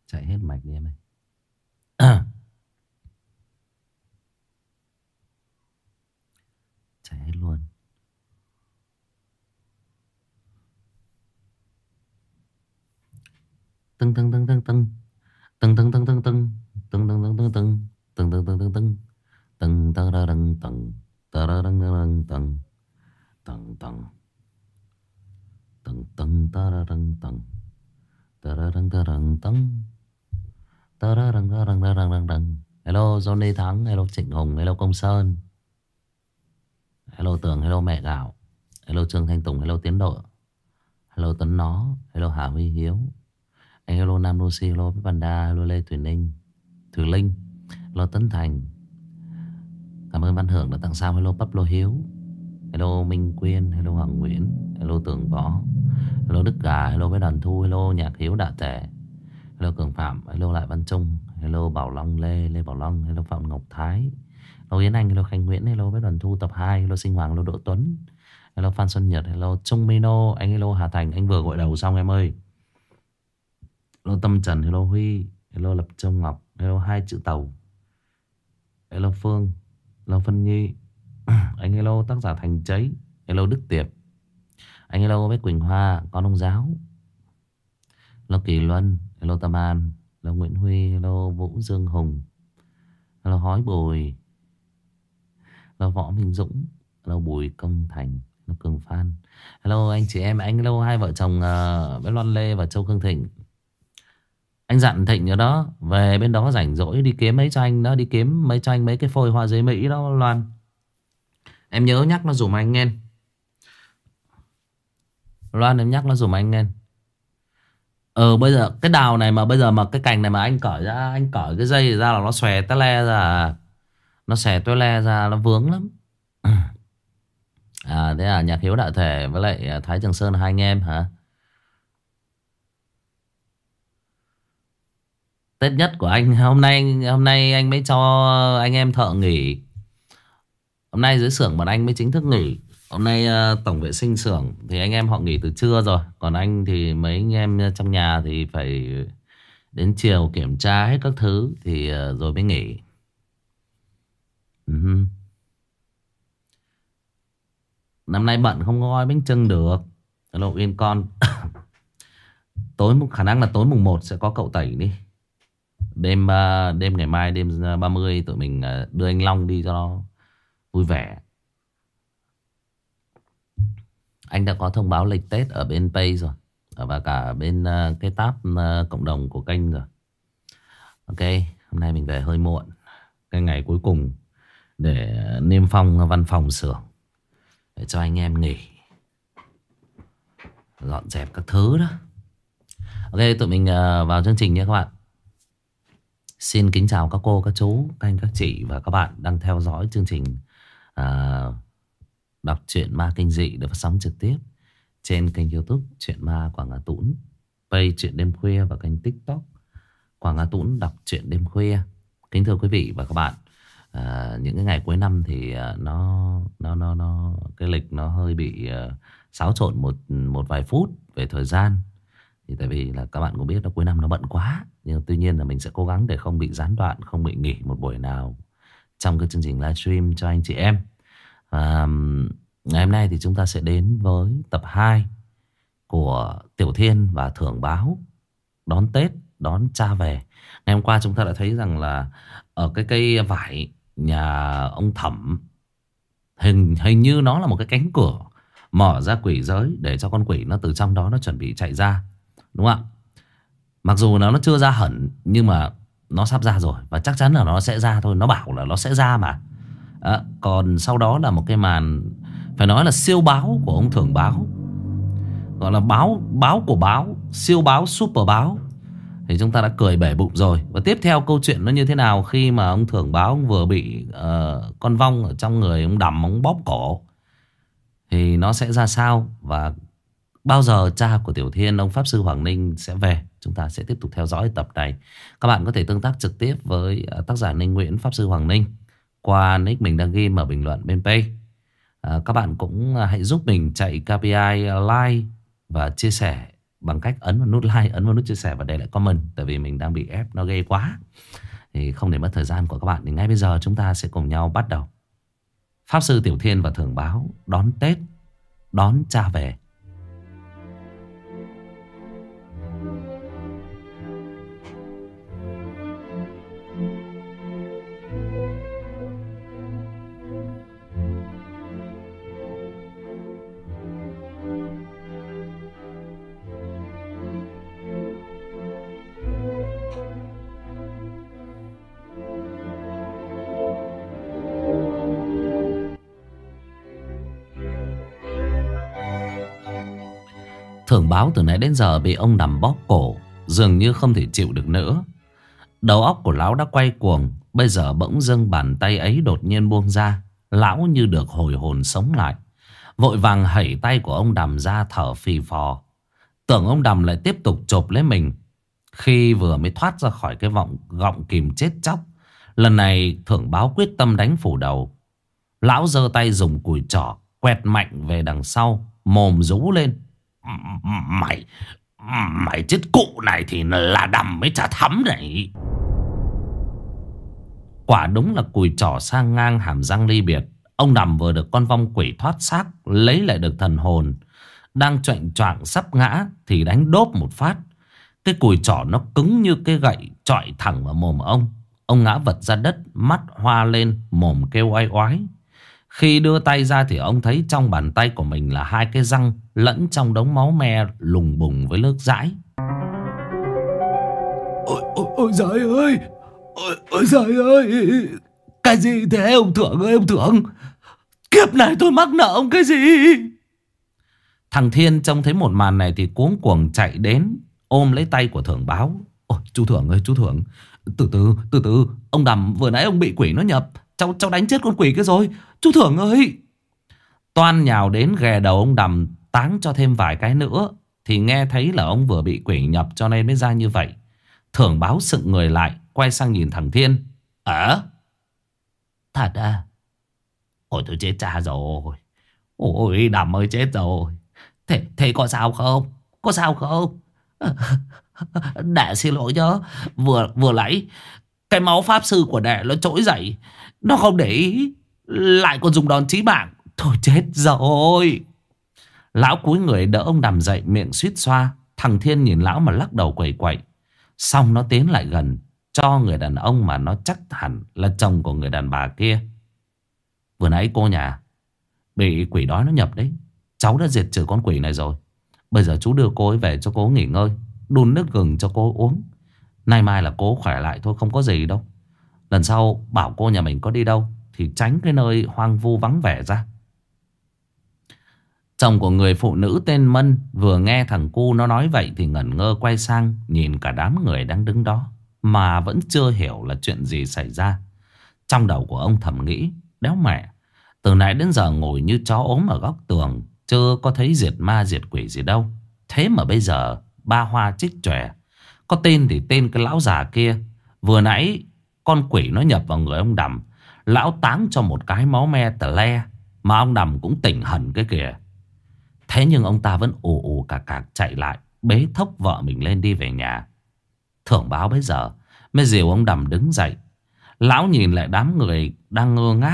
Chạy hết mạch đi em ơi. Chạy hết luôn. Tưng tưng tưng tưng tưng. Tưng tưng tưng tưng tưng. Tưng tưng tưng tưng tưng. Tưng tưng tưng tưng tưng. Tưng tơ ra đằng tưng. Tơ ra đằng đằng tưng. Tưng tưng. Tưng tưng tơ ra đằng tưng. Tơ ra đằng tơ đằng tưng. Tơ ra đằng tơ đằng đằng đằng đằng. Hello Johnny Thắng, hello Trịnh Hùng, hello Công Sơn, hello Tường, hello Mẹ Gạo, hello Trương Thanh Tùng, hello Tiến Độ, hello Tuấn Nó, hello Hà Huy Hiếu, anh hello Nam Lucy, hello Panda, hello Lê Thùy Ninh, Thùy Linh, hello Tấn Thành. Cảm ơn Văn Hưởng đã tặng sao. Hello Pablo Hiếu, hello Minh Quyên, hello Hoàng Nguyễn, hello Tường Võ, hello Đức Gà, hello với Đoàn Thu, hello Nhạc Hiếu Đạ Tể, hello Cường Phạm, hello Lại Văn Trung, hello Bảo Long Lê Bảo Long, hello Phạm Ngọc Thái, hello Yến Anh, hello Khánh Nguyễn, hello với Đoàn Thu tập 2, hello Sinh Hoàng, hello Đỗ Tuấn, hello Phan Xuân Nhật, hello Trung Mino, anh hello Hà Thành, anh vừa gội đầu xong em ơi. Hello Tâm Trần, hello Huy, hello Lập Châu Ngọc, hello Hai Chữ Tàu, hello Phương, hello Phân Nhi, anh hello tác giả Thành Cháy, hello Đức Tiệp, anh hello với Quỳnh Hoa, con ông giáo, hello Kỳ Luân, hello Tâm An, hello Nguyễn Huy, hello Vũ Dương Hùng, hello Hói Bùi, hello Võ Minh Dũng, hello Bùi Công Thành, hello Cường Phan, hello anh chị em, anh hello hai vợ chồng với Loan Lê và Châu Khương Thịnh. Anh dặn Thịnh ở đó về bên đó rảnh rỗi đi kiếm mấy cho anh đó, đi kiếm mấy cho anh mấy cái phôi hoa giấy Mỹ đó Loan. Em nhớ nhắc nó dùm anh nghe. Loan em nhắc nó dùm anh nghe. Bây giờ cái đào này mà bây giờ mà cái cành này mà anh cởi ra, anh cởi cái dây ra là nó xòe té le ra. Nó xòe té le ra, nó vướng lắm. Thế là Nhạc Hiếu Đạo Thể với lại Thái Trường Sơn là hai anh em hả? Tết nhất của anh hôm nay anh mới cho anh em thợ nghỉ. Hôm nay dưới xưởng bọn anh mới chính thức nghỉ. Hôm nay tổng vệ sinh xưởng thì anh em họ nghỉ từ trưa rồi. Còn anh thì mấy anh em trong nhà thì phải đến chiều kiểm tra hết các thứ thì rồi mới nghỉ. Năm nay bận không gói bánh chưng được. Hello Yên con. Khả năng là tối mùng 1 sẽ có cậu tẩy đi. Đêm ngày mai đêm 30 tụi mình đưa anh Long đi cho nó vui vẻ. Anh đã có thông báo lịch Tết ở bên Pay rồi và cả bên cái tab cộng đồng của kênh rồi. Ok, hôm nay mình về hơi muộn. Cái ngày cuối cùng để niêm phong văn phòng xưởng để cho anh em nghỉ, dọn dẹp các thứ đó. Ok, tụi mình vào chương trình nhé các bạn. Xin kính chào các cô, các chú, các anh, các chị và các bạn đang theo dõi chương trình đọc truyện ma kinh dị được phát sóng trực tiếp trên kênh YouTube Truyện Ma Quảng Hà Tũng, page Truyện Đêm Khuya và kênh TikTok Quảng Hà Tũng đọc truyện đêm khuya. Kính thưa quý vị và các bạn, những cái ngày cuối năm thì nó cái lịch nó hơi bị xáo trộn một vài phút về thời gian. Thì tại vì là các bạn cũng biết là cuối năm nó bận quá, nhưng tuy nhiên là mình sẽ cố gắng để không bị gián đoạn, không bị nghỉ một buổi nào trong cái chương trình livestream cho anh chị em. Ngày hôm nay thì chúng ta sẽ đến với tập 2 của Tiểu Thiên và Thưởng Báo đón Tết, đón cha về. Ngày hôm qua chúng ta đã thấy rằng là ở cái cây vải nhà ông Thẩm, hình như nó là một cái cánh cửa mở ra quỷ giới để cho con quỷ nó từ trong đó nó chuẩn bị chạy ra, đúng không ạ? Mặc dù nó chưa ra hẳn nhưng mà nó sắp ra rồi và chắc chắn là nó sẽ ra thôi. Nó bảo là nó sẽ ra mà. Còn sau đó là một cái màn phải nói là siêu báo của ông Thưởng Báo, gọi là báo của báo, siêu báo, super báo. Thì chúng ta đã cười bể bụng rồi. Và tiếp theo câu chuyện nó như thế nào khi mà ông Thưởng Báo ông vừa bị con vong ở trong người ông đầm, ông bóp cổ, thì nó sẽ ra sao và bao giờ cha của Tiểu Thiên, ông Pháp Sư Hoàng Ninh sẽ về. Chúng ta sẽ tiếp tục theo dõi tập này. Các bạn có thể tương tác trực tiếp với tác giả Ninh Nguyễn, Pháp Sư Hoàng Ninh qua nick mình đang ghi ở bình luận bên page. Các bạn cũng hãy giúp mình chạy KPI like và chia sẻ bằng cách ấn vào nút like, ấn vào nút chia sẻ và để lại comment. Tại vì mình đang bị ép nó ghê quá. Thì không để mất thời gian của các bạn, thì ngay bây giờ chúng ta sẽ cùng nhau bắt đầu. Pháp Sư Tiểu Thiên và Thường Báo đón Tết, đón cha về. Thường Báo từ nãy đến giờ bị ông nằm bóp cổ, dường như không thể chịu được nữa. Đầu óc của lão đã quay cuồng. Bây giờ bỗng dưng bàn tay ấy đột nhiên buông ra. Lão như được hồi hồn sống lại, vội vàng hẩy tay của ông Đằm ra, thở phì phò. Tưởng ông Đằm lại tiếp tục chộp lấy mình. Khi vừa mới thoát ra khỏi cái gọng kìm chết chóc, lần này Thường Báo quyết tâm đánh phủ đầu. Lão giơ tay dùng cùi trỏ quẹt mạnh về đằng sau, mồm rú lên: Mày Mày chết cụ này thì là Đằm mới chả thấm này. Quả đúng là cùi trỏ sang ngang hàm răng ly biệt. Ông Đằm vừa được con vong quỷ thoát xác, lấy lại được thần hồn, đang choạng choạng sắp ngã thì đánh đốp một phát. Cái cùi trỏ nó cứng như cái gậy, chọi thẳng vào mồm ông. Ông ngã vật ra đất, mắt hoa lên, mồm kêu oai oái. Khi đưa tay ra thì ông thấy trong bàn tay của mình là hai cái răng lẫn trong đống máu me lùng bùng với nước dãi. Ôi giời ơi! Ôi giời ơi! Cái gì thế ông Thưởng ơi, ông Thưởng? Kiếp này tôi mắc nợ ông cái gì? Thằng Thiên trông thấy một màn này thì cuống cuồng chạy đến, ôm lấy tay của Thường Báo. Ôi chú Thưởng ơi, chú Thưởng, từ từ, ông Đằm vừa nãy ông bị quỷ nó nhập. Cháu đánh chết con quỷ kia rồi, chú Thưởng ơi. Toan nhào đến ghè đầu ông Đằm táng cho thêm vài cái nữa, thì nghe thấy là ông vừa bị quỷ nhập cho nên mới ra như vậy. Thường Báo sững người lại, quay sang nhìn thằng Thiên. Thật à? Ôi tôi chết cha rồi. Ôi Đằm ơi, chết rồi. Thế có sao không? Có sao không? Đệ xin lỗi nhá. Vừa nãy cái máu pháp sư của đệ nó trỗi dậy, nó không để ý, lại còn dùng đòn chí mạng. Thôi chết rồi. Lão cúi người đỡ ông Đằm dậy, miệng suýt xoa. Thằng Thiên nhìn lão mà lắc đầu quẩy quậy. Xong nó tiến lại gần, cho người đàn ông mà nó chắc hẳn là chồng của người đàn bà kia. Vừa nãy cô nhà bị quỷ đói nó nhập đấy. Cháu đã diệt trừ con quỷ này rồi. Bây giờ chú đưa cô ấy về cho cô nghỉ ngơi, đun nước gừng cho cô uống. Nay mai là cô khỏe lại thôi, không có gì đâu. Lần sau bảo cô nhà mình có đi đâu thì tránh cái nơi hoang vu vắng vẻ ra. Chồng của người phụ nữ tên Mân vừa nghe thằng cu nó nói vậy thì ngẩn ngơ quay sang nhìn cả đám người đang đứng đó, mà vẫn chưa hiểu là chuyện gì xảy ra. Trong đầu của ông thầm nghĩ: đéo mẹ, từ nãy đến giờ ngồi như chó ốm ở góc tường, chưa có thấy diệt ma diệt quỷ gì đâu. Thế mà bây giờ ba hoa trích chòe. Có tên thì tên cái lão già kia. Vừa nãy con quỷ nó nhập vào người ông Đằm, lão táng cho một cái máu me tè le, mà ông Đằm cũng tỉnh hẳn cái kìa. Thế nhưng ông ta vẫn ù ù cạc cạc chạy lại, bế thốc vợ mình lên đi về nhà. Thường Báo bấy giờ mới dìu ông Đằm đứng dậy. Lão nhìn lại đám người đang ngơ ngác.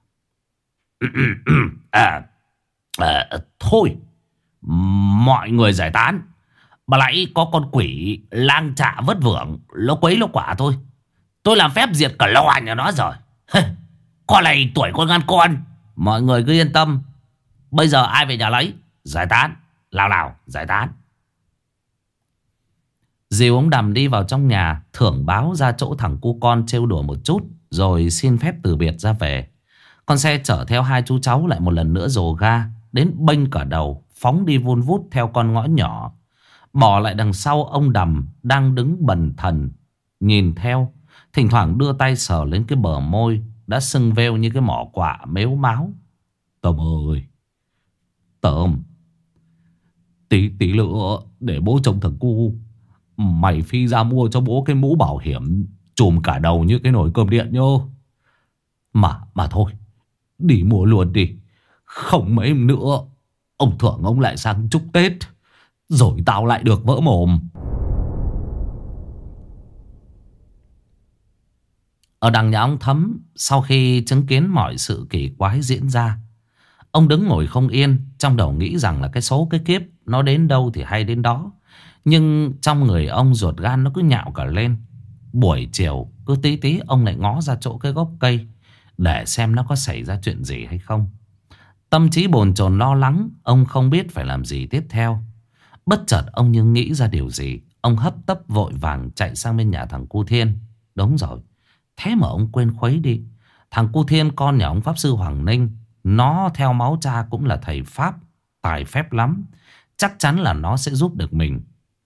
Thôi, mọi người giải tán. Bà nãy có con quỷ lang trạ vất vưởng, nó quấy nó quả thôi. Tôi làm phép diệt cả lò nhà nó rồi. Con này tuổi con ngăn con. Mọi người cứ yên tâm. Bây giờ ai về nhà lấy, giải tán. Nào giải tán. Dìu ông Đằm đi vào trong nhà, Thưởng Báo ra chỗ thằng cu con trêu đùa một chút, rồi xin phép từ biệt ra về. Con xe chở theo hai chú cháu lại một lần nữa rồ ga, đến bênh cả đầu, phóng đi vun vút theo con ngõ nhỏ. Bỏ lại đằng sau ông Đằm đang đứng bần thần nhìn theo, thỉnh thoảng đưa tay sờ lên cái bờ môi đã sưng veo như cái mỏ quạ mếu máo. Tâm ơi, Tâm, tí nữa để bố trông thằng cu. Mày phi ra mua cho bố cái mũ bảo hiểm trùm cả đầu như cái nồi cơm điện nhô. Mà thôi, đi mua luôn đi. Không mấy nữa ông Thưởng ông lại sang chúc Tết. rồi tao lại được vỡ mồm. Ở đằng nhà ông Thấm, sau khi chứng kiến mọi sự kỳ quái diễn ra, ông đứng ngồi không yên, trong đầu nghĩ rằng là cái số cái kiếp nó đến đâu thì hay đến đó. Nhưng trong người ông ruột gan nó cứ nhạo cả lên. Buổi chiều cứ tí tí ông lại ngó ra chỗ cái gốc cây để xem nó có xảy ra chuyện gì hay không. Tâm trí bồn chồn lo lắng, ông không biết phải làm gì tiếp theo. Bất chợt ông như nghĩ ra điều gì, ông hấp tấp vội vàng chạy sang bên nhà thằng Cu Thiên. Đúng rồi, thế mà ông quên khuấy đi. Thằng Cu Thiên con nhà ông Pháp Sư Hoàng Ninh, nó theo máu cha cũng là thầy Pháp, tài phép lắm. Chắc chắn là nó sẽ giúp được mình.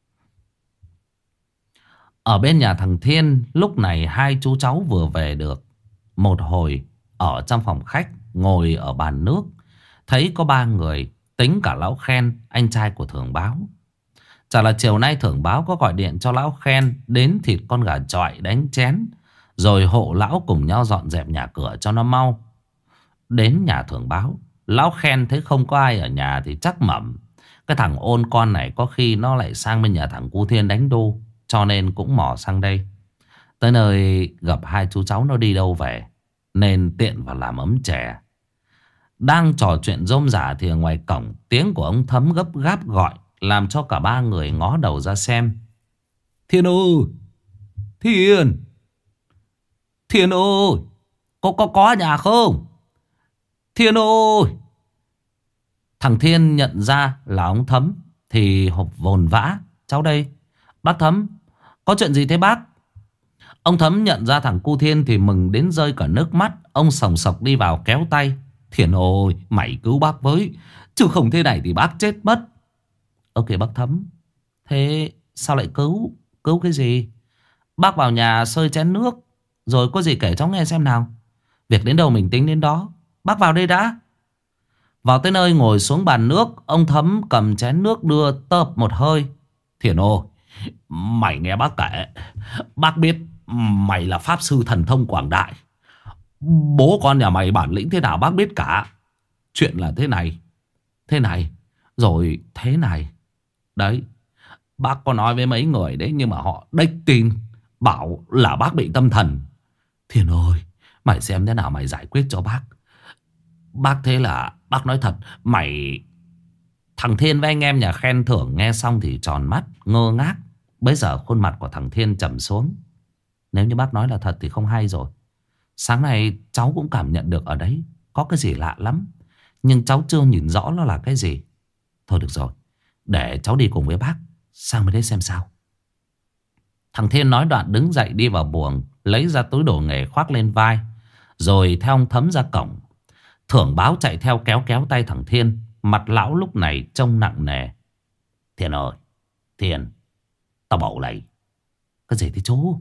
Ở bên nhà thằng Thiên, lúc này hai chú cháu vừa về được một hồi. Ở trong phòng khách, ngồi ở bàn nước, thấy có ba người, tính cả lão Khen, anh trai của Thưởng Báo. Chả là chiều nay Thưởng Báo có gọi điện cho lão Khen đến thịt con gà chọi đánh chén, rồi hộ lão cùng nhau dọn dẹp nhà cửa cho nó mau. Đến nhà Thưởng Báo, lão Khen thấy không có ai ở nhà thì chắc mẩm cái thằng ôn con này có khi nó lại sang bên nhà thằng Cu Thiên đánh đu, cho nên cũng mò sang đây. Tới nơi gặp hai chú cháu nó đi đâu về, nên tiện vào làm ấm chè. Đang trò chuyện rôm rả thì ở ngoài cổng, tiếng của ông Thấm gấp gáp gọi, làm cho cả ba người ngó đầu ra xem. Thiên ơi! Thiên! Thiên ơi! Có ở nhà không? Thiên ơi! Thằng Thiên nhận ra là ông Thấm thì hộp vồn vã. Cháu đây. Bác Thấm, có chuyện gì thế bác? Ông Thấm nhận ra thằng Cu Thiên thì mừng đến rơi cả nước mắt. Ông sòng sọc đi vào kéo tay. Thiên ơi, mày cứu bác với, chứ không thế này thì bác chết mất. Ok bác Thấm. Thế sao lại cứu? Cứu cái gì? Bác vào nhà xơi chén nước, rồi có gì kể cháu nghe xem nào. Việc đến đâu mình tính đến đó. Bác vào đây đã. Vào tới nơi ngồi xuống bàn nước, ông Thấm cầm chén nước đưa tợp một hơi. Thiền ơi, mày nghe bác kể. Bác biết mày là pháp sư thần thông quảng đại. Bố con nhà mày bản lĩnh thế nào bác biết cả. Chuyện là thế này, thế này, rồi thế này. Đấy, bác có nói với mấy người đấy, nhưng mà họ đếch tin, bảo là bác bị tâm thần. Thiên ơi, mày xem thế nào mày giải quyết cho bác. Bác thế là bác nói thật. Mày... Thằng Thiên với anh em nhà Khen Thưởng nghe xong thì tròn mắt ngơ ngác. Bây giờ khuôn mặt của thằng Thiên trầm xuống. Nếu như bác nói là thật thì không hay rồi. Sáng nay cháu cũng cảm nhận được ở đấy có cái gì lạ lắm, nhưng cháu chưa nhìn rõ nó là cái gì. Thôi được rồi, để cháu đi cùng với bác sang bên đấy xem sao. Thằng Thiên nói đoạn đứng dậy đi vào buồng, lấy ra túi đồ nghề khoác lên vai, rồi theo ông Thấm ra cổng. Thưởng Báo chạy theo kéo kéo tay thằng Thiên. Mặt lão lúc này trông nặng nề. Thiên ơi, Thiên, tao bảo này. Cái gì thế chú?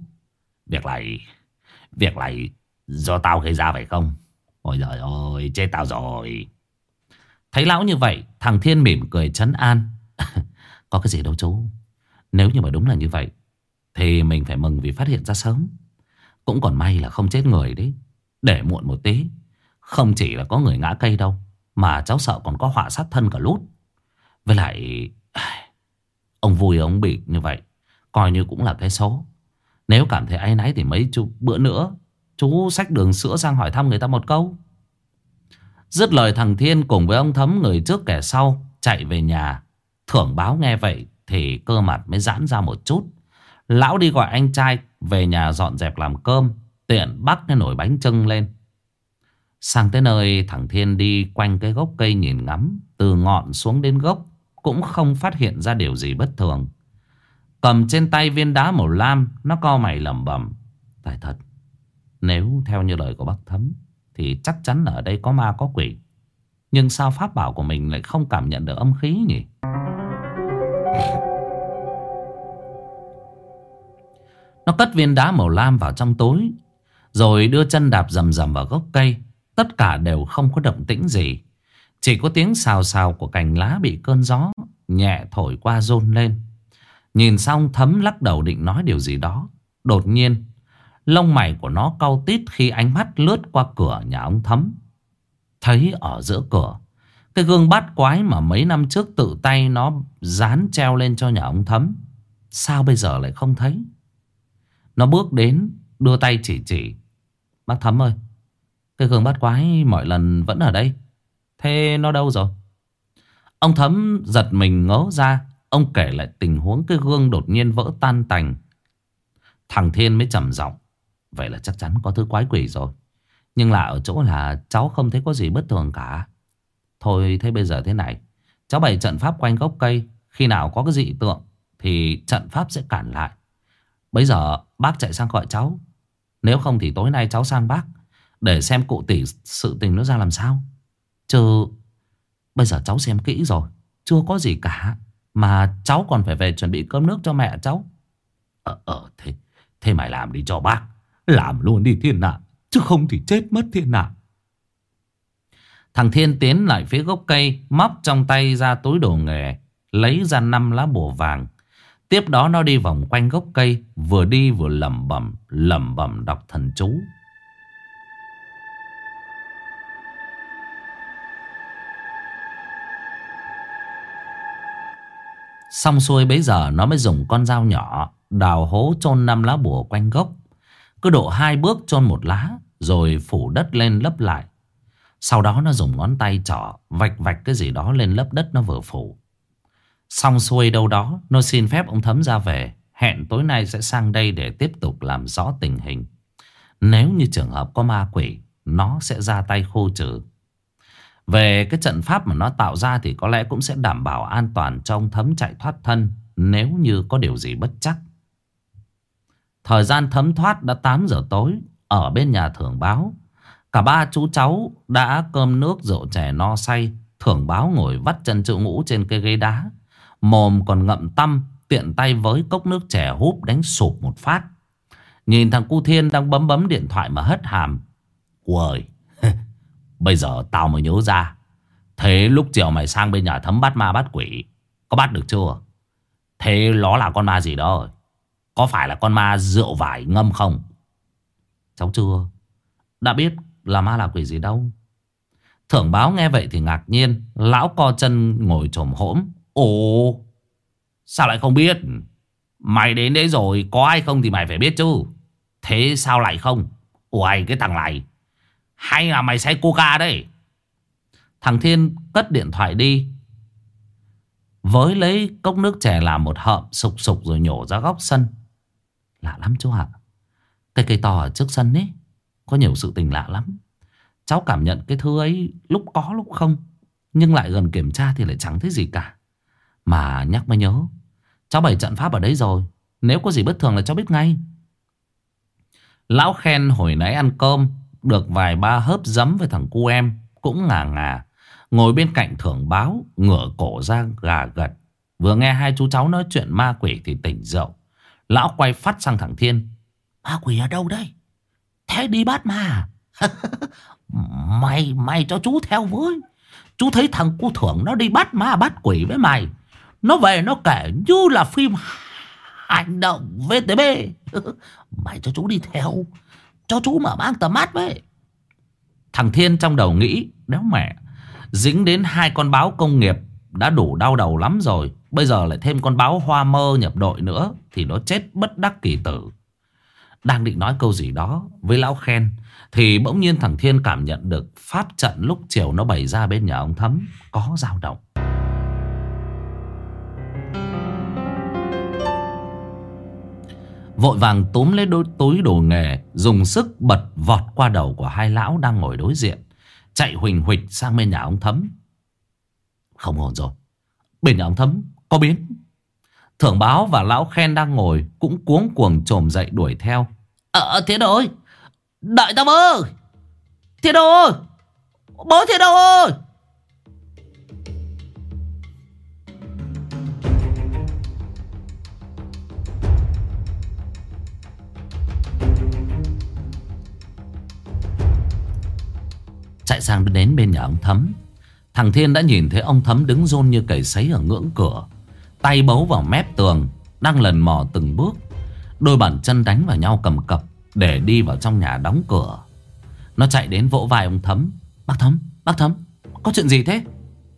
Việc này do tao gây ra phải không? Ôi giời ơi, chết tao rồi. Thấy lão như vậy, thằng Thiên mỉm cười trấn an. Có cái gì đâu chú. Nếu như mà đúng là như vậy thì mình phải mừng vì phát hiện ra sớm. Cũng còn may là không chết người đấy. Để muộn một tí, không chỉ là có người ngã cây đâu, mà cháu sợ còn có họa sát thân cả lút. Với lại ông vui ông bị như vậy coi như cũng là cái số. Nếu cảm thấy áy náy thì mấy bữa nữa chú xách đường sữa sang hỏi thăm người ta một câu. Dứt lời thằng Thiên cùng với ông Thấm người trước kẻ sau chạy về nhà. Thưởng Báo nghe vậy thì cơ mặt mới giãn ra một chút. Lão đi gọi anh trai về nhà dọn dẹp làm cơm, tiện bắt cái nồi bánh chưng lên. Sang tới nơi, thằng Thiên đi quanh cái gốc cây nhìn ngắm, từ ngọn xuống đến gốc, cũng không phát hiện ra điều gì bất thường. Cầm trên tay viên đá màu lam, nó cau mày lẩm bẩm. Tại thật, nếu theo như lời của bác Thấm thì chắc chắn ở đây có ma có quỷ. Nhưng sao pháp bảo của mình lại không cảm nhận được âm khí nhỉ? Nó cất viên đá màu lam vào trong túi, rồi đưa chân đạp rầm rầm vào gốc cây. Tất cả đều không có động tĩnh gì, chỉ có tiếng xào xào của cành lá bị cơn gió nhẹ thổi qua rôn lên. Nhìn xong Thấm lắc đầu định nói điều gì đó. Đột nhiên lông mày của nó cau tít khi ánh mắt lướt qua cửa nhà ông Thấm. Thấy ở giữa cửa Cái gương bát quái mà mấy năm trước tự tay nó dán treo lên cho nhà ông Thấm, sao bây giờ lại không thấy? Nó bước đến đưa tay chỉ. Bác Thấm ơi, cái gương bát quái mọi lần vẫn ở đây, thế nó đâu rồi? Ông Thấm giật mình ngớ ra. Ông kể lại tình huống cái gương đột nhiên vỡ tan tành. Thằng Thiên mới trầm giọng: vậy là chắc chắn có thứ quái quỷ rồi. Nhưng lạ ở chỗ là cháu không thấy có gì bất thường cả. Thôi thế bây giờ thế này, cháu bày trận pháp quanh gốc cây. Khi nào có cái dị tượng thì trận pháp sẽ cản lại. Bây giờ bác chạy sang gọi cháu. Nếu không thì tối nay cháu sang bác để xem cụ tỷ sự tình nó ra làm sao. Chứ bây giờ cháu xem kỹ rồi, chưa có gì cả. Mà cháu còn phải về chuẩn bị cơm nước cho mẹ cháu. Thế mày làm đi cho bác. Làm luôn đi Thiên Nạ, chứ không thì chết mất Thiên Nạ. Thằng Thiên tiến lại phía gốc cây, móc trong tay ra túi đồ nghề, lấy ra 5 lá bùa vàng. Tiếp đó nó đi vòng quanh gốc cây, vừa đi vừa lẩm bẩm đọc thần chú. Xong xuôi bấy giờ nó mới dùng con dao nhỏ đào hố chôn 5 lá bùa quanh gốc. Cứ độ 2 bước chôn 1 lá, rồi phủ đất lên lấp lại. Sau đó nó dùng ngón tay trỏ vạch cái gì đó lên lớp đất nó vừa phủ. Xong xuôi đâu đó, nó xin phép ông Thấm ra về, hẹn tối nay sẽ sang đây để tiếp tục làm rõ tình hình. Nếu như trường hợp có ma quỷ, nó sẽ ra tay khô trừ. Về cái trận pháp mà nó tạo ra thì có lẽ cũng sẽ đảm bảo an toàn cho ông Thấm chạy thoát thân nếu như có điều gì bất trắc. Thời gian thấm thoát đã 8 giờ tối. Ở bên nhà Thưởng Báo, cả ba chú cháu đã cơm nước rượu chè no say. Thưởng Báo ngồi vắt chân chữ ngũ trên cây ghế đá, mồm còn ngậm tăm, tiện tay với cốc nước chè húp đánh sụp một phát. Nhìn thằng cu Thiên đang bấm điện thoại mà hất hàm: ui, bây giờ tao mới nhớ ra. Thế lúc chiều mày sang bên nhà Thấm bắt ma bắt quỷ, có bắt được chưa? Thế nó là con ma gì đó? Có phải là con ma rượu vải ngâm không? Cháu chưa, đã biết là ma là quỷ gì đâu. Thưởng Báo nghe vậy thì ngạc nhiên. Lão co chân ngồi chồm hổm: ồ, sao lại không biết? Mày đến đấy rồi, có ai không thì mày phải biết chứ. Thế sao lại không? Uầy, cái thằng này, hay là mày say coca đấy? Thằng Thiên cất điện thoại đi, với lấy cốc nước chè làm một hợm sục sục rồi nhổ ra góc sân. Lạ lắm chú ạ. Cái cây to ở trước sân ấy có nhiều sự tình lạ lắm. Cháu cảm nhận cái thứ ấy lúc có lúc không, nhưng lại gần kiểm tra thì lại chẳng thấy gì cả. Mà nhắc mới nhớ, cháu bày trận pháp ở đấy rồi, nếu có gì bất thường là cháu biết ngay. Lão Khen hồi nãy ăn cơm được vài ba hớp giấm với thằng cu em cũng ngà ngà, ngồi bên cạnh Thưởng Báo, ngửa cổ ra gà gật. Vừa nghe hai chú cháu nói chuyện ma quỷ thì tỉnh rượu. Lão quay phát sang thằng Thiên: ma quỷ ở đâu đây? Thế đi bắt ma? Mày cho chú theo với. Chú thấy thằng cu Thưởng nó đi bắt ma bắt quỷ với mày, nó về nó kể như là phim hành động VTB. Mày cho chú đi theo, cho chú mở mang tầm mắt với. Thằng Thiên trong đầu nghĩ: đéo mẹ, dính đến 2 con báo công nghiệp đã đủ đau đầu lắm rồi, bây giờ lại thêm con báo hoa mơ nhập đội nữa thì nó chết bất đắc kỳ tử. Đang định nói câu gì đó với lão Khen thì bỗng nhiên thằng Thiên cảm nhận được pháp trận lúc chiều nó bày ra bên nhà ông Thấm có dao động. Vội vàng túm lấy túi đồ nghề, dùng sức bật vọt qua đầu của hai lão đang ngồi đối diện, chạy huỳnh huỵch sang bên nhà ông Thấm. Không ổn rồi, bên nhà ông Thấm có biến. Thưởng Báo và lão Khen đang ngồi cũng cuống cuồng chồm dậy đuổi theo. Thiên Đồ ơi, đợi tao ơi! Thiên Đồ ơi, bố Thiên Đồ ơi! Chạy sang đến bên nhà ông Thấm, thằng Thiên đã nhìn thấy ông Thấm đứng run như cầy sấy ở ngưỡng cửa, tay bấu vào mép tường, đang lần mò từng bước, đôi bàn chân đánh vào nhau cầm cập để đi vào trong nhà đóng cửa. Nó chạy đến vỗ vai ông Thấm: bác Thấm, có chuyện gì thế?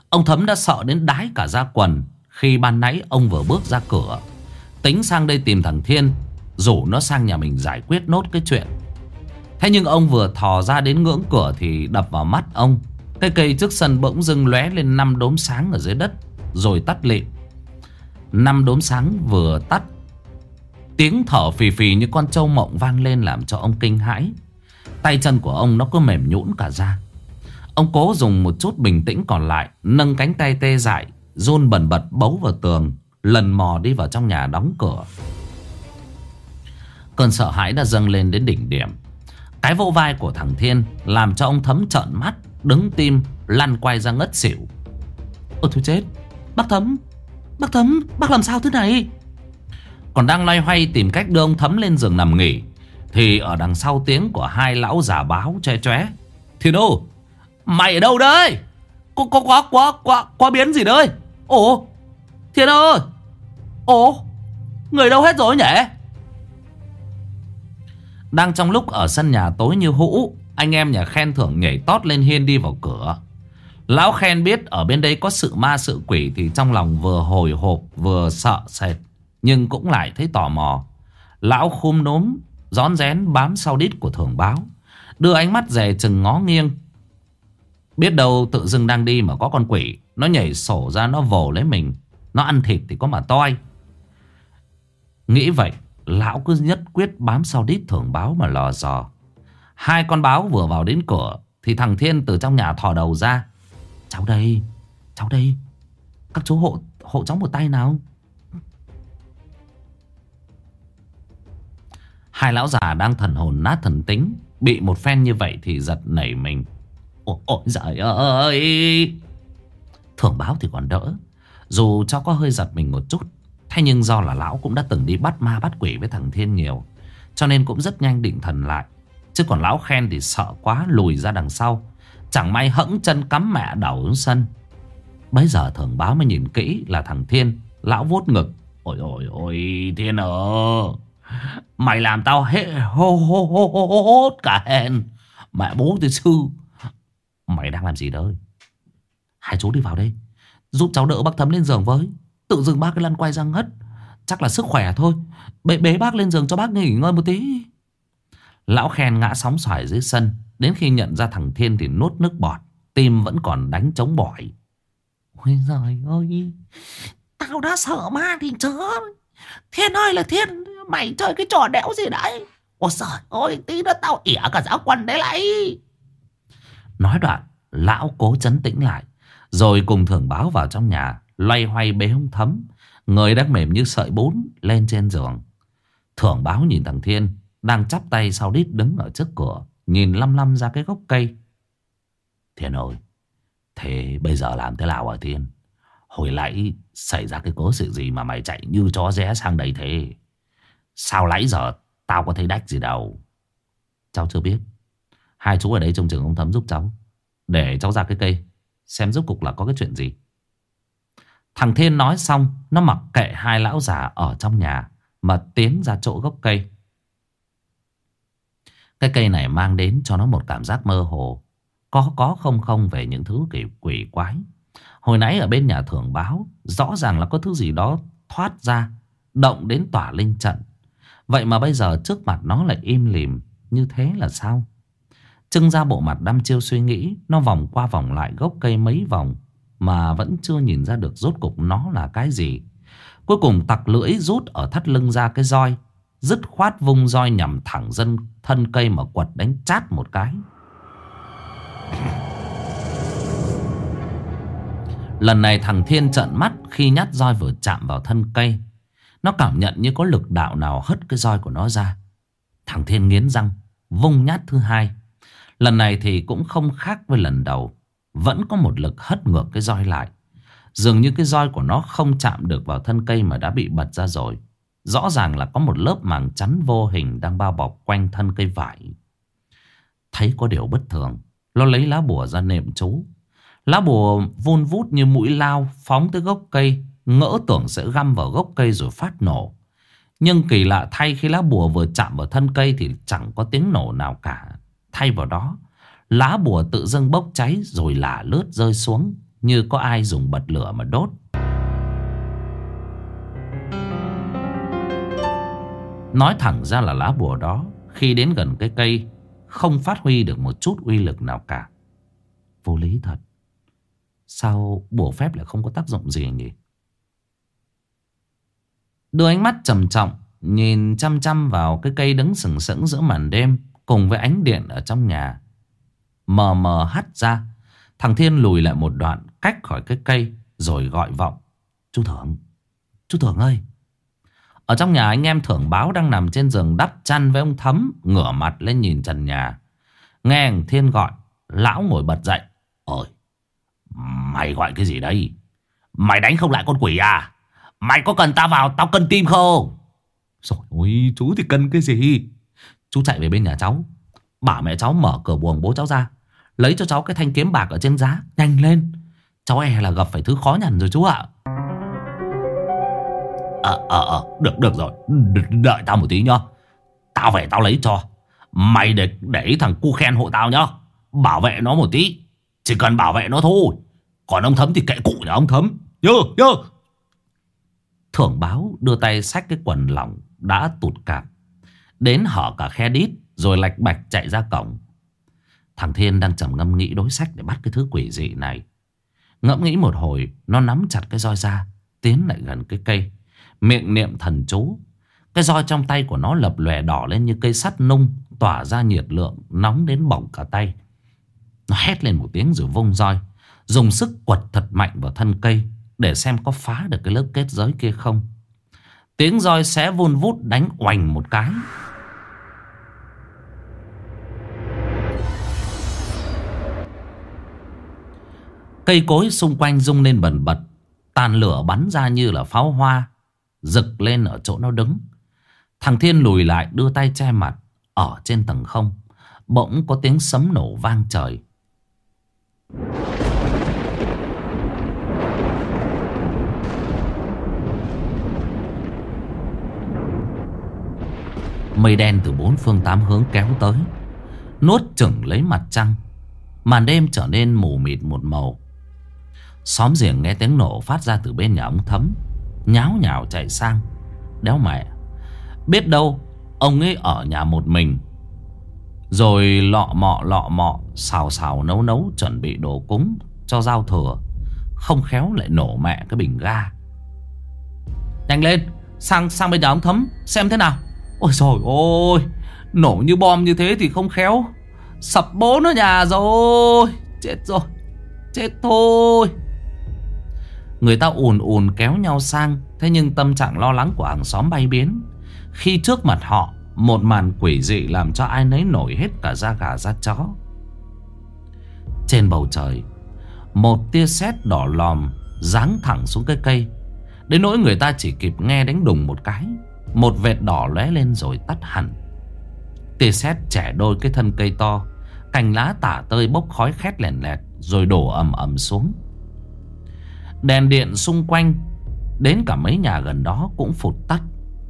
Ông Thấm đã sợ đến đái cả da quần khi ban nãy ông vừa bước ra cửa, tính sang đây tìm thằng Thiên, rủ nó sang nhà mình giải quyết nốt cái chuyện. Thế nhưng ông vừa thò ra đến ngưỡng cửa thì đập vào mắt ông cái cây trước sân bỗng dưng lóe lên 5 đốm sáng ở dưới đất, rồi tắt lịm. 5 đốm sáng vừa tắt, tiếng thở phì phì như con trâu mộng vang lên làm cho ông kinh hãi. Tay chân của ông nó cứ mềm nhũn cả ra. Ông cố dùng một chút bình tĩnh còn lại, nâng cánh tay tê dại, run bần bật bấu vào tường, lần mò đi vào trong nhà đóng cửa. Cơn sợ hãi đã dâng lên đến đỉnh điểm. Cái vỗ vai của thằng Thiên làm cho ông Thấm trợn mắt, đứng tim, lăn quay ra ngất xỉu. Ôi thôi chết, bác Thấm, bác Thấm, bác làm sao thế này? Còn đang loay hoay tìm cách đưa ông Thấm lên giường nằm nghỉ, thì ở đằng sau tiếng của hai lão già báo che chóe. Thiên đâu? Mày ở đâu đấy? Có biến gì đấy? Ồ, Thiên ơi! Ồ, người đâu hết rồi nhỉ? Đang trong lúc ở sân nhà tối như hũ, anh em nhà Khen Thưởng nhảy tót lên hiên đi vào cửa. Lão Khen biết ở bên đây có sự ma sự quỷ thì trong lòng vừa hồi hộp vừa sợ sệt, nhưng cũng lại thấy tò mò. Lão khum núm rón rén bám sau đít của Thưởng Báo, đưa ánh mắt dè chừng ngó nghiêng. Biết đâu tự dưng đang đi mà có con quỷ nó nhảy sổ ra, nó vồ lấy mình, nó ăn thịt thì có mà toi. Nghĩ vậy, lão cứ nhất quyết bám sau đít Thưởng Báo mà lò dò. Hai con báo vừa vào đến cửa thì thằng Thiên từ trong nhà thò đầu ra. Cháu đây, cháu đây, các chú hộ cháu một tay nào. Hai lão già đang thần hồn nát thần tính, bị một phen như vậy thì giật nảy mình. Ôi giời ơi! Thưởng Báo thì còn đỡ, dù cho có hơi giật mình một chút. Thế nhưng do là lão cũng đã từng đi bắt ma bắt quỷ với thằng Thiên nhiều, cho nên cũng rất nhanh định thần lại. Chứ còn lão Khen thì sợ quá, lùi ra đằng sau, chẳng may hẫng chân cắm mẹ đầu xuống sân. Bấy giờ Thưởng Báo mới nhìn kỹ là thằng Thiên. Lão vuốt ngực. Ôi Thiên ơi, mày làm tao hốt cả hèn. Mẹ bố tôi sư. Mày đang làm gì đấy? Hai chú đi vào đây, giúp cháu đỡ bác Thấm lên giường với. Tự dưng bác cái lăn quay ra ngất, chắc là sức khỏe thôi. Bế bác lên giường cho bác nghỉ ngơi một tí. Lão Khen ngã sóng xoài dưới sân. Đến khi nhận ra thằng Thiên thì nuốt nước bọt, tim vẫn còn đánh trống bỏi. Ôi giời ơi, tao đã sợ ma thì chớ. Thiên ơi là Thiên, mày chơi cái trò đéo gì đấy? Ôi giời ơi, tí nữa tao ỉa cả giáo quần đấy lại. Nói đoạn, lão cố trấn tĩnh lại, rồi cùng Thưởng Báo vào trong nhà, loay hoay bế ông Thấm, người đang mềm như sợi bún, lên trên giường. Thưởng Báo nhìn thằng Thiên đang chắp tay sau đít đứng ở trước cửa, nhìn lăm lăm ra cái gốc cây. Thiên ơi, thế bây giờ làm thế nào hả Thiên? Hồi nãy xảy ra cái cố sự gì mà mày chạy như chó rẽ sang đây thế? Sao nãy giờ tao có thấy đách gì đâu? Cháu chưa biết. Hai chú ở đây trông chừng ông Thấm giúp cháu, để cháu ra cái cây xem rốt cục là có cái chuyện gì. Thằng Thiên nói xong, nó mặc kệ hai lão già ở trong nhà mà tiến ra chỗ gốc cây. Cái cây này mang đến cho nó một cảm giác mơ hồ, có không về những thứ quỷ quái. Hồi nãy ở bên nhà Thưởng Báo rõ ràng là có thứ gì đó thoát ra, động đến tỏa linh trận. Vậy mà bây giờ trước mặt nó lại im lìm như thế là sao? Trưng ra bộ mặt đăm chiêu suy nghĩ, nó vòng qua vòng lại gốc cây mấy vòng mà vẫn chưa nhìn ra được rốt cục nó là cái gì. Cuối cùng tặc lưỡi rút ở thắt lưng ra cái roi, dứt khoát vung roi nhằm thẳng thân cây mà quật đánh chát một cái. Lần này thằng Thiên trợn mắt khi nhát roi vừa chạm vào thân cây. Nó cảm nhận như có lực đạo nào hất cái roi của nó ra. Thằng Thiên nghiến răng vung nhát thứ hai. Lần này thì cũng không khác với lần đầu, vẫn có một lực hất ngược cái roi lại. Dường như cái roi của nó không chạm được vào thân cây mà đã bị bật ra rồi. Rõ ràng là có một lớp màng chắn vô hình đang bao bọc quanh thân cây vải. Thấy có điều bất thường, nó lấy lá bùa ra nệm chú. Lá bùa vun vút như mũi lao phóng tới gốc cây, ngỡ tưởng sẽ găm vào gốc cây rồi phát nổ. Nhưng kỳ lạ thay, khi lá bùa vừa chạm vào thân cây thì chẳng có tiếng nổ nào cả. Thay vào đó, lá bùa tự dưng bốc cháy rồi lả lướt rơi xuống, như có ai dùng bật lửa mà đốt. Nói thẳng ra là lá bùa đó khi đến gần cái cây không phát huy được một chút uy lực nào cả. Vô lý thật. Sao bùa phép lại không có tác dụng gì nhỉ? Đưa ánh mắt trầm trọng nhìn chăm chăm vào cái cây đứng sừng sững giữa màn đêm cùng với ánh điện ở trong nhà. Mờ mờ hắt ra, thằng Thiên lùi lại một đoạn cách khỏi cái cây rồi gọi vọng. Chú Thưởng, chú Thưởng ơi. Ở trong nhà anh em Thưởng Báo đang nằm trên giường đắp chăn với ông Thấm, ngửa mặt lên nhìn trần nhà. Nghe thằng Thiên gọi, lão ngồi bật dậy. Ôi, mày gọi cái gì đây? Mày đánh không lại con quỷ à? Mày có cần tao vào tao cân tim không? Rồi ôi, chú thì cân cái gì? Chú chạy về bên nhà cháu, bảo mẹ cháu mở cửa buồng bố cháu ra, lấy cho cháu cái thanh kiếm bạc ở trên giá. Nhanh lên, cháu e là gặp phải thứ khó nhằn rồi chú ạ. Được rồi, đợi tao một tí nhá. Tao về tao lấy cho. Mày để ý thằng cu khen hộ tao nhá. Bảo vệ nó một tí, chỉ cần bảo vệ nó thôi. Còn ông Thấm thì kệ cụ nhà ông Thấm. Nhớ. Thưởng Báo đưa tay xách cái quần lỏng đã tụt cạp đến hở cả khe đít, rồi lạch bạch chạy ra cổng. Thằng Thiên đang trầm ngâm nghĩ đối sách để bắt cái thứ quỷ dị này. Ngẫm nghĩ một hồi, nó nắm chặt cái roi ra, tiến lại gần cái cây, miệng niệm thần chú. Cái roi trong tay của nó lập lòe đỏ lên như cây sắt nung, tỏa ra nhiệt lượng nóng đến bỏng cả tay. Nó hét lên một tiếng rồi vung roi, dùng sức quật thật mạnh vào thân cây để xem có phá được cái lớp kết giới kia không. Tiếng roi xé vun vút đánh oành một cái. Cây cối xung quanh rung lên bần bật, tàn lửa bắn ra như là pháo hoa, rực lên ở chỗ nó đứng. Thằng Thiên lùi lại đưa tay che mặt. Ở trên tầng không, bỗng có tiếng sấm nổ vang trời. Mây đen từ bốn phương tám hướng kéo tới, nuốt chửng lấy mặt trăng. Màn đêm trở nên mù mịt một màu. Xóm giềng nghe tiếng nổ phát ra từ bên nhà ông Thấm, nháo nhào chạy sang. Đéo mẹ, biết đâu ông ấy ở nhà một mình, rồi lọ mọ xào xào nấu nấu chuẩn bị đồ cúng cho giao thừa, không khéo lại nổ mẹ cái bình ga. Nhanh lên, sang bên nhà ông Thấm xem thế nào. Ôi trời ơi, nổ như bom như thế thì không khéo sập bốn ở nhà rồi. Chết rồi, chết thôi. Người ta ùn ùn kéo nhau sang. Thế nhưng tâm trạng lo lắng của hàng xóm bay biến khi trước mặt họ một màn quỷ dị làm cho ai nấy nổi hết cả da gà da chó. Trên bầu trời, một tia sét đỏ lòm giáng thẳng xuống cái cây, đến nỗi người ta chỉ kịp nghe đánh đùng một cái, một vệt đỏ lóe lên rồi tắt hẳn. Tia sét chẻ đôi cái thân cây to, cành lá tả tơi bốc khói khét lẹn lẹt rồi đổ ầm ầm xuống. Đèn điện xung quanh đến cả mấy nhà gần đó cũng phụt tắt.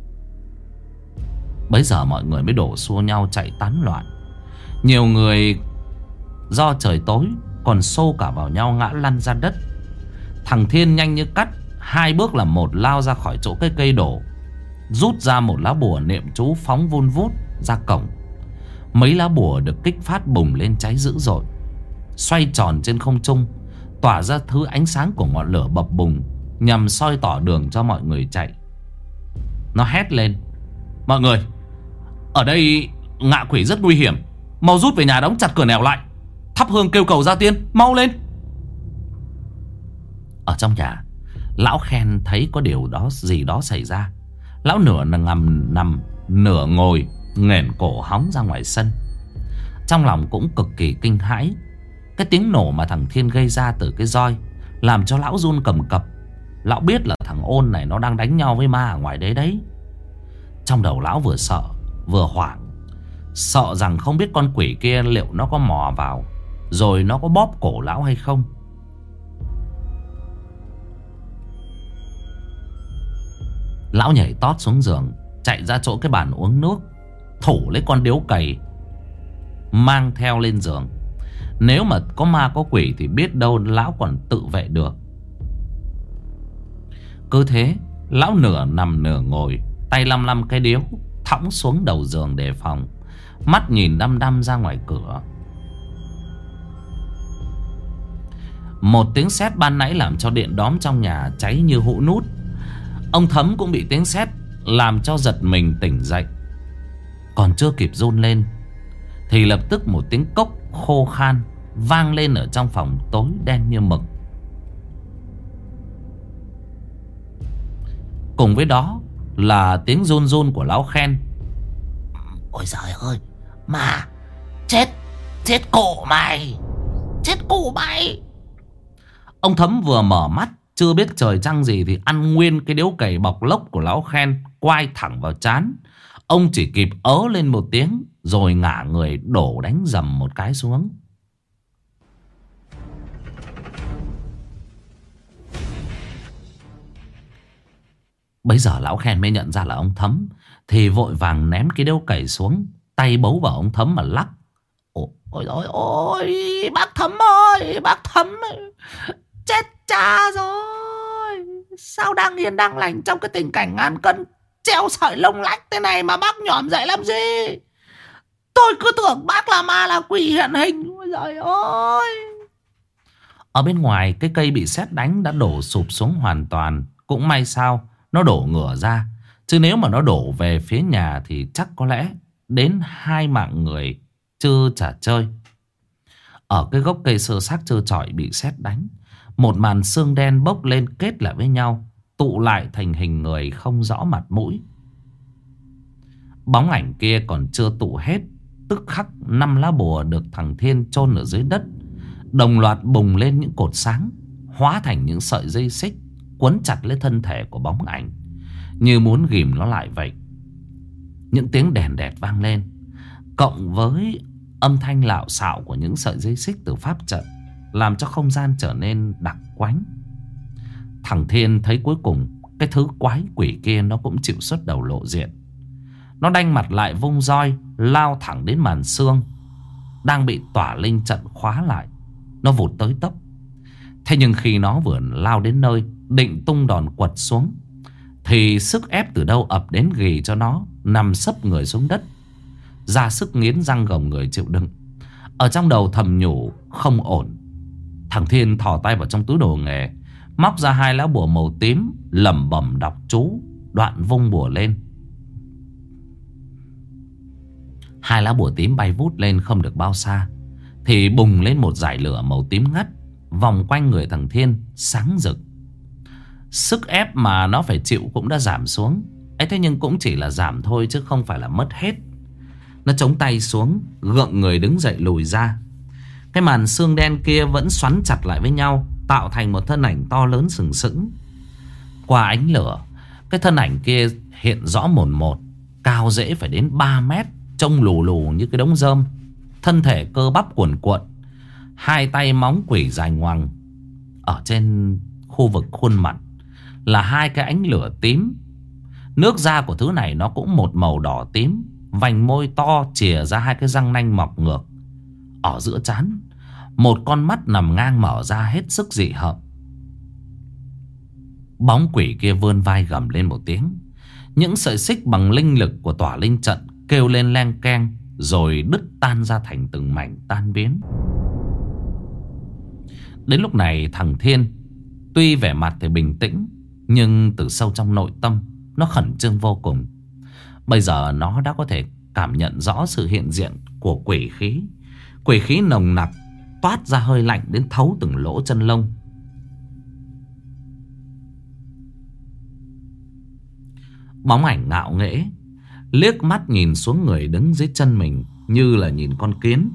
Bấy giờ mọi người mới đổ xô nhau chạy tán loạn. Nhiều người do trời tối còn xô cả vào nhau ngã lăn ra đất. Thằng Thiên nhanh như cắt, hai bước làm một lao ra khỏi chỗ cái cây đổ, rút ra một lá bùa niệm chú phóng vun vút ra cổng. Mấy lá bùa được kích phát bùng lên cháy dữ dội, xoay tròn trên không trung, tỏa ra thứ ánh sáng của ngọn lửa bập bùng nhằm soi tỏ đường cho mọi người chạy. Nó hét lên: mọi người, ở đây ngạ quỷ rất nguy hiểm, mau rút về nhà đóng chặt cửa nẻo lại, thắp hương kêu cầu gia tiên, mau lên. Ở trong nhà, lão Khen thấy có điều gì đó xảy ra. Lão nửa nằm nửa ngồi, nghển cổ hóng ra ngoài sân. Trong lòng cũng cực kỳ kinh hãi. Cái tiếng nổ mà thằng Thiên gây ra từ cái roi làm cho lão run cầm cập. Lão biết là thằng Ôn này nó đang đánh nhau với ma ở ngoài đấy. Trong đầu lão vừa sợ vừa hoảng, sợ rằng không biết con quỷ kia liệu nó có mò vào rồi nó có bóp cổ lão hay không. Lão nhảy tót xuống giường, chạy ra chỗ cái bàn uống nước, thủ lấy con điếu cày mang theo lên giường, Nếu mà có ma có quỷ thì biết đâu lão còn tự vệ được. Cứ thế lão nửa nằm nửa ngồi, tay lăm lăm cái điếu, thõng xuống đầu giường đề phòng, mắt nhìn đăm đăm ra ngoài cửa. Một tiếng sét ban nãy làm cho điện đóm trong nhà cháy như hũ nút. Ông Thấm cũng bị tiếng sét làm cho giật mình tỉnh dậy. Còn chưa kịp run lên thì lập tức một tiếng cốc khô khan vang lên ở trong phòng tối đen như mực. Cùng với đó là tiếng run run của lão Khen. Ôi giời ơi, mà chết, chết cụ mày, chết cụ mày. Ông Thấm vừa mở mắt chưa biết trời trăng gì thì ăn nguyên cái điếu cày bọc lốc của lão Khen quay thẳng vào trán. Ông chỉ kịp ớ lên một tiếng rồi ngả người đổ đánh dầm một cái xuống. Bấy giờ lão Khen mới nhận ra là ông Thấm, thì vội vàng ném cái điếu cày xuống, tay bấu vào ông Thấm mà lắc. Ôi ôi ôi, bác Thấm ơi, bác Thấm ơi, chết cha rồi. Sao đang yên đang lành trong cái tình cảnh ngàn cân treo sợi lông lách thế này mà bác nhỏm dậy làm gì? Tôi cứ tưởng bác là ma là quỷ hiện hình. Ôi giời ơi. Ở bên ngoài cái cây bị sét đánh đã đổ sụp xuống hoàn toàn. Cũng may sao nó đổ ngửa ra, chứ nếu mà nó đổ về phía nhà thì chắc có lẽ đến 2 mạng người chưa trả chơi. Ở cái gốc cây sơ xác trơ trọi bị sét đánh, một màn xương đen bốc lên kết lại với nhau, tụ lại thành hình người không rõ mặt mũi. Bóng ảnh kia còn chưa tụ hết, tức khắc 5 lá bùa được thằng Thiên chôn ở dưới đất đồng loạt bùng lên những cột sáng, hóa thành những sợi dây xích quấn chặt lấy thân thể của bóng ảnh, như muốn ghìm nó lại vậy. Những tiếng đèn đẹt vang lên, cộng với âm thanh lạo xạo của những sợi dây xích từ pháp trận, làm cho không gian trở nên đặc quánh. Thằng Thiên thấy cuối cùng cái thứ quái quỷ kia nó cũng chịu xuất đầu lộ diện. Nó đanh mặt lại vung roi lao thẳng đến màn xương đang bị tỏa linh trận khóa lại. Nó vụt tới tấp. Thế nhưng khi nó vừa lao đến nơi định tung đòn quật xuống thì sức ép từ đâu ập đến ghì cho nó nằm sấp người xuống đất, ra sức nghiến răng gồng người chịu đựng. Ở trong đầu thầm nhủ không ổn. Thằng Thiên thò tay vào trong túi đồ nghề, móc ra 2 lá bùa màu tím, lẩm bẩm đọc chú, đoạn vung bùa lên. 2 lá bùa tím bay vút lên không được bao xa thì bùng lên một dải lửa màu tím ngắt, vòng quanh người thằng Thiên sáng rực. Sức ép mà nó phải chịu cũng đã giảm xuống ấy, thế nhưng cũng chỉ là giảm thôi chứ không phải là mất hết. Nó chống tay xuống, gượng người đứng dậy lùi ra. Cái màn xương đen kia vẫn xoắn chặt lại với nhau, tạo thành một thân ảnh to lớn sừng sững. Qua ánh lửa, cái thân ảnh kia hiện rõ mồn một, cao dễ phải đến 3 mét, trông lù lù như cái đống rơm. Thân thể cơ bắp cuồn cuộn, 2 tay móng quỷ dài ngoằng. Ở trên khu vực khuôn mặt là 2 cái ánh lửa tím. Nước da của thứ này nó cũng một màu đỏ tím, vành môi to chìa ra 2 cái răng nanh mọc ngược. Ở giữa trán, một con mắt nằm ngang mở ra hết sức dị hợm. Bóng quỷ kia vươn vai gầm lên một tiếng. Những sợi xích bằng linh lực của tỏa linh trận kêu lên leng keng, rồi đứt tan ra thành từng mảnh tan biến. Đến lúc này thằng Thiên tuy vẻ mặt thì bình tĩnh, nhưng từ sâu trong nội tâm nó khẩn trương vô cùng. Bây giờ nó đã có thể cảm nhận rõ sự hiện diện của quỷ khí. Quỷ khí nồng nặc, toát ra hơi lạnh đến thấu từng lỗ chân lông. Bóng ảnh ngạo nghễ liếc mắt nhìn xuống người đứng dưới chân mình như là nhìn con kiến.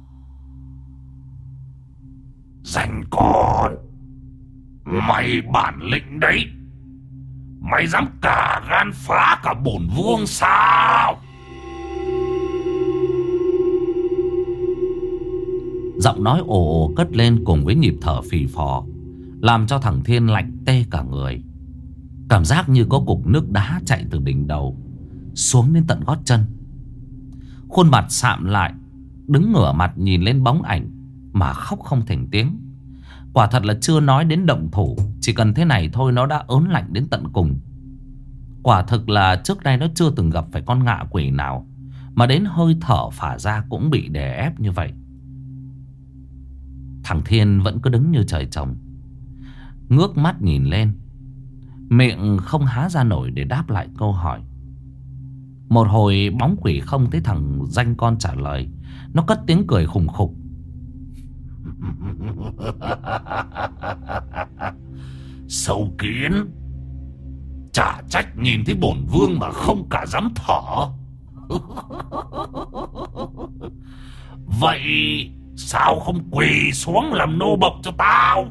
Rảnh con, mày bản lĩnh đấy. Mày dám cả gan phá cả bổn vuông sao? Giọng nói ồ ồ cất lên cùng với nhịp thở phì phò, làm cho thằng Thiên lạnh tê cả người. Cảm giác như có cục nước đá chạy từ đỉnh đầu xuống đến tận gót chân. Khuôn mặt sạm lại, đứng ngửa mặt nhìn lên bóng ảnh mà khóc không thành tiếng. Quả thật là chưa nói đến động thủ, chỉ cần thế này thôi nó đã ớn lạnh đến tận cùng. Quả thực là trước đây nó chưa từng gặp phải con ngạ quỷ nào mà đến hơi thở phả ra cũng bị đè ép như vậy. Thằng Thiên vẫn cứ đứng như trời trồng, ngước mắt nhìn lên, miệng không há ra nổi để đáp lại câu hỏi. Một hồi bóng quỷ không thấy thằng danh con trả lời, nó cất tiếng cười khùng khục. Sâu kiến, chả trách nhìn thấy bổn vương mà không cả dám thở. Vậy sao không quỳ xuống làm nô bộc cho tao?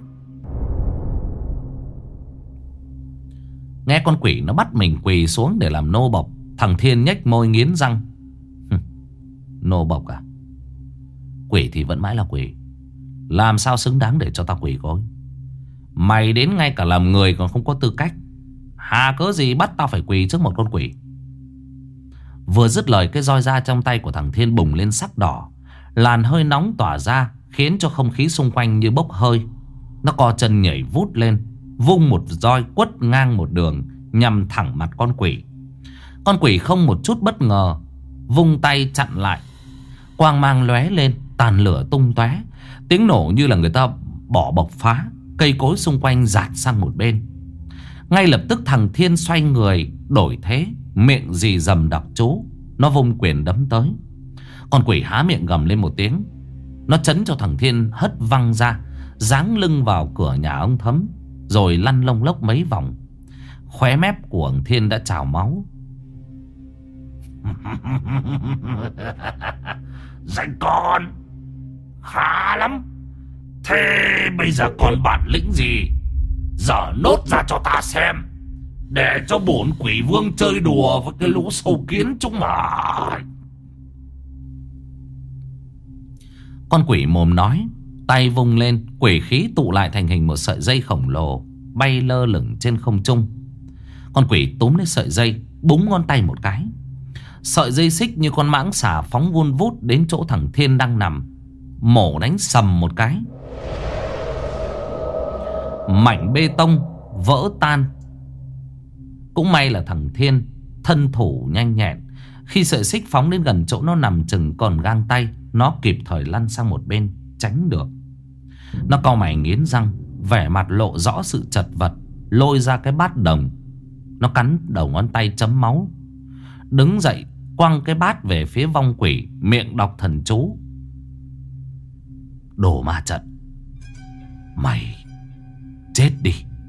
Nghe con quỷ nó bắt mình quỳ xuống để làm nô bộc, thằng Thiên nhếch môi nghiến răng. Nô bộc à? Quỷ thì vẫn mãi là quỷ, làm sao xứng đáng để cho tao quỳ gối? Mày đến ngay cả làm người còn không có tư cách, hà cớ gì bắt tao phải quỳ trước một con quỷ? Vừa dứt lời, cái roi da trong tay của thằng Thiên bùng lên sắc đỏ, làn hơi nóng tỏa ra khiến cho không khí xung quanh như bốc hơi. Nó co chân nhảy vút lên, vung một roi quất ngang một đường nhằm thẳng mặt con quỷ. Con quỷ không một chút bất ngờ, vung tay chặn lại. Quang mang lóe lên, tàn lửa tung tóe, tiếng nổ như là người ta bỏ bộc phá. Cây cối xung quanh rạt sang một bên. Ngay lập tức thằng Thiên xoay người đổi thế, miệng rì rầm đọc chú. Nó vung quyền đấm tới. Con quỷ há miệng gầm lên một tiếng, nó chấn cho thằng Thiên hất văng ra, giáng lưng vào cửa nhà ông Thấm, rồi lăn lông lốc mấy vòng. Khóe mép của ông Thiên đã trào máu. Danh con, khá lắm. Thế bây giờ còn bản lĩnh gì? Dở nốt ra cho ta xem, để cho bổn quỷ vương chơi đùa với cái lũ sâu kiến chúng mày. Con quỷ mồm nói, tay vung lên, quỷ khí tụ lại thành hình một sợi dây khổng lồ bay lơ lửng trên không trung. Con quỷ túm lấy sợi dây, búng ngón tay một cái. Sợi dây xích như con mãng xà phóng vun vút đến chỗ thằng Thiên đang nằm, mổ đánh sầm một cái. Mảnh bê tông vỡ tan. Cũng may là thằng Thiên thân thủ nhanh nhẹn, khi sợi xích phóng đến gần chỗ nó nằm chừng còn gang tay, nó kịp thời lăn sang một bên tránh được. Nó cau mày nghiến răng, vẻ mặt lộ rõ sự chật vật, lôi ra cái bát đồng. Nó cắn đầu ngón tay chấm máu, đứng dậy quăng cái bát về phía vong quỷ, miệng đọc thần chú. Đồ ma trận, mày chết đi.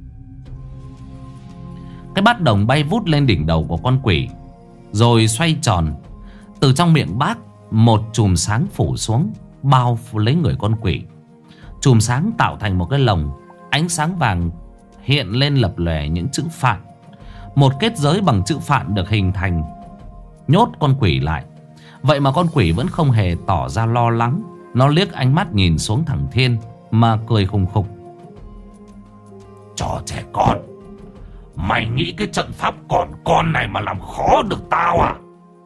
Cái bát đồng bay vút lên đỉnh đầu của con quỷ, rồi xoay tròn. Từ trong miệng bát, một chùm sáng phủ xuống, bao lấy người con quỷ. Chùm sáng tạo thành một cái lồng, ánh sáng vàng hiện lên lập lòe những chữ phạn. Một kết giới bằng chữ phạn được hình thành, nhốt con quỷ lại. Vậy mà con quỷ vẫn không hề tỏ ra lo lắng. Nó liếc ánh mắt nhìn xuống thằng Thiên mà cười khùng khục. Trò trẻ con, mày nghĩ cái trận pháp còn con này mà làm khó được tao à?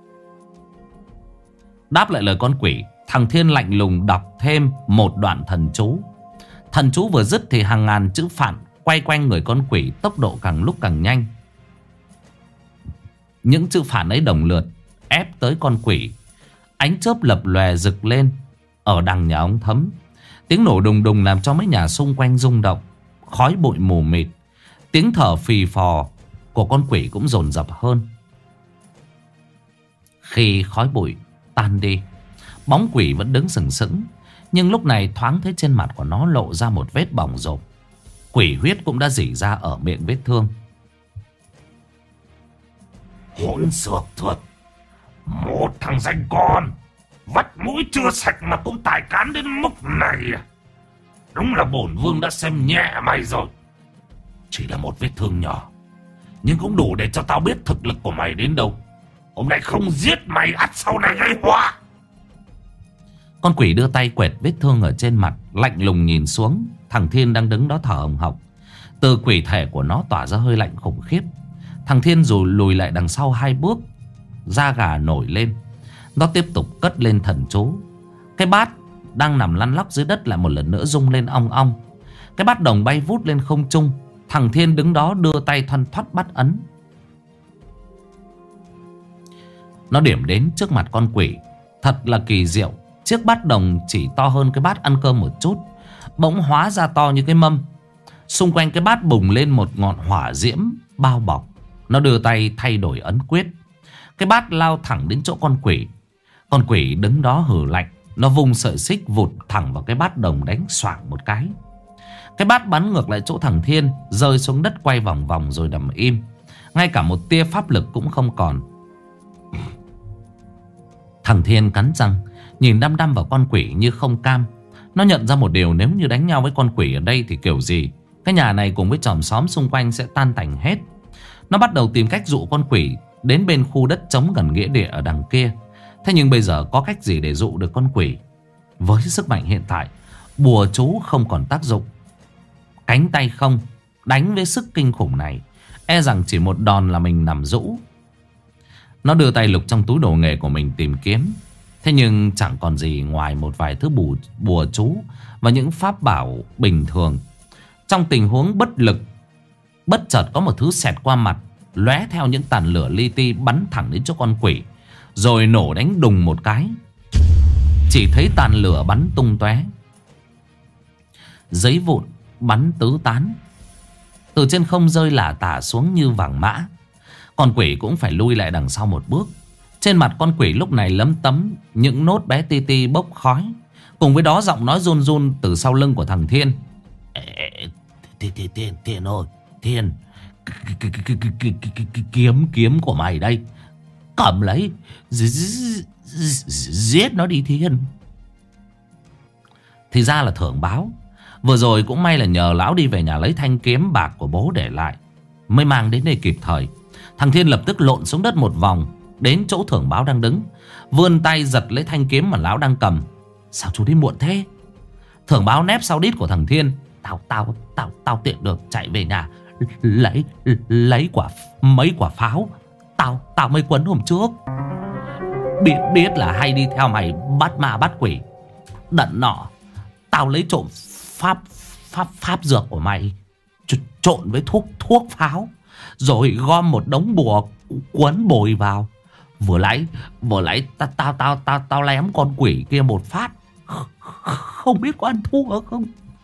Đáp lại lời con quỷ, thằng Thiên lạnh lùng đọc thêm một đoạn thần chú. Thần chú vừa dứt thì hàng ngàn chữ phạn quay quanh người con quỷ, tốc độ càng lúc càng nhanh. Những chữ phạn ấy đồng lượt ép tới con quỷ. Ánh chớp lập lòe rực lên ở đằng nhà ông Thấm. Tiếng nổ đùng đùng làm cho mấy nhà xung quanh rung động. Khói bụi mù mịt, tiếng thở phì phò của con quỷ cũng dồn dập hơn. Khi khói bụi tan đi, bóng quỷ vẫn đứng sừng sững. Nhưng lúc này thoáng thấy trên mặt của nó lộ ra một vết bỏng rộp. Quỷ huyết cũng đã rỉ ra ở miệng vết thương. Hỗn xược thuật, một thằng danh con, vắt mũi chưa sạch mà cũng tài cán đến mức này. Đúng là bổn vương đã xem nhẹ mày rồi. Chỉ là một vết thương nhỏ, nhưng cũng đủ để cho tao biết thực lực của mày đến đâu. Hôm nay không giết mày ắt sau này gây họa. Con quỷ đưa tay quẹt vết thương ở trên mặt, lạnh lùng nhìn xuống thằng Thiên đang đứng đó thở hồng hộc. Từ quỷ thể của nó tỏa ra hơi lạnh khủng khiếp. Thằng Thiên dù lùi lại đằng sau 2 bước, da gà nổi lên. Nó tiếp tục cất lên thần chú. Cái bát đang nằm lăn lóc dưới đất lại một lần nữa rung lên ong ong. Cái bát đồng bay vút lên không trung. Thằng Thiên đứng đó đưa tay thoăn thoắt bắt ấn. Nó điểm đến trước mặt con quỷ. Thật là kỳ diệu. Chiếc bát đồng chỉ to hơn cái bát ăn cơm một chút, bỗng hóa ra to như cái mâm. Xung quanh cái bát bùng lên một ngọn hỏa diễm bao bọc. Nó đưa tay thay đổi ấn quyết. Cái bát lao thẳng đến chỗ con quỷ. Con quỷ đứng đó hừ lạnh. Nó vung sợi xích vụt thẳng vào cái bát đồng, đánh xoảng một cái. Cái bát bắn ngược lại chỗ thằng Thiên, rơi xuống đất quay vòng vòng rồi nằm im. Ngay cả một tia pháp lực cũng không còn. Thằng Thiên cắn răng, nhìn đăm đăm vào con quỷ như không cam. Nó nhận ra một điều, nếu như đánh nhau với con quỷ ở đây thì kiểu gì cái nhà này cùng với chòm xóm xung quanh sẽ tan tành hết. Nó bắt đầu tìm cách dụ con quỷ đến bên khu đất trống gần nghĩa địa ở đằng kia. Thế nhưng bây giờ có cách gì để dụ được con quỷ? Với sức mạnh hiện tại, bùa chú không còn tác dụng. Cánh tay không, đánh với sức kinh khủng này, e rằng chỉ một đòn là mình nằm rũ. Nó đưa tay lục trong túi đồ nghề của mình tìm kiếm. Thế nhưng chẳng còn gì ngoài một vài thứ bùa chú và những pháp bảo bình thường. Trong tình huống bất lực, bất chợt có một thứ xẹt qua mặt, lóe theo những tàn lửa li ti bắn thẳng đến chỗ con quỷ, rồi nổ đánh đùng một cái. Chỉ thấy tàn lửa bắn tung tóe, giấy vụn bắn tứ tán, từ trên không rơi lả tả xuống như vàng mã. Con quỷ cũng phải lui lại đằng sau một bước. Trên mặt con quỷ lúc này lấm tấm những nốt bé ti ti bốc khói. Cùng với đó giọng nói run run từ sau lưng của thằng Thiên. Thiên ơi, Thiên, kiếm của mày đây, cầm lấy, giết nó đi Thiên. Thì ra là Thưởng Báo. Vừa rồi cũng may là nhờ lão đi về nhà lấy thanh kiếm bạc của bố để lại, mới mang đến đây kịp thời. Thằng Thiên lập tức lộn xuống đất một vòng, đến chỗ Thưởng Báo đang đứng, vươn tay giật lấy thanh kiếm mà lão đang cầm. Sao chú đi muộn thế? Thưởng Báo nép sau đít của thằng Thiên. Tao tiện được chạy về nhà lấy mấy quả pháo tao mới quấn hôm trước. Biết là hay đi theo mày bắt ma bắt quỷ. Đận nọ tao lấy trộm pháp dược của mày, trộn với thuốc pháo, rồi gom một đống bùa quấn bồi vào. Vừa lấy tao lém con quỷ kia một phát, không biết có ăn thua không.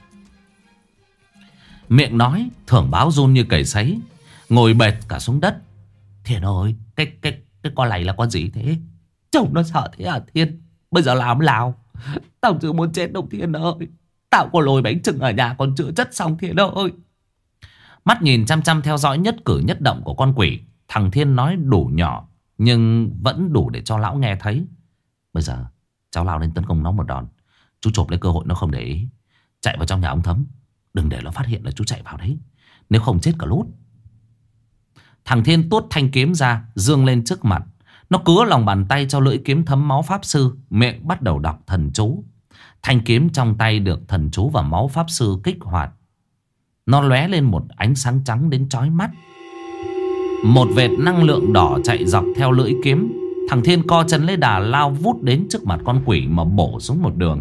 Miệng nói, Thưởng Báo run như cầy sấy, ngồi bệt cả xuống đất. Thiên ơi, cái con này là con gì thế? Chồng nó sợ thế à Thiên? Bây giờ làm nào? Tao chưa muốn chết đâu Thiên ơi. Tao có lồi bánh chưng ở nhà còn chưa chất xong Thiên ơi. Mắt nhìn chăm chăm theo dõi nhất cử nhất động của con quỷ, thằng Thiên nói đủ nhỏ nhưng vẫn đủ để cho lão nghe thấy. Bây giờ cháu lao lên tấn công nó một đòn. Chú chộp lấy cơ hội nó không để ý, chạy vào trong nhà ông Thấm. Đừng để nó phát hiện là chú chạy vào đấy, nếu không chết cả lút. Thằng Thiên tuốt thanh kiếm ra, giương lên trước mặt. Nó cứa lòng bàn tay cho lưỡi kiếm thấm máu pháp sư, miệng bắt đầu đọc thần chú. Thanh kiếm trong tay được thần chú và máu pháp sư kích hoạt. Nó lóe lên một ánh sáng trắng đến chói mắt. Một vệt năng lượng đỏ chạy dọc theo lưỡi kiếm. Thằng Thiên co chân lấy đà lao vút đến trước mặt con quỷ mà bổ xuống một đường.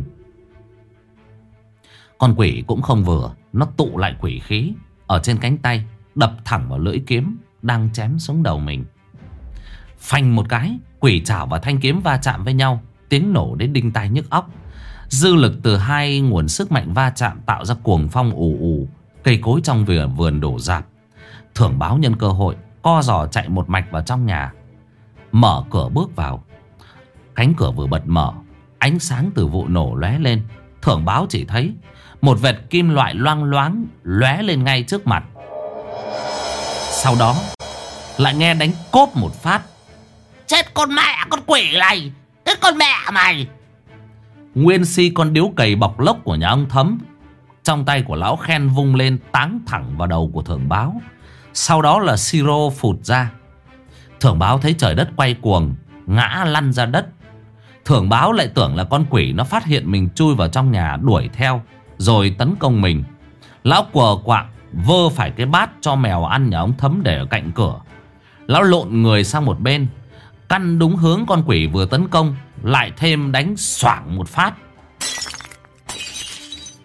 Con quỷ cũng không vừa, nó tụ lại quỷ khí ở trên cánh tay, đập thẳng vào lưỡi kiếm đang chém xuống đầu mình. Phanh một cái, quỷ chảo và thanh kiếm va chạm với nhau, tiếng nổ đến đinh tai nhức óc. Dư lực từ hai nguồn sức mạnh va chạm tạo ra cuồng phong ù ù, cây cối trong vườn đổ rạp. Thưởng Báo nhân cơ hội co giò chạy một mạch vào trong nhà, mở cửa bước vào. Cánh cửa vừa bật mở, ánh sáng từ vụ nổ lóe lên. Thưởng Báo chỉ thấy một vệt kim loại loang loáng lóe lên ngay trước mặt. Sau đó lại nghe đánh cốp một phát. Chết con mẹ con quỷ này, chết con mẹ mày. Nguyên si con điếu cày bọc lốc của nhà ông Thấm trong tay của lão Khen vung lên táng thẳng vào đầu của Thưởng Báo. Sau đó là siro phụt ra. Thưởng Báo thấy trời đất quay cuồng, ngã lăn ra đất. Thưởng Báo lại tưởng là con quỷ nó phát hiện mình chui vào trong nhà đuổi theo rồi tấn công mình. Lão quờ quạng vơ phải cái bát cho mèo ăn nhà ông Thấm để ở cạnh cửa. Lão lộn người sang một bên, căn đúng hướng con quỷ vừa tấn công, lại thêm đánh xoảng một phát.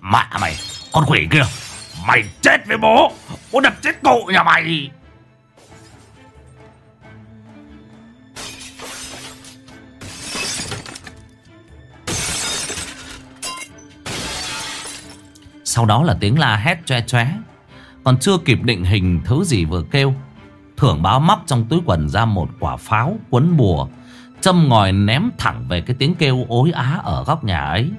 Mẹ mày, con quỷ kia, mày chết với bố. Bố đập chết cụ nhà mày. Sau đó là tiếng la hét choe choé. Còn chưa kịp định hình thứ gì vừa kêu, Thưởng Báo móc trong túi quần ra một quả pháo quấn bùa, châm ngòi ném thẳng về cái tiếng kêu ối á ở góc nhà ấy.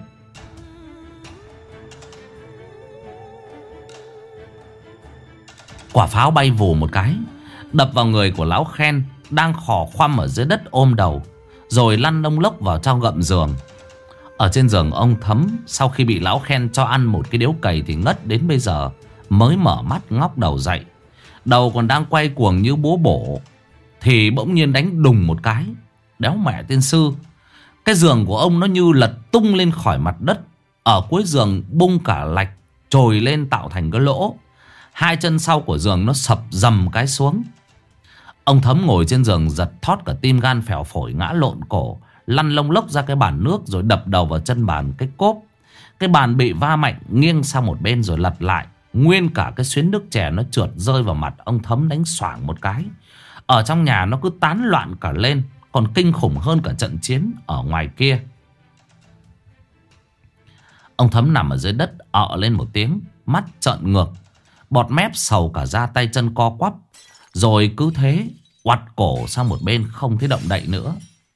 Quả pháo bay vù một cái, đập vào người của lão Khen đang khò khoăm ở dưới đất ôm đầu, rồi lăn lông lốc vào trong gầm giường. Ở trên giường ông Thấm, sau khi bị lão Khen cho ăn một cái điếu cày thì ngất đến bây giờ mới mở mắt ngóc đầu dậy. Đầu còn đang quay cuồng như búa bổ thì bỗng nhiên đánh đùng một cái. Đéo mẹ tiên sư, cái giường của ông nó như lật tung lên khỏi mặt đất. Ở cuối giường bung cả lạch trồi lên tạo thành cái lỗ. Hai chân sau của giường nó sập dầm cái xuống. Ông Thấm ngồi trên giường giật thót cả tim gan phèo phổi, ngã lộn cổ, lăn lông lốc ra cái bàn nước rồi đập đầu vào chân bàn cái cốp. Cái bàn bị va mạnh nghiêng sang một bên rồi lật lại. Nguyên cả cái xuyến nước chè nó trượt rơi vào mặt ông Thấm đánh xoảng một cái. Ở trong nhà nó cứ tán loạn cả lên, còn kinh khủng hơn cả trận chiến ở ngoài kia. Ông Thấm nằm ở dưới đất ợ lên một tiếng, mắt trợn ngược, bọt mép sầu cả da tay chân co quắp. Rồi cứ thế oặt cổ sang một bên không thể động đậy nữa.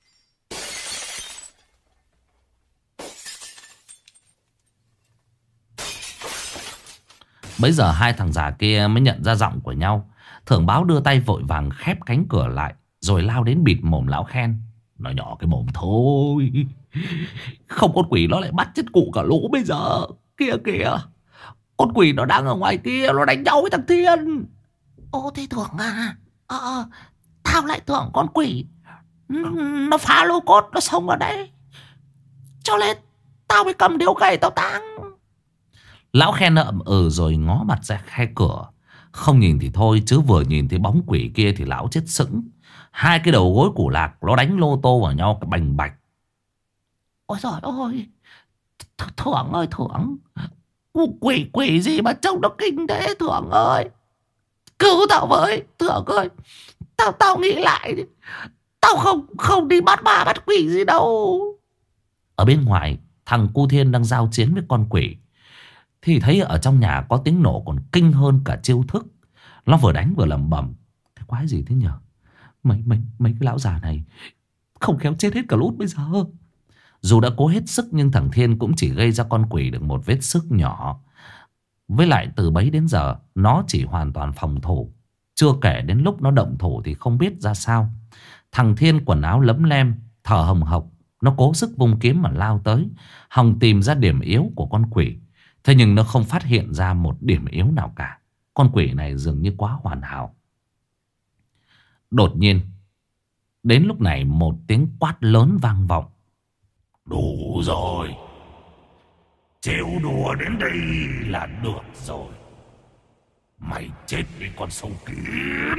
Bấy giờ hai thằng già kia mới nhận ra giọng của nhau. Thưởng Báo đưa tay vội vàng khép cánh cửa lại, rồi lao đến bịt mồm lão Khen. Nó nhỏ cái mồm thôi, không con quỷ nó lại bắt chết cụ cả lũ bây giờ. Kìa kìa, con quỷ nó đang ở ngoài kia, nó đánh nhau với thằng Thiên. Ô thế Thưởng à, tao lại tưởng con quỷ nó phá lô cốt, nó xông ở đây, cho nên tao mới cầm điếu cày tao táng. Lão Khen ậm rồi ngó mặt ra khe cửa. Không nhìn thì thôi, chứ vừa nhìn thấy bóng quỷ kia thì lão chết sững. Hai cái đầu gối củ lạc nó đánh lô tô vào nhau cái bành bạch. Ôi giời ơi, Thưởng ơi Thưởng, quỷ gì mà trông nó kinh thế Thưởng ơi. Cứu tao với Thưởng ơi. Tao nghĩ lại, tao không đi bắt ma bắt quỷ gì đâu. Ở bên ngoài, thằng Cu Thiên đang giao chiến với con quỷ thì thấy ở trong nhà có tiếng nổ còn kinh hơn cả chiêu thức. Nó vừa đánh vừa lẩm bẩm: cái quái gì thế nhở? Mấy cái lão già này không khéo chết hết cả lút bây giờ. Dù đã cố hết sức nhưng thằng Thiên cũng chỉ gây ra con quỷ được một vết sức nhỏ. Với lại từ bấy đến giờ nó chỉ hoàn toàn phòng thủ. Chưa kể đến lúc nó động thủ thì không biết ra sao. Thằng Thiên quần áo lấm lem, thở hồng hộc, nó cố sức vung kiếm mà lao tới, hòng tìm ra điểm yếu của con quỷ. Thế nhưng nó không phát hiện ra một điểm yếu nào cả. Con quỷ này dường như quá hoàn hảo. Đột nhiên, đến lúc này một tiếng quát lớn vang vọng. Đủ rồi, trêu đùa đến đây là được rồi. Mày chết đi con sâu kiến.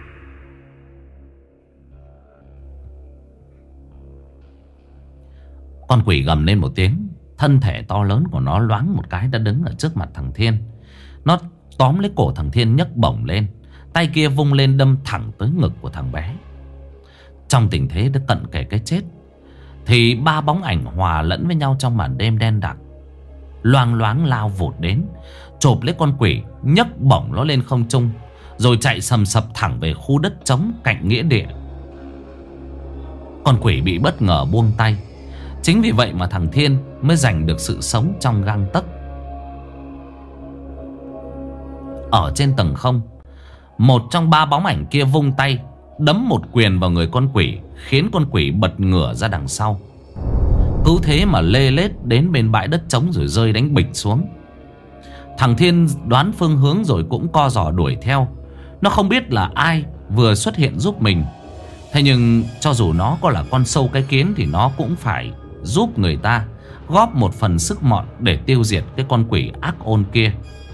Con quỷ gầm lên một tiếng. Thân thể to lớn của nó loáng một cái đã đứng ở trước mặt thằng Thiên. Nó tóm lấy cổ thằng Thiên nhấc bổng lên, tay kia vung lên đâm thẳng tới ngực của thằng bé. Trong tình thế đã cận kề cái chết thì ba bóng ảnh hòa lẫn với nhau trong màn đêm đen đặc, loang loáng lao vụt đến, chộp lấy con quỷ, nhấc bổng nó lên không trung, rồi chạy sầm sập thẳng về khu đất trống cạnh nghĩa địa. Con quỷ bị bất ngờ buông tay. Chính vì vậy mà thằng Thiên mới giành được sự sống trong gang tấc. Ở trên tầng không, một trong ba bóng ảnh kia vung tay đấm một quyền vào người con quỷ, khiến con quỷ bật ngửa ra đằng sau. Cứ thế mà lê lết đến bên bãi đất trống rồi rơi đánh bịch xuống. Thằng Thiên đoán phương hướng rồi cũng co giò đuổi theo. Nó không biết là ai vừa xuất hiện giúp mình. Thế nhưng cho dù nó có là con sâu cái kiến thì nó cũng phải giúp người ta góp một phần sức mọn để tiêu diệt cái con quỷ ác ôn kia.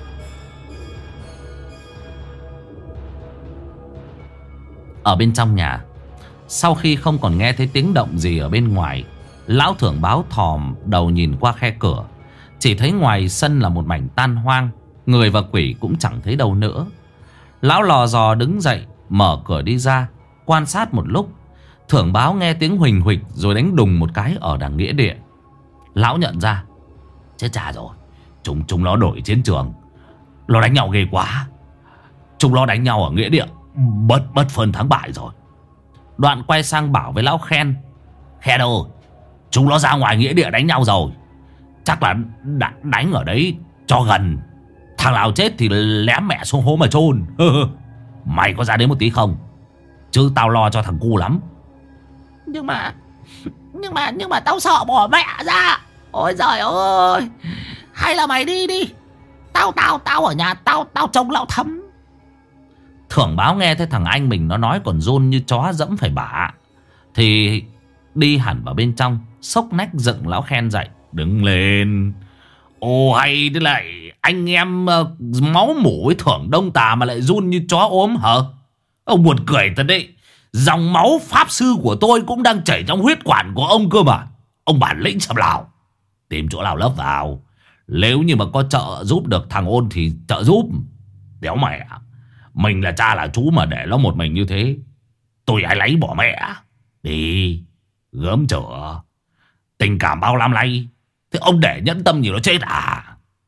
Ở bên trong nhà, sau khi không còn nghe thấy tiếng động gì ở bên ngoài, lão Thưởng Báo thò đầu nhìn qua khe cửa Chỉ thấy ngoài sân là một mảnh tan hoang, người và quỷ cũng chẳng thấy đâu nữa. Lão lò dò đứng dậy, mở cửa đi ra, quan sát một lúc. Thưởng báo nghe tiếng huỳnh huỳnh rồi đánh đùng một cái ở đằng nghĩa địa. Lão nhận ra, chết chà rồi, chúng nó đổi chiến trường, nó đánh nhau ghê quá. Chúng nó đánh nhau ở nghĩa địa, bất phân thắng bại rồi. Đoạn quay sang bảo với lão Khen: Khen ơi, chúng nó ra ngoài nghĩa địa đánh nhau rồi. Chắc là đánh ở đấy cho gần. Thằng nào chết thì lém mẹ xuống hố mà chôn. Mày có ra đến một tí không? Chứ tao lo cho thằng cu lắm. Nhưng mà tao sợ bỏ mẹ ra. Ôi giời ơi. Hay là mày đi đi. Tao ở nhà tao trông lão Thấm. Thưởng báo nghe thấy thằng anh mình nó nói còn run như chó dẫm phải bả, thì đi hẳn vào bên trong, xốc nách dựng lão Khen dậy: Đứng lên. Ồ hay thế lại anh em máu mủ với Thưởng Đông Tà mà lại run như chó ốm hả? Ông buồn cười thật đấy. Dòng máu pháp sư của tôi cũng đang chảy trong huyết quản của ông cơ mà. Ông bản lĩnh xem nào. Tìm chỗ nào lấp vào. Nếu như mà có trợ giúp được thằng Ôn thì trợ giúp. Đéo mẹ, mình là cha là chú mà để nó một mình như thế, tôi ai lấy bỏ mẹ. Đi, gớm chửa. Tình cảm bao năm nay, thế ông để nhẫn tâm nhiều nó chết à?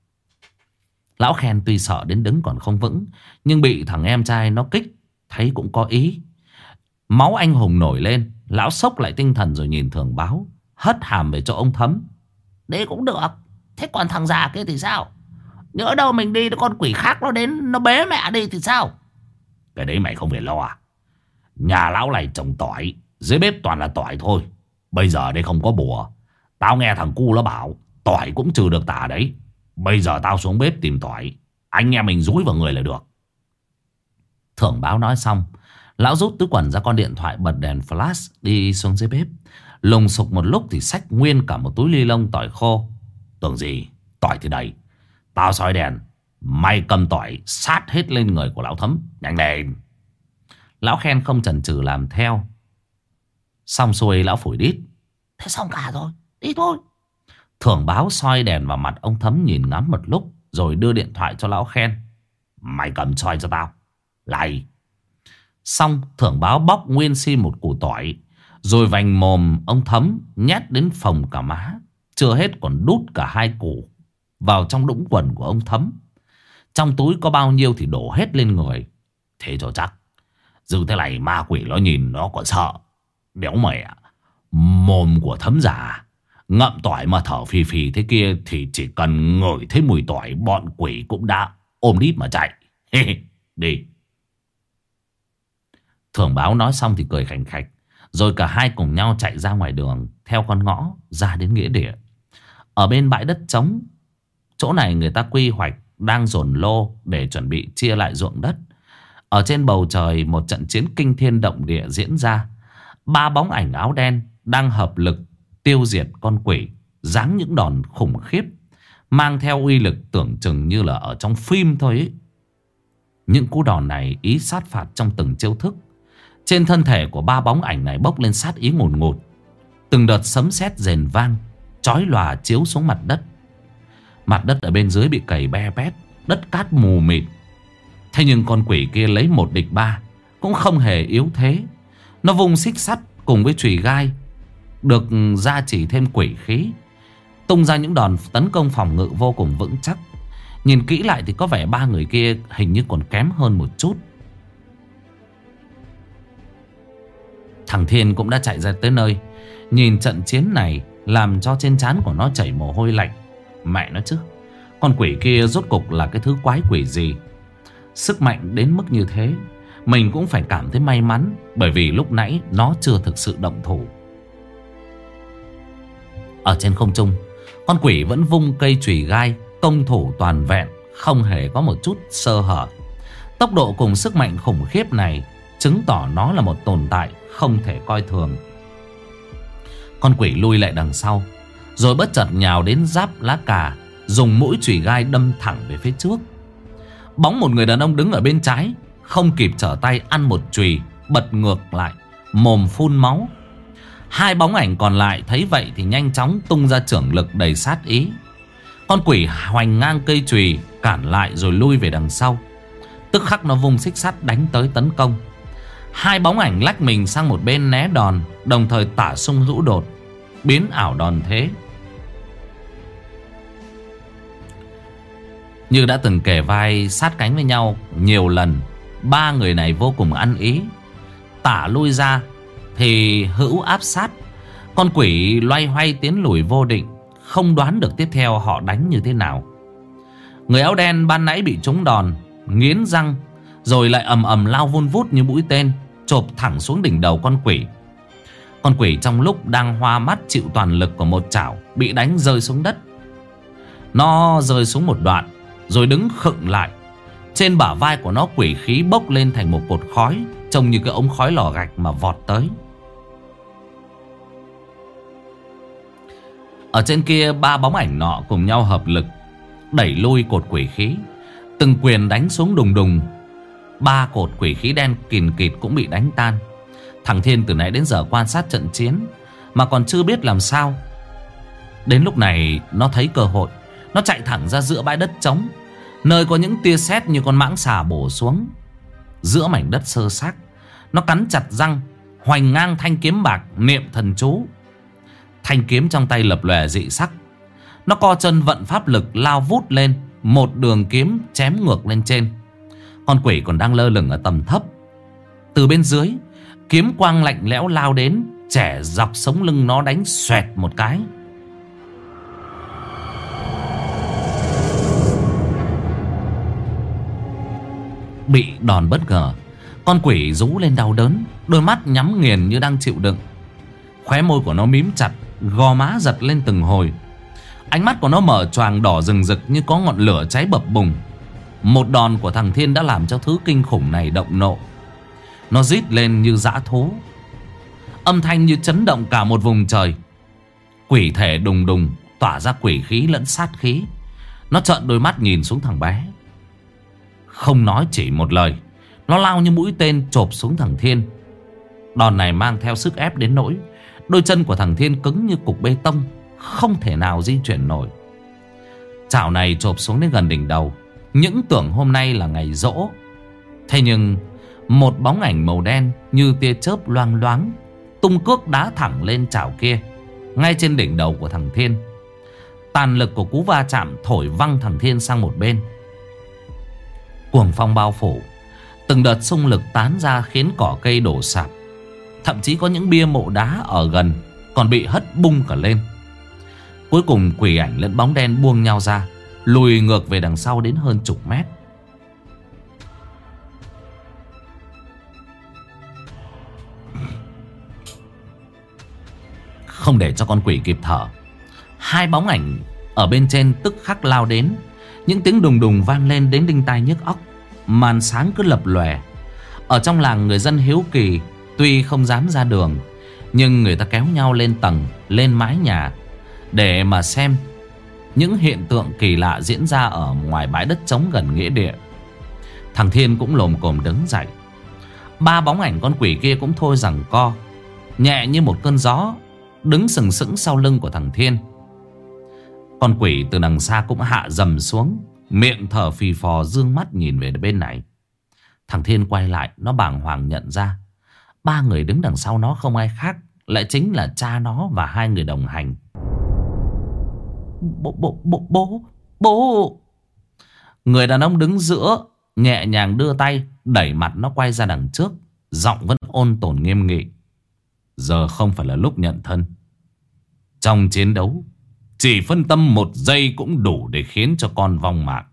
Lão Khen tuy sợ đến đứng còn không vững, nhưng bị thằng em trai nó kích, thấy cũng có ý. Máu anh hùng nổi lên. Lão sốc lại tinh thần rồi nhìn Thưởng báo, hất hàm về chỗ ông Thấm: Đấy cũng được. Thế còn thằng già kia thì sao? Nhỡ đâu mình đi con quỷ khác nó đến nó bế mẹ đi thì sao? Cái đấy mày không phải lo à? Nhà lão này trồng tỏi, dưới bếp toàn là tỏi thôi. Bây giờ đây không có bùa. Tao nghe thằng cu nó bảo tỏi cũng trừ được tà đấy. Bây giờ tao xuống bếp tìm tỏi, anh em mình dúi vào người là được. Thưởng báo nói xong, lão rút túi quần ra con điện thoại, bật đèn flash đi xuống dưới bếp. Lùng sục một lúc thì xách nguyên cả một túi ni lông tỏi khô. Tưởng gì, tỏi thì đầy. Tao soi đèn, mày cầm tỏi sát hết lên người của lão Thấm. Nhanh lên. Lão Khen không chần chừ làm theo. Xong xuôi lão phủi đít: Thế xong cả rồi, đi thôi. Thưởng báo soi đèn vào mặt ông Thấm nhìn ngắm một lúc, rồi đưa điện thoại cho lão Khen: Mày cầm soi cho tao. Lại. Xong Thưởng báo bóc nguyên si một củ tỏi, rồi vành mồm ông Thấm nhét đến phồng cả má. Chưa hết còn đút cả hai củ vào trong đũng quần của ông Thấm. Trong túi có bao nhiêu thì đổ hết lên người. Thế cho chắc. Dư thế này ma quỷ nó nhìn nó còn sợ. Đéo mẹ, mồm của Thấm già ngậm tỏi mà thở phì phì thế kia thì chỉ cần ngửi thấy mùi tỏi, bọn quỷ cũng đã ôm đít mà chạy. Đi. Thưởng báo nói xong thì cười khành khạch, rồi cả hai cùng nhau chạy ra ngoài đường, theo con ngõ ra đến nghĩa địa. Ở bên bãi đất trống, chỗ này người ta quy hoạch đang dồn lô để chuẩn bị chia lại ruộng đất. Ở trên bầu trời, một trận chiến kinh thiên động địa diễn ra. 3 bóng ảnh áo đen đang hợp lực tiêu diệt con quỷ, giáng những đòn khủng khiếp, mang theo uy lực tưởng chừng như là ở trong phim thôi ấy. Những cú đòn này ý sát phạt trong từng chiêu thức. Trên thân thể của 3 bóng ảnh này bốc lên sát ý ngùn ngụt. Từng đợt sấm sét rền vang, chói lòa chiếu xuống mặt đất. Mặt đất ở bên dưới bị cày be bét, đất cát mù mịt. Thế nhưng con quỷ kia lấy 1 địch 3 cũng không hề yếu thế. Nó vung xích sắt cùng với chùy gai được gia chỉ thêm quỷ khí, tung ra những đòn tấn công phòng ngự vô cùng vững chắc. Nhìn kỹ lại thì có vẻ 3 người kia hình như còn kém hơn một chút. Thằng Thiên cũng đã chạy ra tới nơi. Nhìn trận chiến này làm cho trên trán của nó chảy mồ hôi lạnh. Mẹ nó chứ, con quỷ kia rốt cục là cái thứ quái quỷ gì? Sức mạnh đến mức như thế, mình cũng phải cảm thấy may mắn, bởi vì lúc nãy nó chưa thực sự động thủ. Ở trên không trung, con quỷ vẫn vung cây chùy gai, công thủ toàn vẹn, không hề có một chút sơ hở. Tốc độ cùng sức mạnh khủng khiếp này chứng tỏ nó là một tồn tại không thể coi thường. Con quỷ lui lại đằng sau, rồi bất chợt nhào đến giáp lá cà, dùng mũi chùy gai đâm thẳng về phía trước. Bóng một người đàn ông đứng ở bên trái không kịp trở tay, ăn một chùy bật ngược lại, mồm phun máu. 2 bóng ảnh còn lại thấy vậy thì nhanh chóng tung ra chưởng lực đầy sát ý. Con quỷ hoành ngang cây chùy cản lại rồi lui về đằng sau. Tức khắc nó vung xích sắt đánh tới tấn công. Hai bóng ảnh lách mình sang một bên né đòn, đồng thời tả xung hữu đột, biến ảo đòn thế. Như đã từng kề vai sát cánh với nhau nhiều lần, ba người này vô cùng ăn ý. Tả lui ra thì hữu áp sát. Con quỷ loay hoay tiến lùi vô định, không đoán được tiếp theo họ đánh như thế nào. Người áo đen ban nãy bị trúng đòn, nghiến răng, rồi lại ầm ầm lao vun vút như mũi tên, chộp thẳng xuống đỉnh đầu con quỷ. Con quỷ trong lúc đang hoa mắt chịu toàn lực của một chảo, bị đánh rơi xuống đất. Nó rơi xuống một đoạn rồi đứng khựng lại. Trên bả vai của nó quỷ khí bốc lên thành một cột khói, trông như cái ống khói lò gạch mà vọt tới. Ở trên kia ba bóng ảnh nọ cùng nhau hợp lực đẩy lui cột quỷ khí. Từng quyền đánh xuống đùng đùng. Ba cột quỷ khí đen kìn kịt cũng bị đánh tan. Thằng Thiên từ nãy đến giờ quan sát trận chiến mà còn chưa biết làm sao. Đến lúc này nó thấy cơ hội, nó chạy thẳng ra giữa bãi đất trống, nơi có những tia sét như con mãng xà bổ xuống. Giữa mảnh đất sơ xác, nó cắn chặt răng, hoành ngang thanh kiếm bạc, niệm thần chú. Thanh kiếm trong tay lập lòe dị sắc. Nó co chân vận pháp lực lao vút lên, một đường kiếm chém ngược lên trên. Con quỷ còn đang lơ lửng ở tầm thấp. Từ bên dưới, kiếm quang lạnh lẽo lao đến, chẻ dọc sống lưng nó đánh xoẹt một cái. Bị đòn bất ngờ, con quỷ rú lên đau đớn, đôi mắt nhắm nghiền như đang chịu đựng. Khóe môi của nó mím chặt, gò má giật lên từng hồi. Ánh mắt của nó mở choàng đỏ rừng rực như có ngọn lửa cháy bập bùng. Một đòn của thằng Thiên đã làm cho thứ kinh khủng này động nộ. Nó rít lên như dã thú, âm thanh như chấn động cả một vùng trời. Quỷ thể đùng đùng tỏa ra quỷ khí lẫn sát khí. Nó trợn đôi mắt nhìn xuống thằng bé, không nói chỉ một lời. Nó lao như mũi tên chộp xuống thằng Thiên. Đòn này mang theo sức ép đến nỗi đôi chân của thằng Thiên cứng như cục bê tông, không thể nào di chuyển nổi. Chảo này chộp xuống đến gần đỉnh đầu. Những tưởng hôm nay là ngày giỗ. Thế nhưng một bóng ảnh màu đen như tia chớp loang loáng tung cước đá thẳng lên chảo kia, ngay trên đỉnh đầu của thằng Thiên. Tàn lực của cú va chạm thổi văng thằng Thiên sang một bên. Cuồng phong bao phủ, từng đợt xung lực tán ra khiến cỏ cây đổ sạp. Thậm chí có những bia mộ đá ở gần còn bị hất bung cả lên. Cuối cùng quỷ ảnh lẫn bóng đen buông nhau ra, lùi ngược về đằng sau đến hơn chục mét. Không để cho con quỷ kịp thở, hai bóng ảnh ở bên trên tức khắc lao đến. Những tiếng đùng đùng vang lên đến đinh tai nhức óc. Màn sáng cứ lập lòe. Ở trong làng người dân hiếu kỳ, tuy không dám ra đường, nhưng người ta kéo nhau lên tầng, lên mái nhà để mà xem những hiện tượng kỳ lạ diễn ra ở ngoài bãi đất trống gần nghĩa địa. Thằng Thiên cũng lồm cồm đứng dậy. Ba bóng ảnh con quỷ kia cũng thôi giằng co, nhẹ như một cơn gió, đứng sừng sững sau lưng của thằng Thiên. Con quỷ từ đằng xa cũng hạ dầm xuống, miệng thở phì phò, dương mắt nhìn về bên này. Thằng Thiên quay lại, nó bàng hoàng nhận ra ba người đứng đằng sau nó không ai khác, lại chính là cha nó và hai người đồng hành. Bố. Người đàn ông đứng giữa nhẹ nhàng đưa tay đẩy mặt nó quay ra đằng trước, giọng vẫn ôn tồn nghiêm nghị. Giờ không phải là lúc nhận thân. Trong chiến đấu, chỉ phân tâm một giây cũng đủ để khiến cho con vong mạng.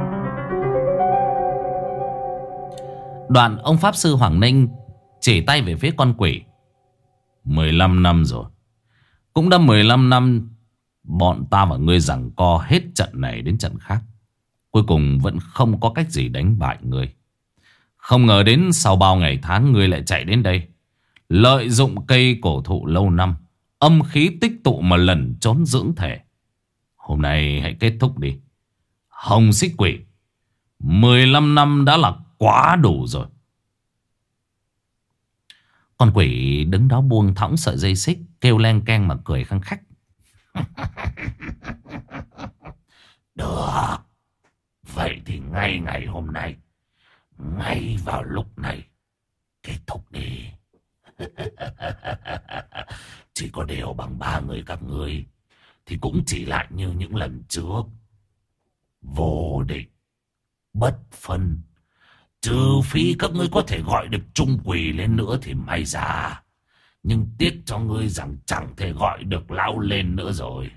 Đoạn ông Pháp Sư Hoàng Ninh chỉ tay về phía con quỷ. 15 năm rồi. Cũng đã 15 năm bọn ta và ngươi giằng co hết trận này đến trận khác. Cuối cùng vẫn không có cách gì đánh bại ngươi. Không ngờ đến sau bao ngày tháng ngươi lại chạy đến đây, lợi dụng cây cổ thụ lâu năm, âm khí tích tụ mà lẩn trốn dưỡng thể. Hôm nay hãy kết thúc đi. Hồng Xích Quỷ, 15 năm đã là quá đủ rồi. Con quỷ đứng đó buông thõng sợi dây xích, kêu len keng mà cười khăng khách. Được. Vậy thì ngay ngày hôm nay, ngay vào lúc này, kết thúc đi. Chỉ có điều bằng 3 người các ngươi thì cũng chỉ lại như những lần trước. Vô địch, bất phân. Trừ phi các ngươi có thể gọi được Trung Quỳ lên nữa thì may ra. Nhưng tiếc cho ngươi rằng chẳng thể gọi được lão lên nữa rồi.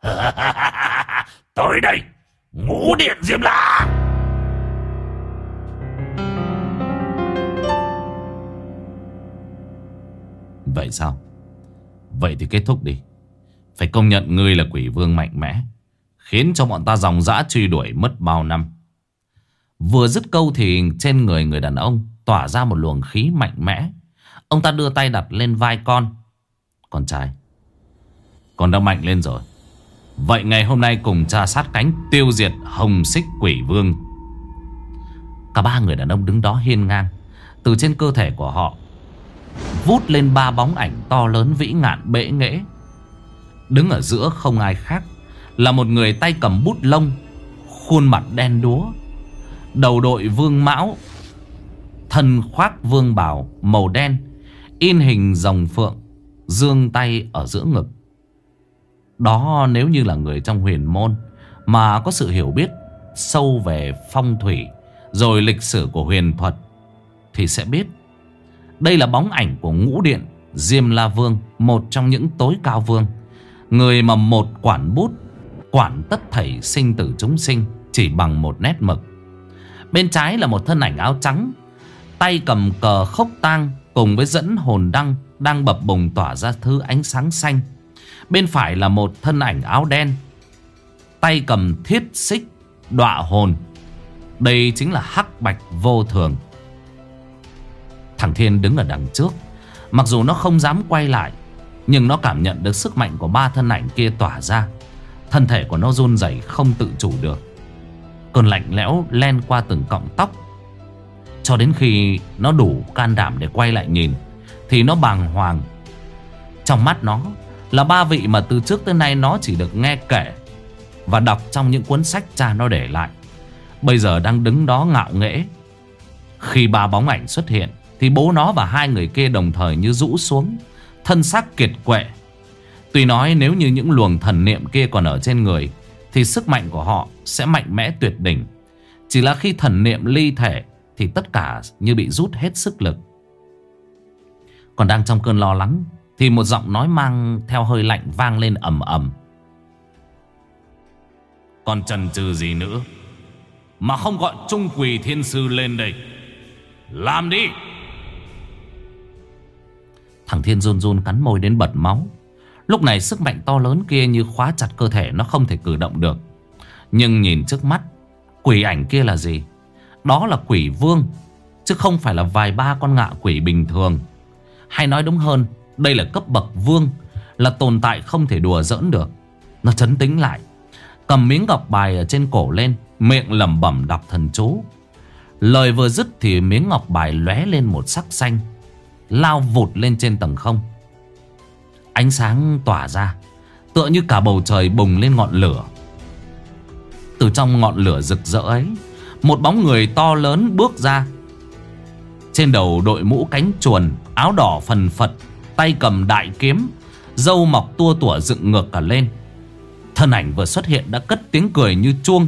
Tới đây, Ngũ Điện Diêm La. Vậy sao? Vậy thì kết thúc đi. Phải công nhận ngươi là quỷ vương mạnh mẽ, khiến cho bọn ta dòng dã truy đuổi mất bao năm. Vừa dứt câu thì trên người người đàn ông tỏa ra một luồng khí mạnh mẽ. Ông ta đưa tay đặt lên vai con. Con trai, con đã mạnh lên rồi. Vậy ngày hôm nay cùng cha sát cánh tiêu diệt Hồng Xích Quỷ Vương. Cả 3 người đàn ông đứng đó hiên ngang. Từ trên cơ thể của họ vút lên 3 bóng ảnh to lớn vĩ ngạn bệ nghễ. Đứng ở giữa không ai khác là một người tay cầm bút lông, khuôn mặt đen đúa, đầu đội vương mão, thân khoác vương bào màu đen, in hình rồng phượng, giương tay ở giữa ngực. Đó nếu như là người trong huyền môn mà có sự hiểu biết sâu về phong thủy rồi lịch sử của huyền thuật thì sẽ biết đây là bóng ảnh của Ngũ Điện Diêm La Vương, một trong những tối cao vương, người mà một quản bút quản tất thảy sinh tử chúng sinh chỉ bằng một nét mực. Bên trái là một thân ảnh áo trắng, tay cầm cờ khốc tang cùng với dẫn hồn đăng đang bập bùng tỏa ra thứ ánh sáng xanh. Bên phải là một thân ảnh áo đen, tay cầm thiết xích đọa hồn. Đây chính là Hắc Bạch Vô Thường. Thằng Thiên đứng ở đằng trước. Mặc dù nó không dám quay lại, nhưng nó cảm nhận được sức mạnh của 3 thân ảnh kia tỏa ra. Thân thể của nó run rẩy không tự chủ được. Cơn lạnh lẽo len qua từng cọng tóc. Cho đến khi nó đủ can đảm để quay lại nhìn thì nó bàng hoàng. Trong mắt nó là 3 vị mà từ trước tới nay nó chỉ được nghe kể và đọc trong những cuốn sách cha nó để lại, bây giờ đang đứng đó ngạo nghễ. Khi 3 bóng ảnh xuất hiện thì bố nó và 2 người kia đồng thời như rũ xuống, thân xác kiệt quệ. Tuy nói nếu như những luồng thần niệm kia còn ở trên người thì sức mạnh của họ sẽ mạnh mẽ tuyệt đỉnh. Chỉ là khi thần niệm ly thể thì tất cả như bị rút hết sức lực. Còn đang trong cơn lo lắng thì một giọng nói mang theo hơi lạnh vang lên ầm ầm. Còn chần chừ gì nữa mà không gọi Trung Quỳ Thiên Sư lên đây? Làm đi! Thằng Thiên run run cắn môi đến bật máu. Lúc này sức mạnh to lớn kia như khóa chặt cơ thể, nó không thể cử động được. Nhưng nhìn trước mắt, quỷ ảnh kia là gì? Đó là quỷ vương, chứ không phải là vài ba con ngạ quỷ bình thường. Hay nói đúng hơn, đây là cấp bậc vương, là tồn tại không thể đùa giỡn được. Nó trấn tĩnh lại, cầm miếng ngọc bài ở trên cổ lên, miệng lẩm bẩm đọc thần chú. Lời vừa dứt thì miếng ngọc bài lóe lên một sắc xanh, lao vụt lên trên tầng không. Ánh sáng tỏa ra, tựa như cả bầu trời bùng lên ngọn lửa. Từ trong ngọn lửa rực rỡ ấy, một bóng người to lớn bước ra. Trên đầu đội mũ cánh chuồn, áo đỏ phần phật, tay cầm đại kiếm, râu mọc tua tủa dựng ngược cả lên. Thân ảnh vừa xuất hiện đã cất tiếng cười như chuông.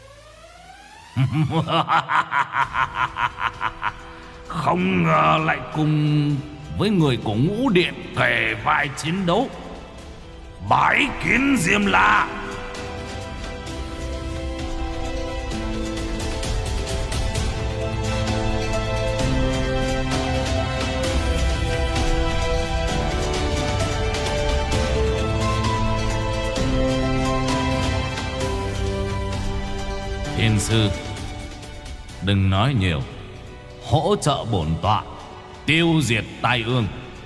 Không ngờ lại cùng với người của Ngũ Điện kề vai chiến đấu. Bái kiến Diêm La. Thiên sư, đừng nói nhiều, hỗ trợ bổn tọa tiêu diệt tai ương.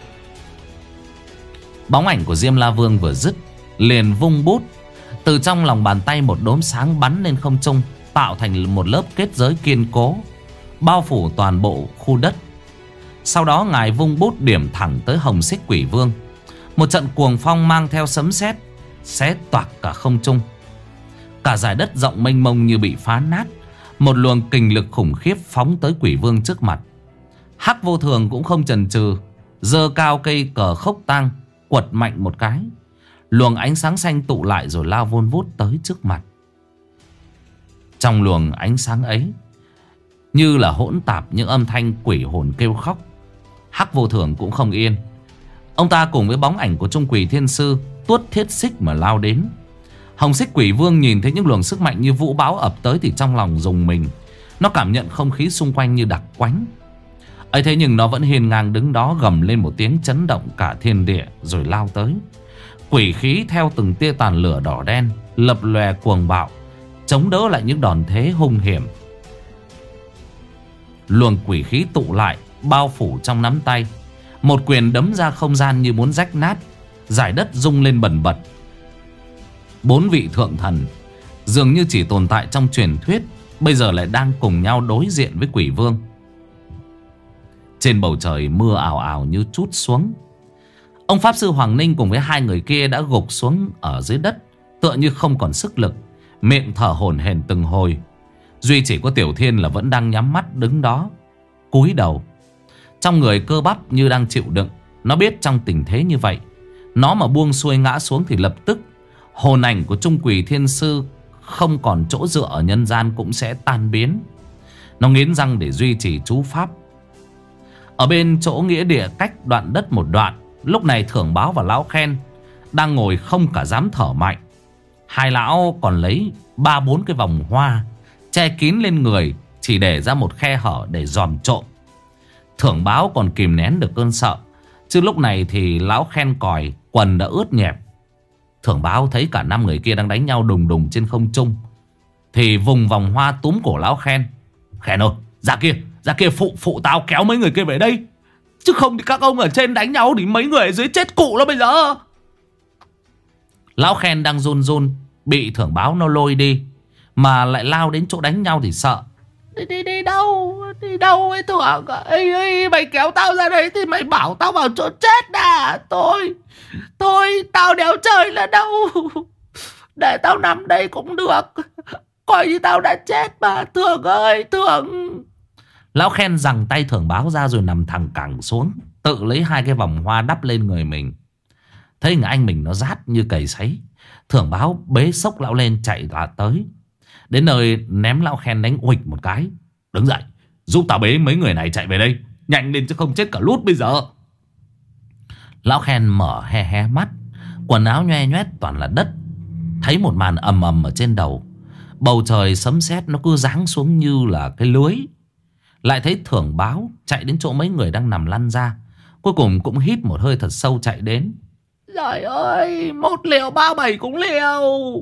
Bóng ảnh của Diêm La Vương vừa dứt, liền vung bút. Từ trong lòng bàn tay một đốm sáng bắn lên không trung, tạo thành một lớp kết giới kiên cố, bao phủ toàn bộ khu đất. Sau đó ngài vung bút điểm thẳng tới Hồng Xích Quỷ Vương. Một trận cuồng phong mang theo sấm sét xé toạc cả không trung. Cả dải đất rộng mênh mông như bị phá nát. Một luồng kình lực khủng khiếp phóng tới quỷ vương trước mặt. Hắc Vô Thường cũng không chần chừ, giơ cao cây cờ khốc tang, quật mạnh một cái. Luồng ánh sáng xanh tụ lại rồi lao vun vút tới trước mặt. Trong luồng ánh sáng ấy, như là hỗn tạp những âm thanh quỷ hồn kêu khóc. Hắc Vô Thường cũng không yên. Ông ta cùng với bóng ảnh của Trung Quỷ Thiên Sư tuốt thiết xích mà lao đến. Hồng Xích Quỷ Vương nhìn thấy những luồng sức mạnh như vũ bão ập tới thì trong lòng rùng mình. Nó cảm nhận không khí xung quanh như đặc quánh. ấy thế nhưng nó vẫn hiên ngang đứng đó, gầm lên một tiếng chấn động cả thiên địa rồi lao tới. Quỷ khí theo từng tia tàn lửa đỏ đen lập lòe cuồng bạo, chống đỡ lại những đòn thế hung hiểm. Luồng quỷ khí tụ lại, bao phủ trong nắm tay. Một quyền đấm ra không gian như muốn rách nát. Dải đất rung lên bần bật. 4 vị thượng thần dường như chỉ tồn tại trong truyền thuyết, bây giờ lại đang cùng nhau đối diện với quỷ vương. Trên bầu trời mưa ào ào như trút xuống. Ông Pháp Sư Hoàng Ninh cùng với hai người kia đã gục xuống ở dưới đất, tựa như không còn sức lực, miệng thở hổn hển từng hồi. Duy chỉ có Tiểu Thiên là vẫn đang nhắm mắt đứng đó, cúi đầu. Trong người cơ bắp như đang chịu đựng. Nó biết trong tình thế như vậy, nó mà buông xuôi ngã xuống thì lập tức hồn ảnh của Trung Quỷ Thiên Sư không còn chỗ dựa ở nhân gian cũng sẽ tan biến. Nó nghiến răng để duy trì chú pháp. Ở bên chỗ nghĩa địa cách đoạn đất một đoạn, lúc này Thưởng Báo và Lão Khen đang ngồi không cả dám thở mạnh. Hai lão còn lấy 3-4 cái vòng hoa che kín lên người, chỉ để ra một khe hở để dòm trộm. Thưởng Báo còn kìm nén được cơn sợ, chứ lúc này thì Lão Khen còi, quần đã ướt nhẹp. Thưởng Báo thấy cả 5 người kia đang đánh nhau đùng đùng trên không trung thì vùng vòng hoa túm cổ Lão Khen. Khen ơi, ra kia phụ tao kéo mấy người kia về đây, chứ không thì các ông ở trên đánh nhau thì mấy người ở dưới chết cụ đó bây giờ. Lão Khen đang run run, bị Thưởng Báo nó lôi đi, mà lại lao đến chỗ đánh nhau thì sợ. Đi đâu ấy Thưởng ơi, mày kéo tao ra đây thì mày bảo tao vào chỗ chết à? Thôi tao đéo chơi là đâu, để tao nằm đây cũng được, coi như tao đã chết mà. Thưởng ơi, Thưởng. Lão Khen giằng tay Thưởng Báo ra rồi nằm thẳng cẳng xuống, tự lấy 2 cái vòng hoa đắp lên người mình. Thấy người anh mình nó rát như cầy sấy, Thưởng Báo bế xốc lão lên chạy tới. Đến nơi ném Lão Khen đánh uịch một cái. Đứng dậy, giúp tao bế mấy người này chạy về đây, nhanh lên chứ không chết cả lút bây giờ. Lão Khen mở he mắt, quần áo nhoe nhoét toàn là đất. Thấy một màn ầm ầm ở trên đầu, bầu trời sấm sét nó cứ giáng xuống như là cái lưới. Lại thấy Thưởng Báo chạy đến chỗ mấy người đang nằm lăn ra, cuối cùng cũng hít một hơi thật sâu chạy đến. Trời ơi, 1 liều 37 cũng liều.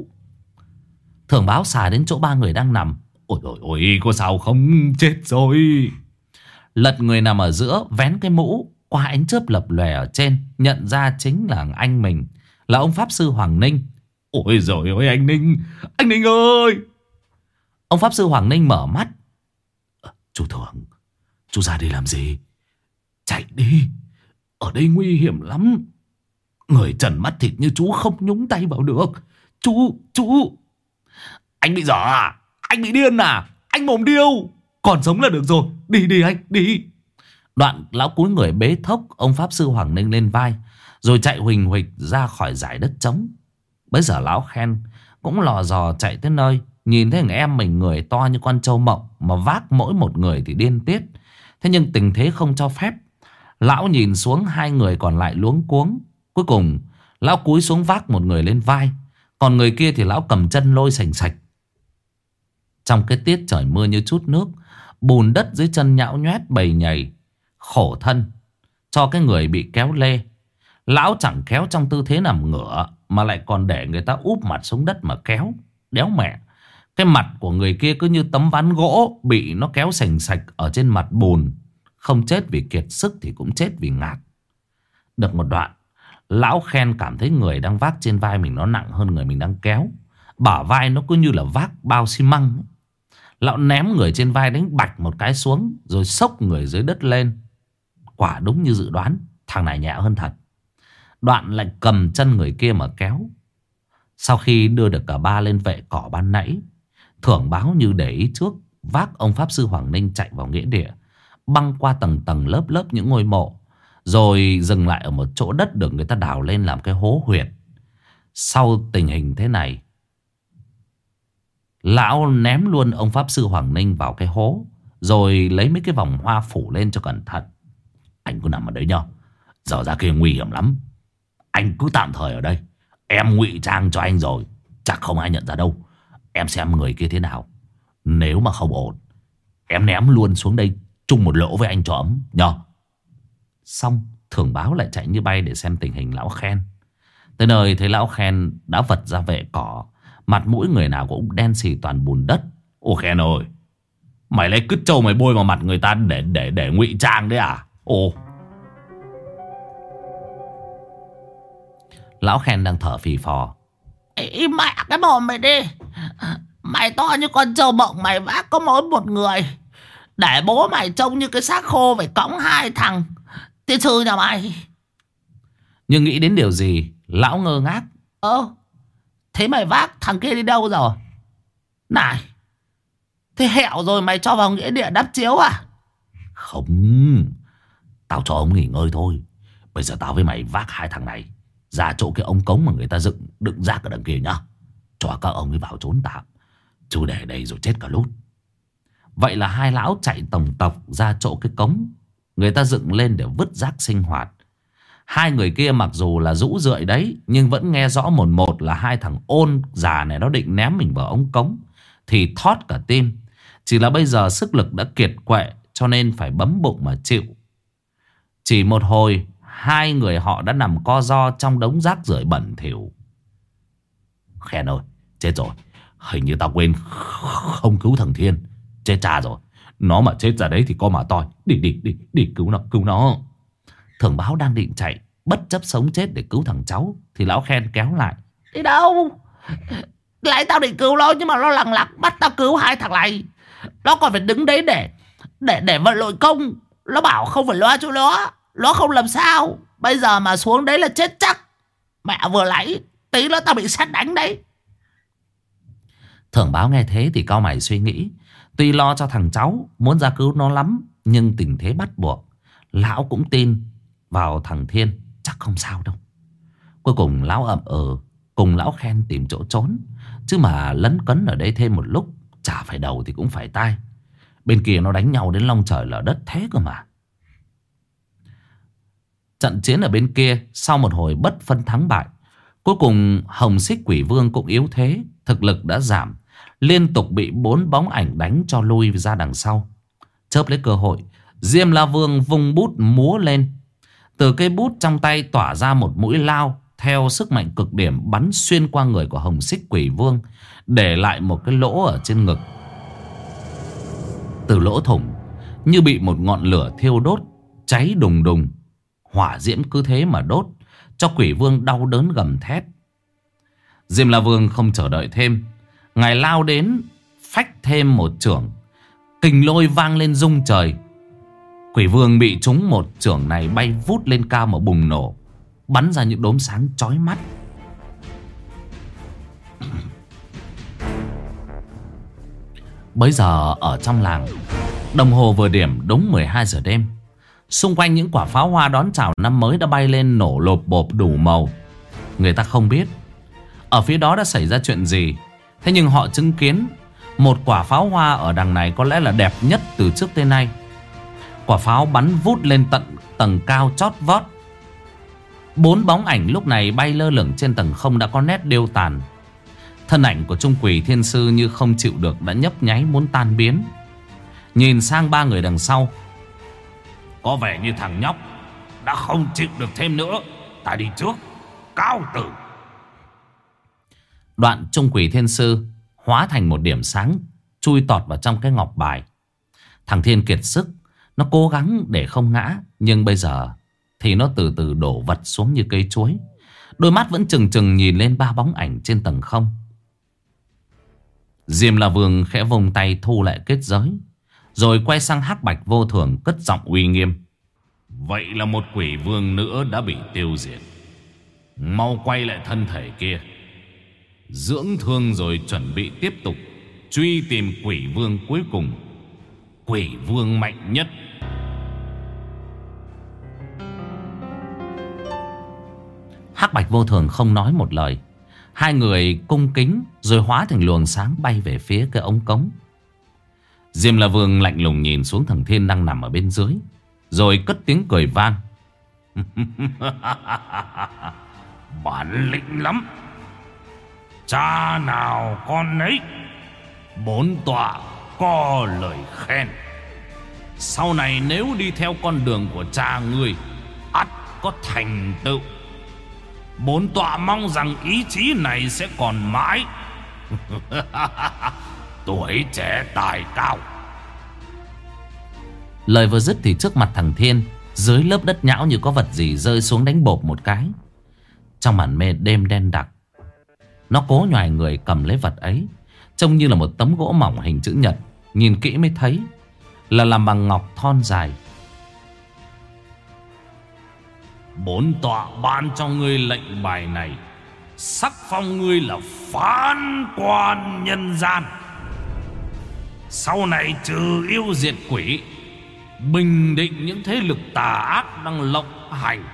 Thưởng Báo xà đến chỗ 3 người đang nằm. Ôi, có sao không, chết rồi. Lật người nằm ở giữa, vén cái mũ qua ánh chớp lập lòe ở trên, nhận ra chính là anh mình, là ông Pháp Sư Hoàng Ninh. Ôi giời ơi, anh Ninh ơi. Ông Pháp Sư Hoàng Ninh mở mắt. Chú Thưởng, chú ra đây làm gì? Chạy đi, ở đây nguy hiểm lắm. Người trần mắt thịt như chú không nhúng tay vào được. Chú Anh bị dở à? Anh bị điên à? Anh mồm điêu. Còn sống là được rồi. Đi anh, đi. Đoạn lão cúi người bế thốc ông Pháp Sư Hoàng Ninh lên vai, rồi chạy huỳnh huỳnh ra khỏi dải đất trống. Bây giờ Lão Khen cũng lò dò chạy tới nơi, nhìn thấy thằng em mình người to như con trâu mộng, mà vác mỗi một người thì điên tiết. Thế nhưng tình thế không cho phép. Lão nhìn xuống 2 người còn lại luống cuống. Cuối cùng lão cúi xuống vác một người lên vai, còn người kia thì lão cầm chân lôi sành sạch. Trong cái tiết trời mưa như chút nước, bùn đất dưới chân nhão nhoét bầy nhầy, khổ thân cho cái người bị kéo lê. Lão chẳng kéo trong tư thế nằm ngửa, mà lại còn để người ta úp mặt xuống đất mà kéo. Đéo mẹ, cái mặt của người kia cứ như tấm ván gỗ bị nó kéo sành sạch ở trên mặt bùn. Không chết vì kiệt sức thì cũng chết vì ngạt. Được một đoạn, Lão Khen cảm thấy người đang vác trên vai mình nó nặng hơn người mình đang kéo. Bả vai nó cứ như là vác bao xi măng. Lão ném người trên vai đánh bạch một cái xuống, rồi xốc người dưới đất lên. Quả đúng như dự đoán, thằng này nhẹ hơn thật. Đoạn lại cầm chân người kia mà kéo. Sau khi đưa được cả ba lên vệ cỏ ban nãy, Thưởng Báo như để ý trước, vác ông Pháp Sư Hoàng Ninh chạy vào nghĩa địa, băng qua tầng tầng lớp lớp những ngôi mộ, rồi dừng lại ở một chỗ đất được người ta đào lên làm cái hố huyệt. Sau tình hình thế này, lão ném luôn ông Pháp Sư Hoàng Ninh vào cái hố, rồi lấy mấy cái vòng hoa phủ lên cho cẩn thận. Anh cứ nằm ở đấy nhá, giờ ra kia nguy hiểm lắm. Anh cứ tạm thời ở đây, em ngụy trang cho anh rồi, chắc không ai nhận ra đâu. Em xem người kia thế nào, nếu mà không ổn, em ném luôn xuống đây chung một lỗ với anh cho ấm nhá. Xong, Thưởng Báo lại chạy như bay để xem tình hình lão Khen. Tới nơi thấy lão Khen đã vật ra vệ cỏ, mặt mũi người nào cũng đen xì toàn bùn đất. Ô Khen ơi, mày lấy cứt trâu mày bôi vào mặt người ta để ngụy trang đấy à? Ồ. Lão Khen đang thở phì phò. Im mẹ cái mồm mày đi. Mày to như con trâu mộng, mày vác có mỗi một người, để bố mày trông như cái xác khô phải cõng hai thằng tiên sư nhà mày. Nhưng nghĩ đến điều gì, lão ngơ ngác. Thế mày vác thằng kia đi đâu rồi? Này, thế hẹo rồi mày cho vào nghĩa địa đắp chiếu à? Không, tao cho ông nghỉ ngơi thôi. Bây giờ tao với mày vác hai thằng này ra chỗ cái ống cống mà người ta đựng rác ở đằng kia nhá. Cho các ông ấy vào trốn tạm, chứ để đây rồi chết cả lút. Vậy là hai lão chạy tổng tộc ra chỗ cái cống người ta dựng lên để vứt rác sinh hoạt. Hai người kia mặc dù là rũ rượi đấy, nhưng vẫn nghe rõ mồn một là hai thằng ôn già này nó định ném mình vào ống cống, thì thót cả tim. Chỉ là bây giờ sức lực đã kiệt quệ, cho nên phải bấm bụng mà chịu. Chỉ một hồi, hai người họ đã nằm co ro trong đống rác rưởi bẩn thỉu. Khen ơi, chết rồi. Hình như tao quên không cứu thằng Thiên. Chết cha rồi. Nó mà chết ra đấy thì có mà toi. Đi cứu nó. Thưởng Báo đang định chạy, bất chấp sống chết để cứu thằng cháu, thì lão Khen kéo lại. Đi đâu? Lại tao định cứu nó, nhưng mà nó lằng lặc bắt tao cứu hai thằng này. Nó còn phải đứng đấy để vận lội công. Nó bảo không phải loa chỗ nó không làm sao. Bây giờ mà xuống đấy là chết chắc. Mẹ vừa nãy tí nữa tao bị sét đánh đấy. Thưởng Báo nghe thế thì cau mày suy nghĩ. Tuy lo cho thằng cháu, muốn ra cứu nó lắm, nhưng tình thế bắt buộc. Lão cũng tin vào thằng Thiên, chắc không sao đâu. Cuối cùng lão ậm cùng lão Khen tìm chỗ trốn. Chứ mà lấn cấn ở đây thêm một lúc, chả phải đầu thì cũng phải tai. Bên kia nó đánh nhau đến long trời lở đất thế cơ mà. Trận chiến ở bên kia sau một hồi bất phân thắng bại, cuối cùng Hồng Xích Quỷ Vương cũng yếu thế, thực lực đã giảm, liên tục bị 4 bóng ảnh đánh cho lui ra đằng sau. Chớp lấy cơ hội, Diêm La Vương vung bút múa lên. Từ cây bút trong tay tỏa ra một mũi lao theo sức mạnh cực điểm, bắn xuyên qua người của Hồng Xích Quỷ Vương, để lại một cái lỗ ở trên ngực. Từ lỗ thủng như bị một ngọn lửa thiêu đốt, cháy đùng đùng. Hỏa diễm cứ thế mà đốt cho Quỷ Vương đau đớn gầm thét. Diêm La Vương không chờ đợi thêm, ngài lao đến phách thêm một chưởng. Kình lôi vang lên rung trời. Quỷ Vương bị trúng một chưởng này bay vút lên cao mà bùng nổ, bắn ra những đốm sáng chói mắt. Bấy giờ ở trong làng, đồng hồ vừa điểm đúng 12 giờ đêm. Xung quanh những quả pháo hoa đón chào năm mới đã bay lên nổ lộp bộp đủ màu. Người ta không biết ở phía đó đã xảy ra chuyện gì, thế nhưng họ chứng kiến một quả pháo hoa ở đằng này có lẽ là đẹp nhất từ trước tới nay. Quả pháo bắn vút lên tận tầng cao chót vót. 4 bóng ảnh lúc này bay lơ lửng trên tầng không đã có nét điêu tàn. Thân ảnh của Trung Quỷ Thiên Sư như không chịu được đã nhấp nháy muốn tan biến. Nhìn sang 3 người đằng sau. Có vẻ như thằng nhóc đã không chịu được thêm nữa. Ta đi trước, cáo từ. Đoạn Trung Quỷ Thiên Sư hóa thành một điểm sáng chui tọt vào trong cái ngọc bài. Thằng Thiên kiệt sức, nó cố gắng để không ngã, nhưng bây giờ thì nó từ từ đổ vật xuống như cây chuối. Đôi mắt vẫn trừng trừng nhìn lên 3 bóng ảnh trên tầng không. Diêm La Vương khẽ vùng tay thu lại kết giới, rồi quay sang Hắc Bạch Vô Thường cất giọng uy nghiêm. Vậy là một quỷ vương nữa đã bị tiêu diệt. Mau quay lại thân thể kia, dưỡng thương rồi chuẩn bị tiếp tục truy tìm quỷ vương cuối cùng. Quỷ vương mạnh nhất. Hắc Bạch Vô Thường không nói một lời. Hai người cung kính rồi hóa thành luồng sáng bay về phía cái ống cống. Diêm La Vương lạnh lùng nhìn xuống thằng Thiên đang nằm ở bên dưới, rồi cất tiếng cười vang. Bản lĩnh lắm. Cha nào con nấy. Bốn tọa có lời khen. Sau này nếu đi theo con đường của cha ngươi, ắt có thành tựu. Bốn tọa mong rằng ý chí này sẽ còn mãi. Tuổi trẻ tài cao. Lời vừa dứt thì trước mặt thằng Thiên, dưới lớp đất nhão như có vật gì rơi xuống đánh bộp một cái. Trong màn mê đêm đen đặc, nó cố nhoài người cầm lấy vật ấy, trông như là một tấm gỗ mỏng hình chữ nhật. Nhìn kỹ mới thấy là làm bằng ngọc thon dài. Bốn tọa ban cho ngươi lệnh bài này, sắc phong ngươi là phán quan nhân gian. Sau này trừ yêu diệt quỷ, bình định những thế lực tà ác đang lộng hành.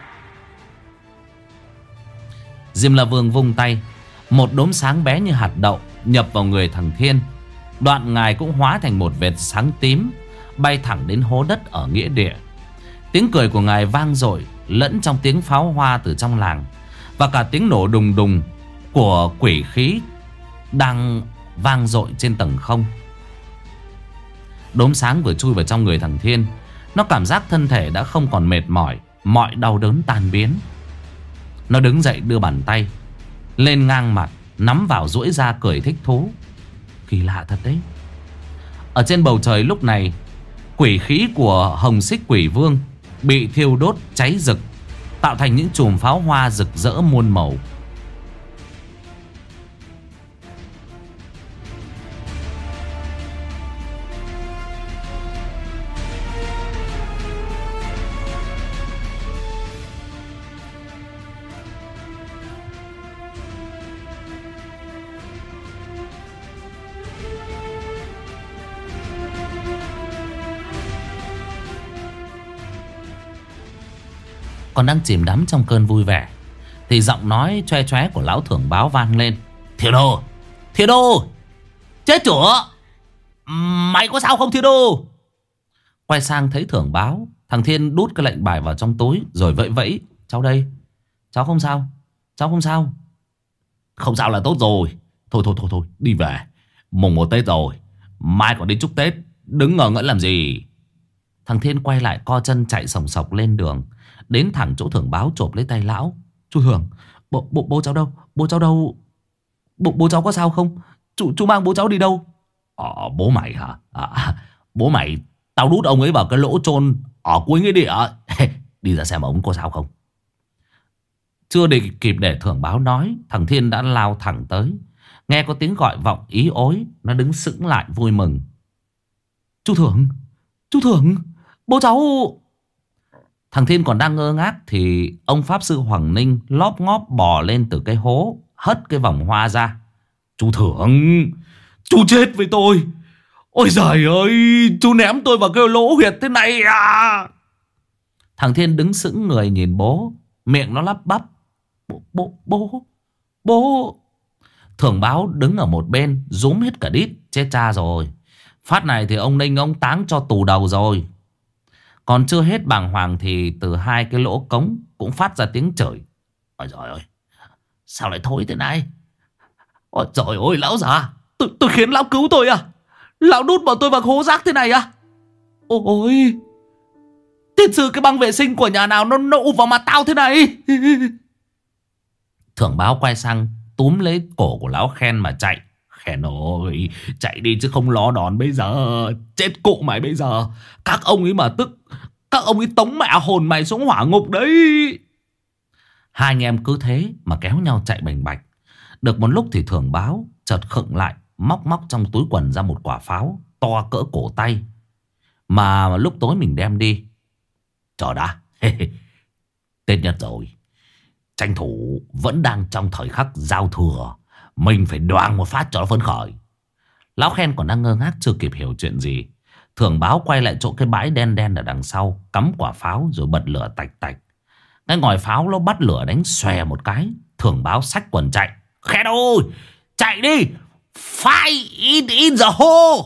Diêm La Vương vung tay, một đốm sáng bé như hạt đậu nhập vào người thằng Thiên. Đoạn ngài cũng hóa thành một vệt sáng tím, bay thẳng đến hố đất ở nghĩa địa. Tiếng cười của ngài vang dội lẫn trong tiếng pháo hoa từ trong làng, và cả tiếng nổ đùng đùng của quỷ khí đang vang dội trên tầng không. Đốm sáng vừa chui vào trong người thằng Thiên, nó cảm giác thân thể đã không còn mệt mỏi, mọi đau đớn tan biến. Nó đứng dậy đưa bàn tay lên ngang mặt, nắm vào duỗi ra cười thích thú. Kỳ lạ thật đấy. Ở trên bầu trời lúc này, quỷ khí của Hồng Xích Quỷ Vương bị thiêu đốt cháy rực, tạo thành những chùm pháo hoa rực rỡ muôn màu. Còn đang chìm đắm trong cơn vui vẻ thì giọng nói choe choé của lão thưởng báo vang lên. Thiên Đô! Thiên Đô! Chết chửa! Mày có sao không Thiên Đô? Quay sang thấy thưởng báo, thằng Thiên đút cái lệnh bài vào trong túi rồi vẫy vẫy. Cháu đây. Cháu không sao. Cháu không sao. Không sao là tốt rồi. Thôi đi về. Mùng 1 Tết rồi, mai còn đi chúc Tết, đứng ngờ ngỡ làm gì. Thằng Thiên quay lại co chân chạy sòng sọc lên đường, đến thẳng chỗ thưởng báo chộp lấy tay lão. Chú Thưởng, bố cháu đâu? Bố cháu đâu? Bố cháu có sao không? Chú mang bố cháu đi đâu? Bố mày hả? Bố mày, tao đút ông ấy vào cái lỗ chôn ở cuối nghĩa địa. Đi ra xem ông có sao không. Chưa kịp để thưởng báo nói, thằng Thiên đã lao thẳng tới. Nghe có tiếng gọi vọng ý ối, nó đứng sững lại vui mừng. Chú Thưởng, bố cháu... Thằng Thiên còn đang ngơ ngác thì ông Pháp Sư Hoàng Ninh lóp ngóp bò lên từ cái hố, hất cái vòng hoa ra. Chú Thưởng, chú chết với tôi. Ôi giời ơi, chú ném tôi vào cái lỗ huyệt thế này à. Thằng Thiên đứng sững người nhìn bố, miệng nó lắp bắp. Bố. Thưởng báo đứng ở một bên, rúm hết cả đít. Chết cha rồi. Phát này thì ông Ninh ông táng cho tù đầu rồi. Còn chưa hết bàng hoàng thì từ hai cái lỗ cống cũng phát ra tiếng chửi. Ôi giời ơi, sao lại thối thế này? Ôi trời ơi, lão già, tôi khiến lão cứu tôi à? Lão đút bọn tôi vào hố rác thế này à? Ôi, tiên sư cái băng vệ sinh của nhà nào nó ụp vào mặt tao thế này? Thưởng báo quay sang túm lấy cổ của lão Khen mà chạy. Khen ơi, chạy đi chứ không lo đòn bây giờ. Chết cụ mày bây giờ. Các ông ấy mà tức, các ông ấy tống mẹ hồn mày xuống hỏa ngục đấy. Hai anh em cứ thế mà kéo nhau chạy bành bạch. Được một lúc thì thưởng báo chợt khựng lại, móc trong túi quần ra một quả pháo to cỡ cổ tay, mà lúc tối mình đem đi. Chờ đã. Tết nhất rồi, tranh thủ vẫn đang trong thời khắc giao thừa, Mình phải đoàng một phát cho nó phấn khởi. Lão Khen còn đang ngơ ngác chưa kịp hiểu chuyện gì, Thưởng Báo quay lại chỗ cái bãi đen đen ở đằng sau, cắm quả pháo rồi bật lửa tạch tạch. Cái ngòi pháo nó bắt lửa đánh xòe một cái. Thưởng Báo xách quần chạy. Khen ơi, chạy đi, fire in the hole.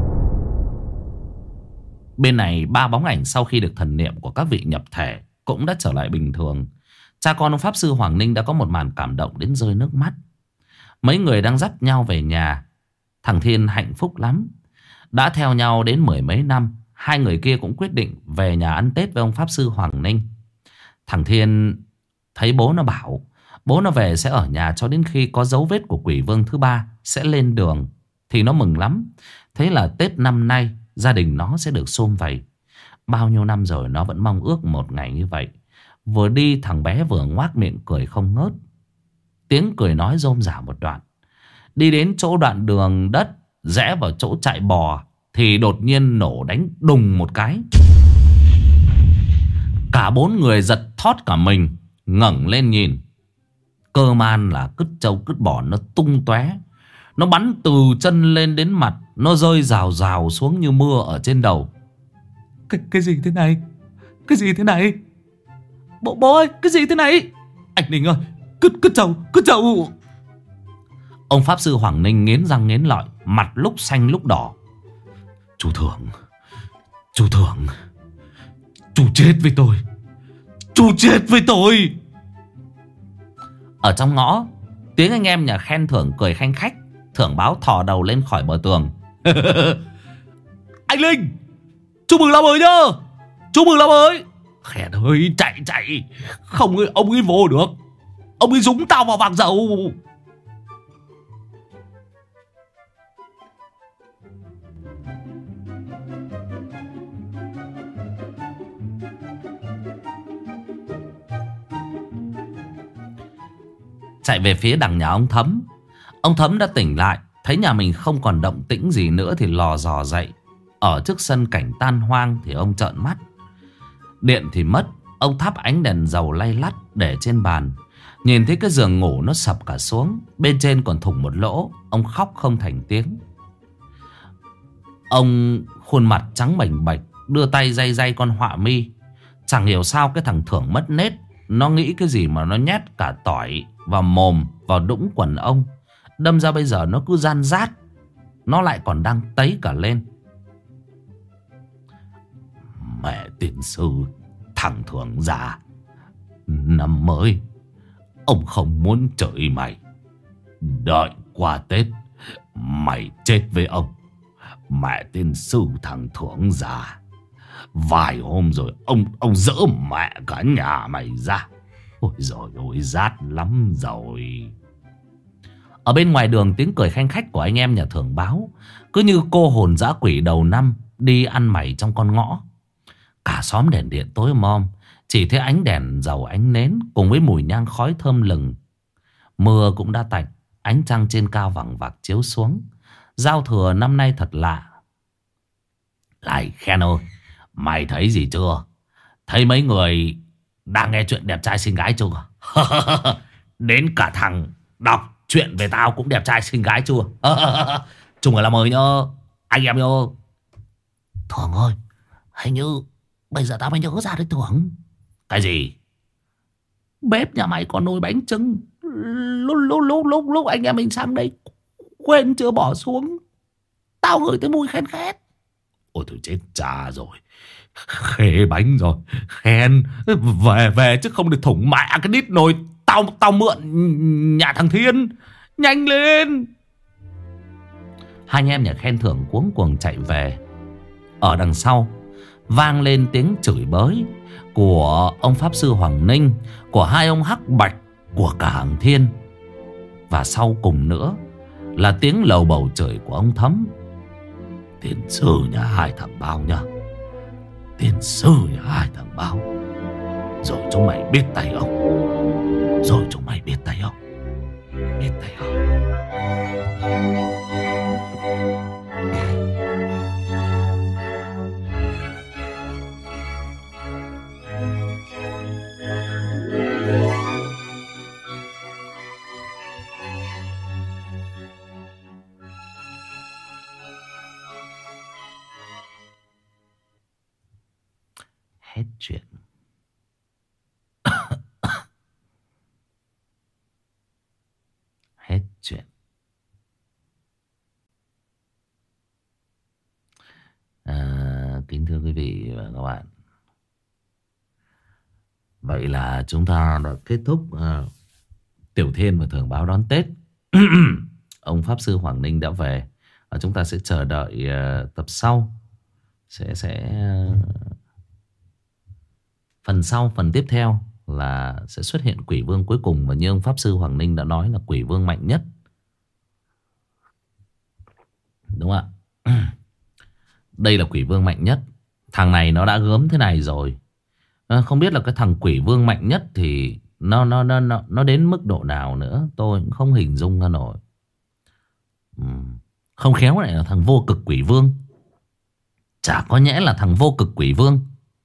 Bên này 3 bóng ảnh sau khi được thần niệm của các vị nhập thể cũng đã trở lại bình thường. Cha con ông Pháp Sư Hoàng Ninh đã có một màn cảm động đến rơi nước mắt. Mấy người đang dắt nhau về nhà. Thằng Thiên hạnh phúc lắm. Đã theo nhau đến 10 mấy năm, hai người kia cũng quyết định về nhà ăn Tết với ông Pháp Sư Hoàng Ninh. Thằng Thiên thấy bố nó bảo bố nó về sẽ ở nhà cho đến khi có dấu vết của quỷ vương thứ 3 sẽ lên đường, thì nó mừng lắm. Thế là Tết năm nay gia đình nó sẽ được sum vầy. Bao nhiêu năm rồi nó vẫn mong ước một ngày như vậy. Vừa đi thằng bé vừa ngoác miệng cười không ngớt. Tiếng cười nói rôm rả một đoạn. Đi đến chỗ đoạn đường đất rẽ vào chỗ chạy bò thì đột nhiên nổ đánh đùng một cái. Cả 4 người giật thót cả mình, ngẩng lên nhìn. Cơ man là cứt trâu cứt bò nó tung tóe. Nó bắn từ chân lên đến mặt. Nó rơi rào rào xuống như mưa ở trên đầu. Cái gì thế này? Cái gì thế này? Bố ơi, cái gì thế này? Anh Ninh ơi, cứt trâu. Ông Pháp Sư Hoàng Ninh nghiến răng nghiến lợi, mặt lúc xanh lúc đỏ. Chú Thưởng, chú chết với tôi. Chú chết với tôi. Ở trong ngõ, tiếng anh em nhà Khen Thưởng cười khanh khách. Thưởng Báo thò đầu lên khỏi bờ tường. Anh Linh, chúc mừng năm mới nhá. Chúc mừng năm mới. Khen ơi, chạy. Không, ông ấy vô được. Ông ấy dúng tao vào vạc dầu. Chạy về phía đằng nhà ông Thấm. Ông Thấm đã tỉnh lại, thấy nhà mình không còn động tĩnh gì nữa thì lò dò dậy. Ở trước sân cảnh tan hoang thì ông trợn mắt. Điện thì mất. Ông thắp ánh đèn dầu lay lắt để trên bàn. Nhìn thấy cái giường ngủ nó sập cả xuống. Bên trên còn thủng một lỗ. Ông khóc không thành tiếng. Ông khuôn mặt trắng bềnh bệch, đưa tay day con họa mi. Chẳng hiểu sao cái thằng Thưởng mất nết. Nó nghĩ cái gì mà nó nhét cả tỏi vào mồm, vào đũng quần ông. Đâm ra bây giờ nó cứ gian rát. Nó lại còn đang tấy cả lên. Mẹ tiền sư, thằng Thưởng già. Năm mới ông không muốn chửi mày. Đợi qua Tết mày chết với ông. Mẹ tiên sư thằng Thưởng già. Vài hôm rồi ông dỡ mẹ cả nhà mày ra. Ôi giời ơi, rát lắm rồi. Ở bên ngoài đường tiếng cười khanh khách của anh em nhà Thưởng Báo cứ như cô hồn dã quỷ đầu năm đi ăn mày trong con ngõ. Cả xóm đèn điện tối mom, chỉ thấy ánh đèn dầu ánh nến cùng với mùi nhang khói thơm lừng. Mưa cũng đã tạnh, ánh trăng trên cao vằng vặc chiếu xuống. Giao thừa năm nay thật lạ. Này Khen ơi, mày thấy gì chưa? Thấy mấy người đang nghe chuyện đẹp trai xinh gái chưa? Đến cả thằng đọc chuyện về tao cũng đẹp trai xinh gái chưa? Chúc mừng năm mới nhá anh em nhá. Thưởng ơi, hình như bây giờ tao mới nhớ ra đấy Thưởng. Cái gì? Bếp nhà mày còn nồi bánh trưng. Lúc anh em mình sang đây quên chưa bỏ xuống. Tao ngửi thấy mùi khen khét. Ôi thôi chết cha rồi. Khê bánh rồi. Khen về chứ không được thủng mẹ cái đít nồi. Tao mượn nhà thằng Thiên. Nhanh lên. Hai anh em nhà Khen Thưởng cuống cuồng chạy về. Ở đằng sau vang lên tiếng chửi bới của ông Pháp Sư Hoàng Ninh, của hai ông Hắc Bạch, của cả hàng Thiên. Và sau cùng nữa là tiếng lầu bầu chửi của ông Thấm. Tiền sư nhà hai thằng Báo nhá. Tiền sư nhà hai thằng Báo. Rồi chúng mày biết tay không? Rồi chúng mày biết tay không? Biết tay không? Hết chuyện. Kính thưa quý vị và các bạn, vậy là chúng ta đã kết thúc Tiểu Thiên và Thường Báo đón Tết. Ông Pháp Sư Hoàng Ninh đã về. Và chúng ta sẽ chờ đợi tập sau. Phần sau, phần tiếp theo là sẽ xuất hiện quỷ vương cuối cùng. Và như ông Pháp Sư Hoàng Ninh đã nói là quỷ vương mạnh nhất. Đúng không ạ? Đây là quỷ vương mạnh nhất. Thằng này nó đã gớm thế này rồi. Không biết là cái thằng quỷ vương mạnh nhất thì nó đến mức độ nào nữa. Tôi cũng không hình dung ra nổi. Không khéo lại là thằng vô cực quỷ vương. Chả có nhẽ là thằng vô cực quỷ vương.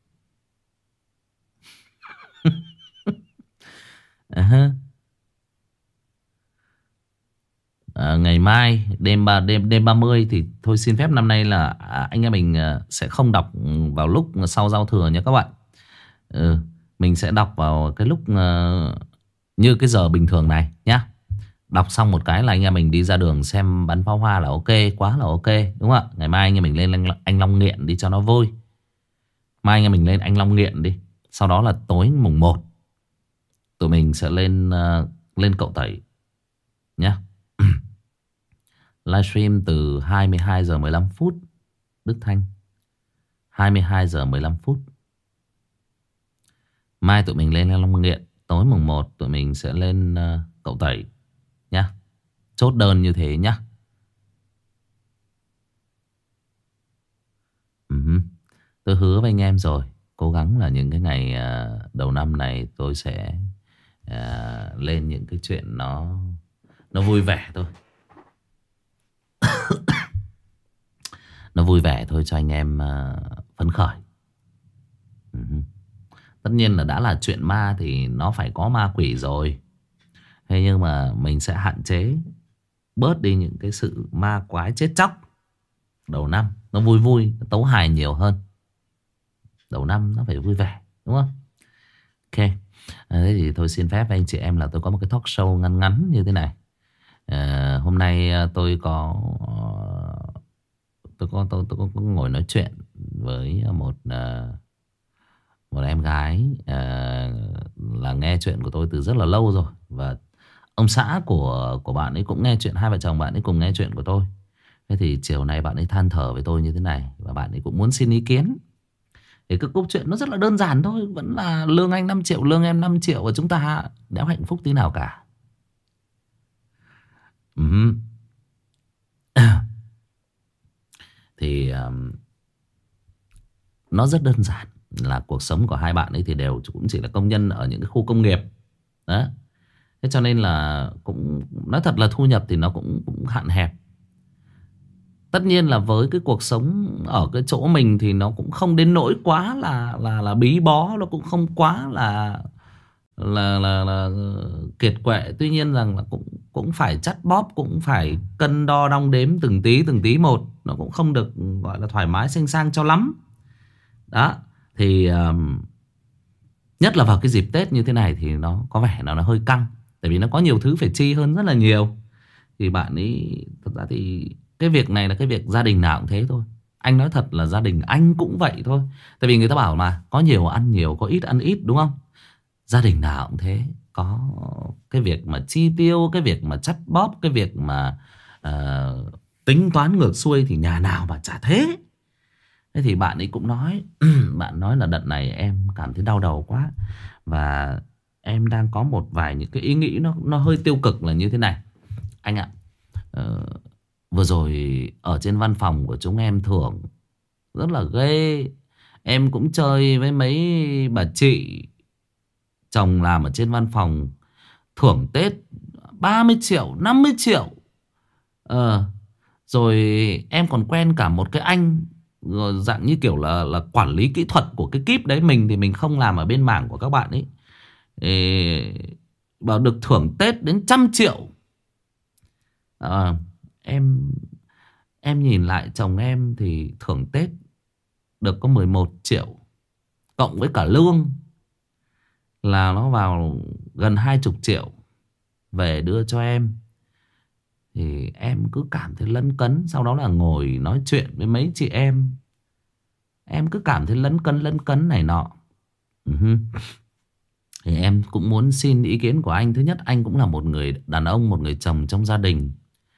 Ngày mai đêm 30 thì thôi xin phép năm nay là anh em mình sẽ không đọc vào lúc sau giao thừa nha các bạn. Mình sẽ đọc vào cái lúc như cái giờ bình thường này nhá. Đọc xong một cái là anh em mình đi ra đường xem bắn pháo hoa là ok, quá là ok, đúng không ạ? Ngày mai anh em mình lên Anh Long Nghiện đi cho nó vui. Mai anh em mình lên Anh Long Nghiện đi. Sau đó là tối mùng 1 tụi mình sẽ lên Cậu Tẩy nhá. Livestream từ 22 giờ 15 phút Đức Thanh. 22 giờ 15 phút. Mai tụi mình lên Anh Long Nghiện. Tối mùng 1 tụi mình sẽ lên Cậu Tẩy nhá. Chốt đơn như thế nhá. Tôi hứa với anh em rồi, cố gắng là những cái ngày đầu năm này tôi sẽ lên những cái chuyện nó vui vẻ thôi. Nó vui vẻ thôi cho anh em phấn khởi. Tất nhiên là đã là chuyện ma thì nó phải có ma quỷ rồi. Thế nhưng mà mình sẽ hạn chế bớt đi những cái sự ma quái chết chóc đầu năm. Nó vui vui, nó tấu hài nhiều hơn. Đầu năm nó phải vui vẻ, đúng không? Ok. Thế thì tôi xin phép với anh chị em là tôi có một cái talk show ngắn ngắn như thế này. Hôm nay tôi có ngồi nói chuyện với một em gái là nghe chuyện của tôi từ rất là lâu rồi. Và ông xã của bạn ấy cũng nghe chuyện. Hai vợ chồng bạn ấy cùng nghe chuyện của tôi. Thế thì chiều nay bạn ấy than thở với tôi như thế này. Và bạn ấy cũng muốn xin ý kiến. Thì cái câu chuyện nó rất là đơn giản thôi. Vẫn là lương anh 5 triệu, lương em 5 triệu. Và chúng ta đéo hạnh phúc tí nào cả. Thì nó rất đơn giản. Là cuộc sống của hai bạn ấy thì đều cũng chỉ là công nhân ở những cái khu công nghiệp. Đó. Thế cho nên là cũng nói thật là thu nhập thì nó cũng hạn hẹp. Tất nhiên là với cái cuộc sống ở cái chỗ mình thì nó cũng không đến nỗi quá là bí bó. Nó cũng không quá là kiệt quệ. Tuy nhiên rằng là cũng phải chắt bóp, cũng phải cân đo đong đếm từng tí một. Nó cũng không được gọi là thoải mái xinh sang cho lắm. Đó. Thì nhất là vào cái dịp Tết như thế này thì nó có vẻ nó hơi căng. Tại vì nó có nhiều thứ phải chi hơn rất là nhiều. Thì bạn ấy, thật ra thì cái việc này là cái việc gia đình nào cũng thế thôi. Anh nói thật là gia đình anh cũng vậy thôi. Tại vì người ta bảo mà có nhiều ăn nhiều, có ít ăn ít, đúng không? Gia đình nào cũng thế. Có cái việc mà chi tiêu, cái việc mà chắt bóp, cái việc mà tính toán ngược xuôi thì nhà nào mà chả thế. Thế thì bạn ấy cũng nói bạn nói là đợt này em cảm thấy đau đầu quá. Và em đang có một vài những cái ý nghĩ nó hơi tiêu cực là như thế này. Anh ạ, vừa rồi ở trên văn phòng của chúng em thưởng rất là ghê. Em cũng chơi với mấy bà chị chồng làm ở trên văn phòng, thưởng Tết 30 triệu, 50 triệu. Rồi em còn quen cả một cái anh dạng như kiểu là quản lý kỹ thuật của cái kíp đấy. Mình thì mình không làm ở bên mảng của các bạn ấy. Bảo được thưởng Tết đến 100 triệu. Em nhìn lại chồng em thì thưởng Tết được có 11 triệu. Cộng với cả lương là nó vào gần 20 triệu về đưa cho em. Thì em cứ cảm thấy lấn cấn. Sau đó là ngồi nói chuyện với mấy chị em cứ cảm thấy lấn cấn này nọ. Thì em cũng muốn xin ý kiến của anh. Thứ nhất, anh cũng là một người đàn ông, một người chồng trong gia đình.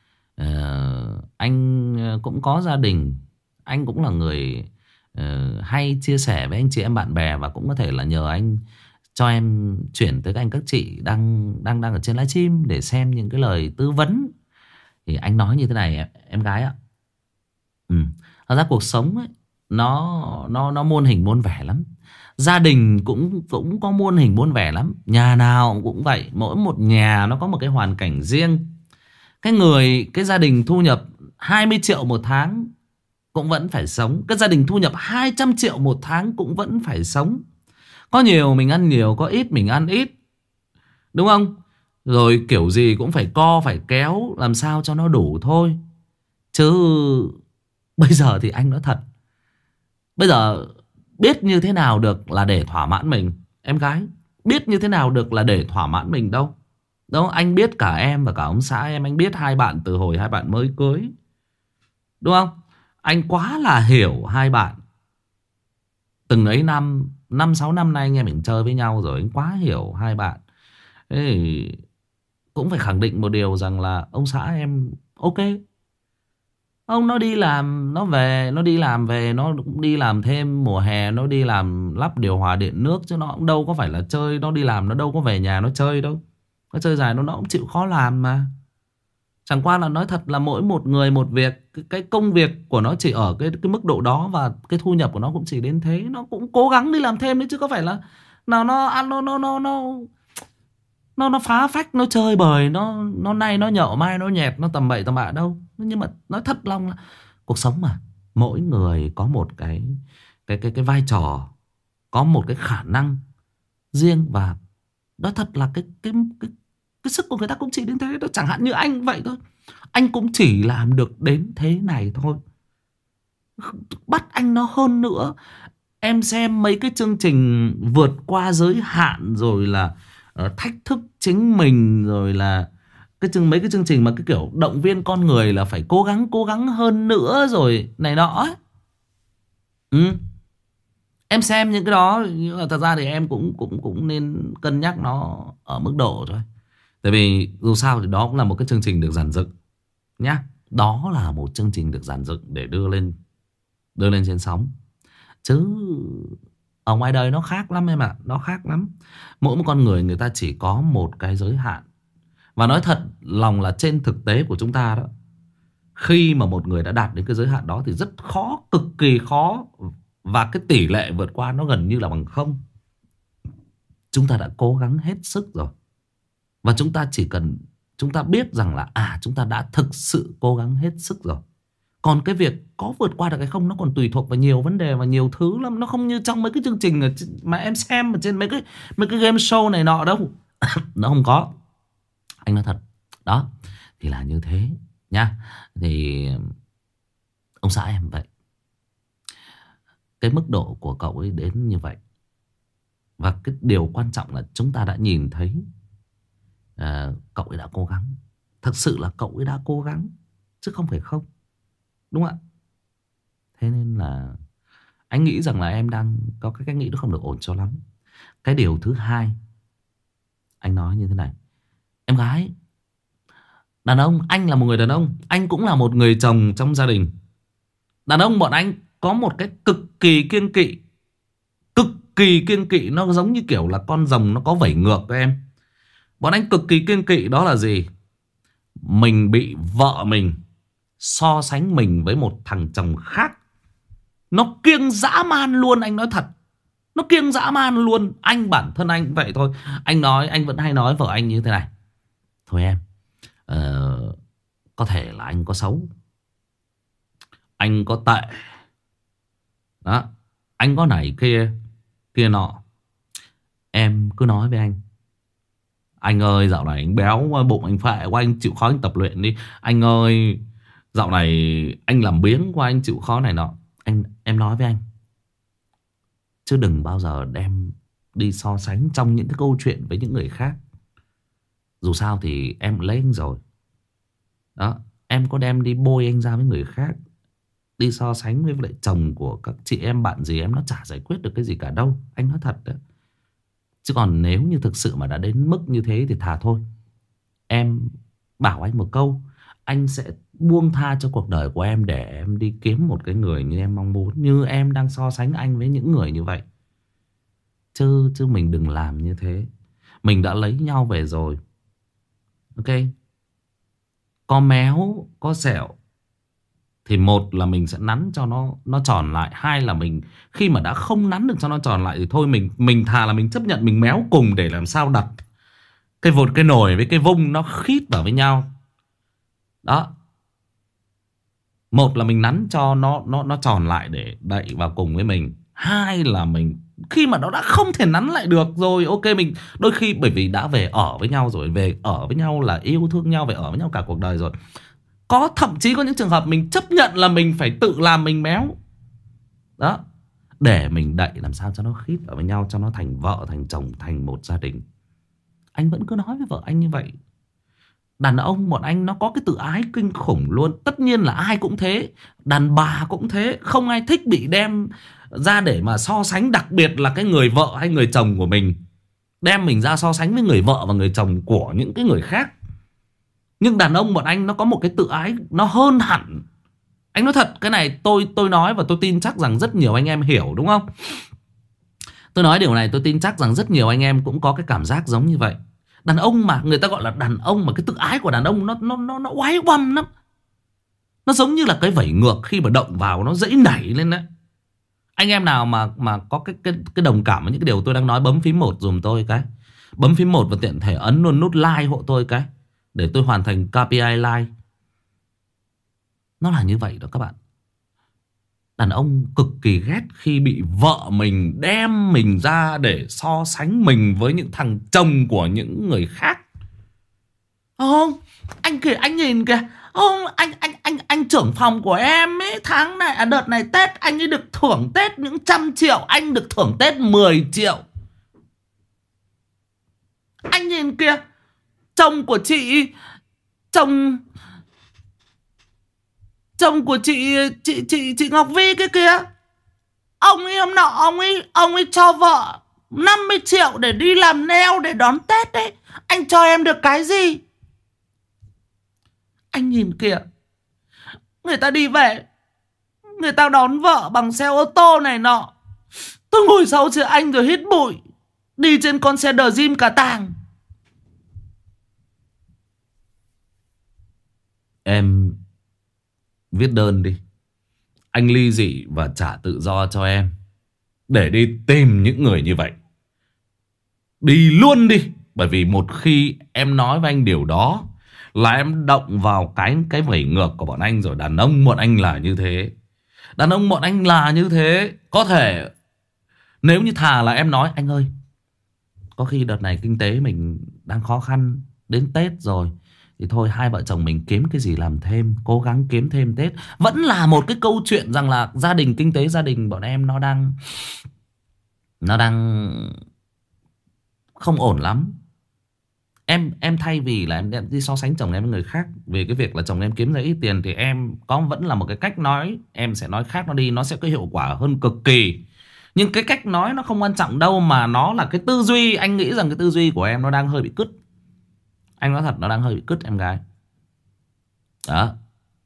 Anh cũng có gia đình. Anh cũng là người hay chia sẻ với anh chị em bạn bè. Và cũng có thể là nhờ anh cho em chuyển tới các anh các chị đang ở trên livestream để xem những cái lời tư vấn. Thì anh nói như thế này em gái ạ. Thật ra cuộc sống ấy, nó muôn hình muôn vẻ lắm. Gia đình cũng có muôn hình muôn vẻ lắm. Nhà nào cũng vậy. Mỗi một nhà nó có một cái hoàn cảnh riêng. Cái gia đình thu nhập 20 triệu một tháng cũng vẫn phải sống. Cái gia đình thu nhập 200 triệu một tháng cũng vẫn phải sống. Có nhiều mình ăn nhiều, có ít mình ăn ít, đúng không? Rồi kiểu gì cũng phải co phải kéo làm sao cho nó đủ thôi. Chứ bây giờ thì anh nói thật, bây giờ biết như thế nào được là để thỏa mãn mình. Em gái, biết như thế nào được là để thỏa mãn mình đâu. Đâu, anh biết cả em và cả ông xã em. Anh biết hai bạn từ hồi hai bạn mới cưới, đúng không? Anh quá là hiểu hai bạn. Từng ấy năm, 5-6 năm nay anh em mình chơi với nhau rồi. Anh quá hiểu hai bạn. Thế thì cũng phải khẳng định một điều rằng là ông xã em ok. Ông nó đi làm, nó về, nó đi làm về, nó cũng đi làm thêm mùa hè, nó đi làm lắp điều hòa điện nước. Chứ nó cũng đâu có phải là chơi, nó đi làm nó đâu có về nhà nó chơi đâu. Nó chơi dài nó cũng chịu khó làm mà. Chẳng qua là nói thật là mỗi một người một việc. Cái công việc của nó chỉ ở cái mức độ đó. Và cái thu nhập của nó cũng chỉ đến thế. Nó cũng cố gắng đi làm thêm đấy, chứ có phải là nào nó ăn nó phá phách, nó chơi bời, nó nay nó nhậu mai nó nhẹt, nó tầm bậy tầm bạ đâu. Nhưng mà nói thật lòng là cuộc sống mà, mỗi người có một cái vai trò, có một cái khả năng riêng. Và nói thật là cái sức của người ta cũng chỉ đến thế đó. Chẳng hạn như anh vậy thôi, anh cũng chỉ làm được đến thế này thôi. Bắt anh nó hơn nữa. Em xem mấy cái chương trình vượt qua giới hạn, rồi là thách thức chính mình, rồi là mấy cái chương trình mà cái kiểu động viên con người là phải cố gắng hơn nữa rồi này nọ ấy. Em xem những cái đó, nhưng mà thật ra thì em cũng nên cân nhắc nó ở mức độ thôi. Tại vì dù sao thì đó cũng là một cái chương trình được dàn dựng nhá. Đó là một chương trình được dàn dựng để đưa lên trên sóng. Chứ ở ngoài đời nó khác lắm em ạ. Nó khác lắm. Mỗi một con người, người ta chỉ có một cái giới hạn. Và nói thật lòng là trên thực tế của chúng ta đó, khi mà một người đã đạt đến cái giới hạn đó thì rất khó, cực kỳ khó. Và cái tỷ lệ vượt qua nó gần như là bằng không. Chúng ta đã cố gắng hết sức rồi. Và chúng ta chỉ cần, chúng ta biết rằng là chúng ta đã thực sự cố gắng hết sức rồi. Còn cái việc có vượt qua được hay không nó còn tùy thuộc vào nhiều vấn đề và nhiều thứ lắm. Nó không như trong mấy cái chương trình mà em xem ở trên mấy cái game show này nọ đâu. Nó không có. Anh nói thật. Đó. Thì là như thế nha. Thì ông xã em vậy. Cái mức độ của cậu ấy đến như vậy. Và cái điều quan trọng là chúng ta đã nhìn thấy cậu ấy đã cố gắng. Thật sự là cậu ấy đã cố gắng, chứ không phải không. Đúng không ạ? Thế nên là anh nghĩ rằng là em đang có cái cách nghĩ nó không được ổn cho lắm. Cái điều thứ hai, anh nói như thế này. Em gái, đàn ông, anh là một người đàn ông, anh cũng là một người chồng trong gia đình. Đàn ông bọn anh có một cái cực kỳ kiêng kỵ. Cực kỳ kiêng kỵ. Nó giống như kiểu là con rồng nó có vảy ngược các em. Bọn anh cực kỳ kiêng kỵ đó là gì? Mình bị vợ mình so sánh mình với một thằng chồng khác. Nó kiêng dã man luôn, anh nói thật. Nó kiêng dã man luôn. Anh bản thân anh cũng vậy thôi. Anh vẫn hay nói vợ anh như thế này. Thôi em, có thể là anh có xấu, anh có tệ đó, anh có này kia nọ. Em cứ nói với anh ơi dạo này anh béo quá, bụng anh phệ quá, anh chịu khó anh tập luyện đi. Anh ơi dạo này anh làm biếng quá, anh chịu khó này nọ. Em nói với anh, chứ đừng bao giờ đem đi so sánh trong những cái câu chuyện với những người khác. Dù sao thì em lấy anh rồi. Đó, em có đem đi bôi anh ra với người khác, đi so sánh với lại chồng của các chị em bạn gì em, nó chả giải quyết được cái gì cả đâu. Anh nói thật đấy. Chứ còn nếu như thực sự mà đã đến mức như thế thì thà thôi. Em bảo anh một câu, anh sẽ buông tha cho cuộc đời của em để em đi kiếm một cái người như em mong muốn. Như em đang so sánh anh với những người như vậy. Chứ mình đừng làm như thế. Mình đã lấy nhau về rồi. Ok. Có méo, có sẹo thì một là mình sẽ nắn cho nó tròn lại. Hai là mình khi mà đã không nắn được cho nó tròn lại thì thôi mình thà là mình chấp nhận mình méo cùng để làm sao đặt cái vột cái nồi với cái vung nó khít vào với nhau. Đó. Một là mình nắn cho nó tròn lại để đậy vào cùng với mình. Hai là mình khi mà nó đã không thể nắn lại được rồi, ok, mình đôi khi bởi vì đã về ở với nhau rồi, về ở với nhau là yêu thương nhau, về ở với nhau cả cuộc đời rồi. Có thậm chí có những trường hợp mình chấp nhận là mình phải tự làm mình méo. Đó. Để mình đậy làm sao cho nó khít vào với nhau, cho nó thành vợ, thành chồng, thành một gia đình. Anh vẫn cứ nói với vợ anh như vậy. Đàn ông bọn anh nó có cái tự ái kinh khủng luôn. Tất nhiên là ai cũng thế. Đàn bà cũng thế. Không ai thích bị đem ra để mà so sánh. Đặc biệt là cái người vợ hay người chồng của mình, đem mình ra so sánh với người vợ và người chồng của những cái người khác. Nhưng đàn ông bọn anh nó có một cái tự ái nó hơn hẳn. Anh nói thật, cái này tôi nói và tôi tin chắc rằng rất nhiều anh em hiểu, đúng không? Tôi nói điều này tôi tin chắc rằng rất nhiều anh em cũng có cái cảm giác giống như vậy. Đàn ông mà người ta gọi là đàn ông, mà cái tự ái của đàn ông nó oái oăm lắm. Nó giống như là cái vẩy ngược, khi mà động vào nó dãy nảy lên đấy. Anh em nào mà có cái đồng cảm với những cái điều tôi đang nói, bấm phím 1 dùm tôi cái. Bấm phím 1 và tiện thể ấn luôn nút like hộ tôi cái, để tôi hoàn thành KPI like. Nó là như vậy đó các bạn. Đàn ông cực kỳ ghét khi bị vợ mình đem mình ra để so sánh mình với những thằng chồng của những người khác. Không, anh kìa, anh nhìn kìa. Không, anh trưởng phòng của em ấy, tháng này đợt này Tết anh ấy được thưởng Tết những 100 triệu, anh được thưởng Tết 10 triệu. Anh nhìn kìa, chồng của chị, chồng của chị Ngọc Vi kia kìa. Ông ấy hôm nọ ông ấy cho vợ 50 triệu để đi làm nail để đón Tết đấy. Anh cho em được cái gì? Anh nhìn kìa, người ta đi về, người ta đón vợ bằng xe ô tô này nọ. Tôi ngồi sau xe anh rồi hít bụi, đi trên con xe đờ Jim cả tàng. Em viết đơn đi, anh ly dị và trả tự do cho em, để đi tìm những người như vậy. Đi luôn đi. Bởi vì một khi em nói với anh điều đó là em động vào cái vẩy ngược của bọn anh rồi. Đàn ông bọn anh là như thế. Đàn ông bọn anh là như thế. Có thể nếu như thà là em nói, anh ơi, có khi đợt này kinh tế mình đang khó khăn, đến Tết rồi thì thôi hai vợ chồng mình kiếm cái gì làm thêm, cố gắng kiếm thêm Tết. Vẫn là một cái câu chuyện rằng là gia đình, kinh tế gia đình bọn em nó đang không ổn lắm. Em thay vì là em đi so sánh chồng em với người khác về cái việc là chồng em kiếm ra ít tiền, thì em có vẫn là một cái cách nói, em sẽ nói khác nó đi, nó sẽ có hiệu quả hơn cực kỳ. Nhưng cái cách nói nó không quan trọng đâu, mà nó là cái tư duy. Anh nghĩ rằng cái tư duy của em nó đang hơi bị cứt. Anh nói thật, nó đang hơi bị cứt em gái. Đó.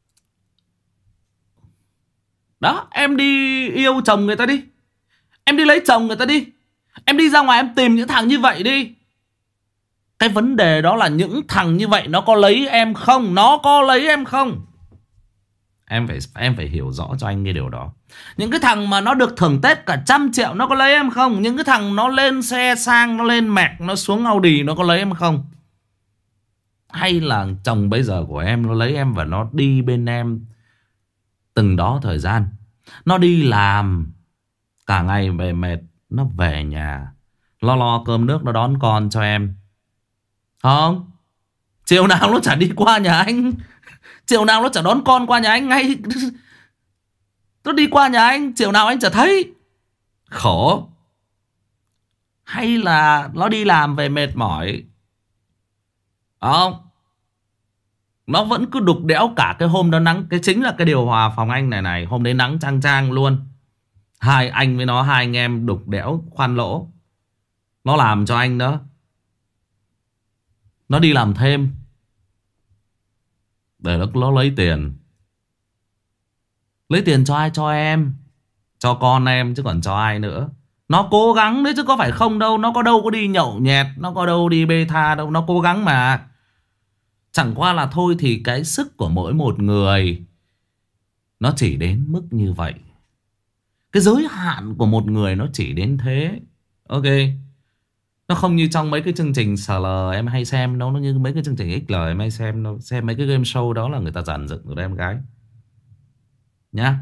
Đó, em đi yêu chồng người ta đi, em đi lấy chồng người ta đi, em đi ra ngoài em tìm những thằng như vậy đi. Cái vấn đề đó là những thằng như vậy nó có lấy em không? Nó có lấy em không? Em phải hiểu rõ cho anh cái điều đó. Những cái thằng mà nó được thưởng Tết cả 100 triệu nó có lấy em không? Những cái thằng nó lên xe sang, nó lên Mac, nó xuống Audi, nó có lấy em không? Hay là chồng bây giờ của em nó lấy em và nó đi bên em từng đó thời gian, nó đi làm cả ngày về mệt, nó về nhà lo cơm nước, nó đón con cho em, không? Chiều nào nó chả đi qua nhà anh, chiều nào nó chả đón con qua nhà anh ngay. Nó đi qua nhà anh, chiều nào anh chả thấy. Khổ. Hay là nó đi làm về mệt mỏi, không? Nó vẫn cứ đục đẽo cả cái hôm đó nắng. Cái chính là cái điều hòa phòng anh này này. Hôm đấy nắng chang chang luôn. Hai anh với nó, hai anh em đục đẽo khoan lỗ. Nó làm cho anh đó. Nó đi làm thêm để nó lấy tiền. Lấy tiền cho ai? Cho em, cho con em, chứ còn cho ai nữa. Nó cố gắng đấy chứ có phải không đâu. Nó có đâu có đi nhậu nhẹt, nó có đâu đi bê tha đâu. Nó cố gắng mà. Chẳng qua là thôi thì cái sức của mỗi một người nó chỉ đến mức như vậy. Cái giới hạn của một người nó chỉ đến thế. Ok. Nó không như trong mấy cái chương trình SL em hay xem đâu. Nó như mấy cái chương trình XL em hay xem đâu. Xem mấy cái game show đó là người ta dàn dựng rồi em gái nhá.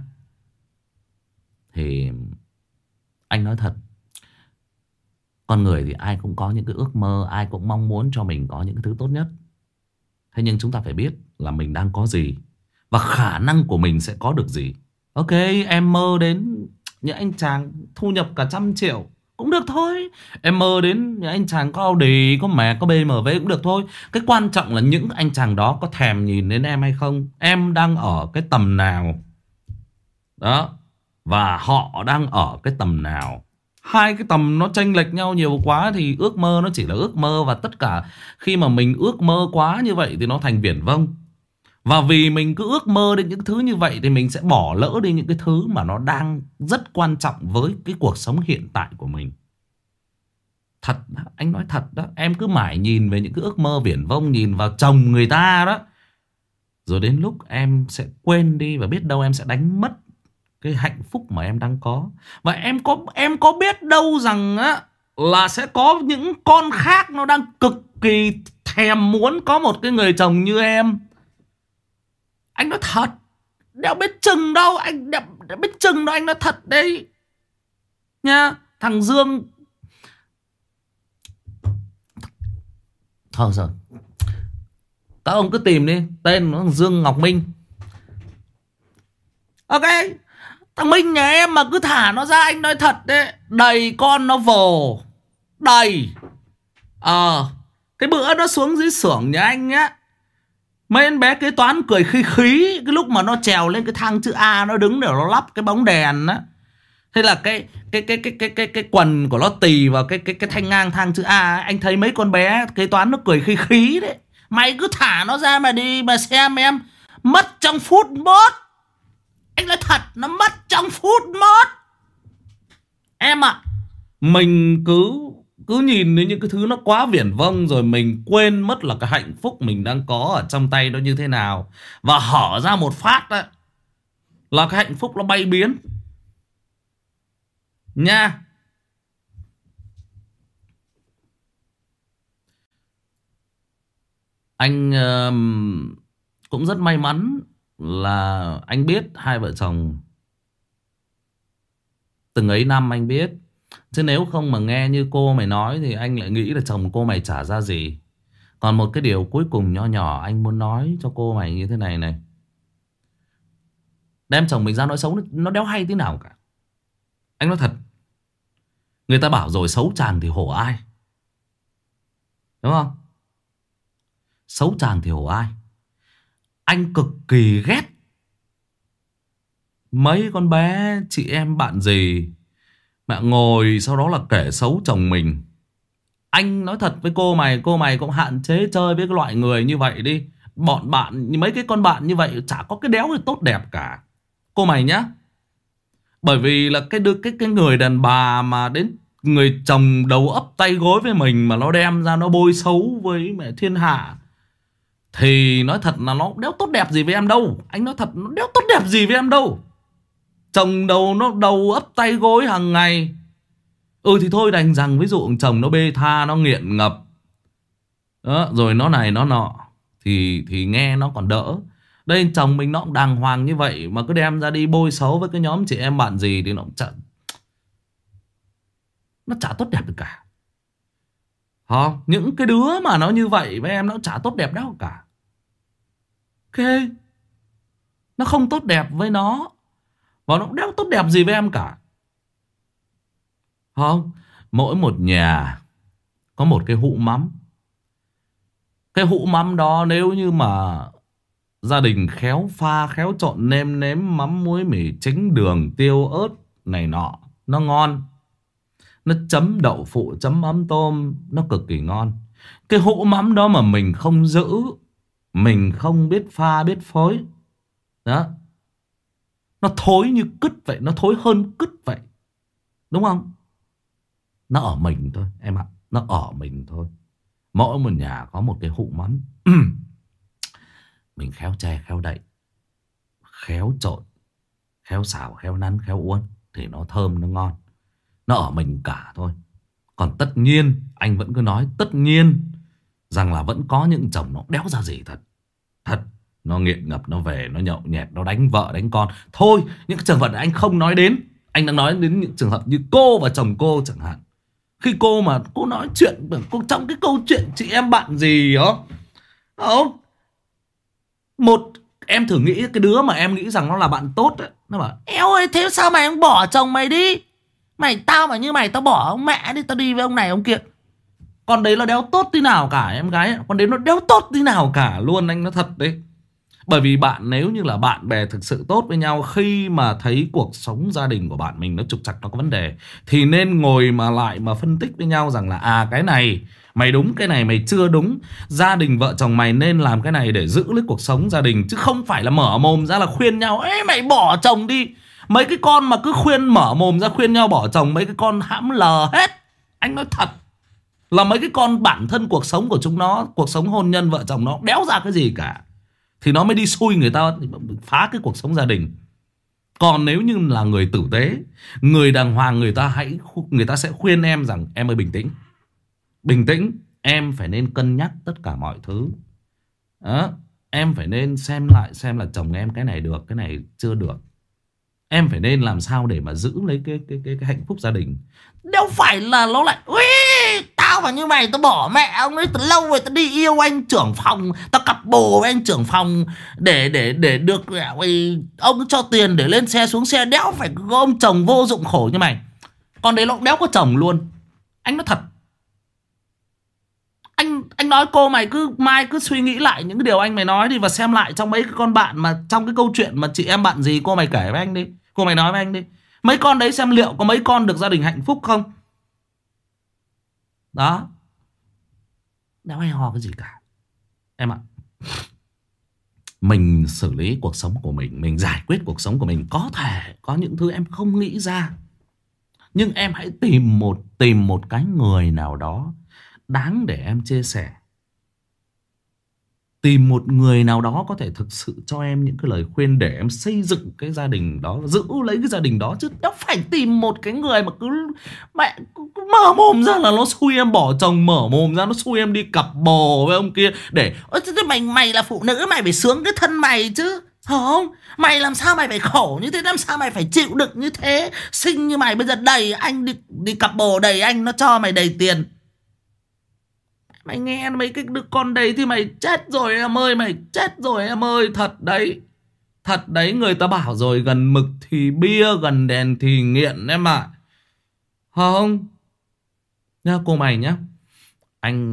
Thì anh nói thật, con người thì ai cũng có những cái ước mơ, ai cũng mong muốn cho mình có những cái thứ tốt nhất. Thế nhưng chúng ta phải biết là mình đang có gì và khả năng của mình sẽ có được gì. Ok, em mơ đến những anh chàng thu nhập cả 100 triệu cũng được thôi. Em mơ đến những anh chàng có Audi, có mẹ, có BMW cũng được thôi. Cái quan trọng là những anh chàng đó có thèm nhìn đến em hay không. Em đang ở cái tầm nào đó, và họ đang ở cái tầm nào. Hai cái tầm nó chênh lệch nhau nhiều quá thì ước mơ nó chỉ là ước mơ. Và tất cả khi mà mình ước mơ quá như vậy thì nó thành viển vông. Và vì mình cứ ước mơ đến những thứ như vậy thì mình sẽ bỏ lỡ đi những cái thứ mà nó đang rất quan trọng với cái cuộc sống hiện tại của mình. Thật đó, anh nói thật đó. Em cứ mãi nhìn về những cái ước mơ viển vông, nhìn vào chồng người ta đó, rồi đến lúc em sẽ quên đi và biết đâu em sẽ đánh mất cái hạnh phúc mà em đang có. Và em có biết đâu rằng á là sẽ có những con khác nó đang cực kỳ thèm muốn có một cái người chồng như em. Anh nói thật, đéo biết chừng đâu, anh đéo biết chừng đâu, anh nói thật đấy nha. Thằng Dương thôi rồi, các ông cứ tìm đi, tên nó Dương Ngọc Minh. Ok, thằng Minh nhà em mà cứ thả nó ra, anh nói thật đấy, đầy con nó vồ. Đầy. Cái bữa nó xuống dưới xưởng nhà anh á, mấy anh bé kế toán cười khí khí cái lúc mà nó trèo lên cái thang chữ A, nó đứng để nó lắp cái bóng đèn á. Thế là cái quần của nó tì vào cái thanh ngang thang chữ A ấy. Anh thấy mấy con bé kế toán nó cười khí khí đấy. Mày cứ thả nó ra mà đi mà xem em. Mất trong phút mốt. Anh nói thật, nó mất trong phút mốt. Em ạ, mình cứ nhìn đến những cái thứ nó quá viển vông, rồi mình quên mất là cái hạnh phúc mình đang có ở trong tay nó như thế nào. Và hở ra một phát đó, là cái hạnh phúc nó bay biến nha. Anh cũng rất may mắn là anh biết hai vợ chồng từng ấy năm, anh biết. Chứ nếu không mà nghe như cô mày nói thì anh lại nghĩ là chồng cô mày chả ra gì. Còn một cái điều cuối cùng nho nhỏ anh muốn nói cho cô mày như thế này này. Đem chồng mình ra nói xấu nó đéo hay thế nào cả. Anh nói thật. Người ta bảo rồi, xấu chàng thì hổ ai, đúng không? Xấu chàng thì hổ ai. Anh cực kỳ ghét mấy con bé chị em bạn gì mẹ ngồi sau đó là kể xấu chồng mình. Anh nói thật với cô mày cũng hạn chế chơi với cái loại người như vậy đi. Bọn bạn, mấy cái con bạn như vậy chả có cái đéo gì tốt đẹp cả, cô mày nhá. Bởi vì là cái người đàn bà mà đến người chồng đầu ấp tay gối với mình mà nó đem ra nó bôi xấu với mẹ thiên hạ, thì nói thật là nó đéo tốt đẹp gì với em đâu. Anh nói thật, nó đéo tốt đẹp gì với em đâu. Chồng nó đầu ấp tay gối hàng ngày. Thì thôi đành rằng ví dụ chồng nó bê tha, nó nghiện ngập đó, rồi nó này nó nọ, thì nghe nó còn đỡ. Đây chồng mình nó cũng đàng hoàng như vậy mà cứ đem ra đi bôi xấu với cái nhóm chị em bạn gì thì nó cũng chả tốt đẹp được cả. Những cái đứa mà nó như vậy với em nó chả tốt đẹp đâu cả. Ok, nó không tốt đẹp với nó, và nó cũng đéo tốt đẹp gì với em cả. Mỗi một nhà có một cái hũ mắm. Cái hũ mắm đó nếu như mà Gia đình khéo pha khéo trộn nêm nếm mắm muối mì chính đường tiêu ớt này nọ. Nó ngon. Nó chấm đậu phụ chấm mắm tôm. Nó cực kỳ ngon. Cái hũ mắm đó mà mình không giữ, mình không biết pha biết phối, đó, nó thối như cứt vậy. Nó thối hơn cứt vậy. Đúng không? Nó ở mình thôi em ạ. Nó ở mình thôi. Mỗi một nhà có một cái hũ mắm. Mình khéo che khéo đậy, khéo trộn, khéo xào, khéo nắn, khéo uốn thì nó thơm, nó ngon. Nó ở mình cả thôi. Còn tất nhiên, anh vẫn cứ nói tất nhiên rằng là vẫn có những chồng nó đéo ra gì thật. Thật, nó nghiện ngập, nó về, nó nhậu nhẹt, nó đánh vợ, đánh con. Thôi, những trường hợp anh không nói đến. Anh đang nói đến những trường hợp như cô và chồng cô chẳng hạn. Khi cô mà cô nói chuyện trong cái câu chuyện chị em bạn gì đó, không? Một, em thử nghĩ cái đứa mà em nghĩ rằng nó là bạn tốt ấy, nó bảo Eo ơi, thế sao mày không bỏ chồng mày đi? Tao mà như mày tao bỏ ông mẹ đi, tao đi với ông này ông kia. con đấy là đéo tốt tí nào cả em gái ạ. Con đấy nó đéo tốt tí nào cả luôn, anh nói thật đấy. Bởi vì bạn nếu như là bạn bè thực sự tốt với nhau, khi mà thấy cuộc sống gia đình của bạn mình nó trục trặc, nó có vấn đề, thì nên ngồi mà lại mà phân tích với nhau rằng là cái này mày đúng, cái này mày chưa đúng. Gia đình vợ chồng mày nên làm cái này để giữ lấy cuộc sống gia đình, chứ không phải là mở mồm ra là khuyên nhau ê mày bỏ chồng đi. Mấy cái con mà cứ khuyên mở mồm ra khuyên nhau bỏ chồng, mấy cái con hãm lờ hết. Anh nói thật là mấy cái con bản thân cuộc sống của chúng nó, cuộc sống hôn nhân vợ chồng nó đéo ra cái gì cả, thì nó mới đi xui người ta phá cái cuộc sống gia đình. Còn nếu như là người tử tế, người đàng hoàng, người ta sẽ khuyên em rằng em ơi bình tĩnh. Bình tĩnh, em phải nên cân nhắc tất cả mọi thứ. Đó, em phải nên xem lại xem là chồng em cái này được, cái này chưa được. Em phải nên làm sao để mà giữ lấy cái hạnh phúc gia đình. Đâu phải là nó lại ui, tao mà như mày tao bỏ mẹ ông ấy từ lâu rồi, tao đi yêu anh trưởng phòng, tao cặp bồ với anh trưởng phòng để được ông cho tiền để lên xe xuống xe. Đéo phải có ông chồng vô dụng khổ như mày. Con đấy nó đéo có chồng luôn. Anh nói thật. Anh nói cô mày mai cứ suy nghĩ lại những cái điều anh mày nói đi, và xem lại trong mấy cái con bạn mà trong cái câu chuyện mà chị em bạn gì cô mày kể với anh đi, cô mày nói với anh đi. Mấy con đấy xem liệu có mấy con được gia đình hạnh phúc không. Đó, đéo hay ho cái gì cả em ạ. Mình xử lý cuộc sống của mình giải quyết cuộc sống của mình. Có thể có những thứ em không nghĩ ra, nhưng em hãy tìm một cái người nào đó đáng để em chia sẻ. Tìm một người nào đó có thể thực sự cho em những cái lời khuyên để em xây dựng cái gia đình đó, giữ lấy cái gia đình đó. Chứ đâu phải tìm một cái người mà cứ mở mồm ra là nó xui em bỏ chồng, mở mồm ra nó xui em đi cặp bồ với ông kia. Để thế mày là phụ nữ, mày phải sướng cái thân mày chứ, không? Mày làm sao mày phải khổ như thế, làm sao mày phải chịu đựng như thế. Xinh như mày bây giờ đầy anh đi cặp bồ, đầy anh nó cho mày đầy tiền. Mày nghe mấy cái đứa con đấy thì mày chết rồi em ơi, mày chết rồi em ơi. Thật đấy. Thật đấy, người ta bảo rồi, gần mực thì bia, gần đèn thì nghiện em ạ. Không? Nha cô mày nhá. Anh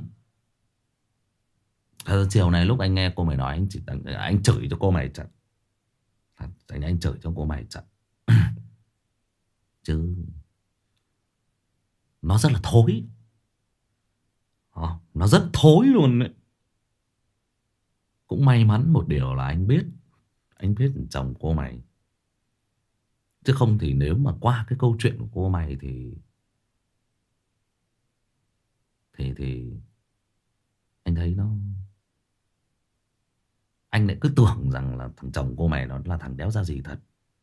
chiều này lúc anh nghe cô mày nói, anh chửi cho cô mày trận. Anh chửi cho cô mày trận. Chứ nó rất là thối. Nó rất thối luôn đấy. Cũng may mắn một điều là anh biết chồng cô mày. Chứ không thì nếu mà qua cái câu chuyện của cô mày thì anh thấy nó, anh lại cứ tưởng rằng là thằng chồng cô mày nó là thằng đéo ra gì thật.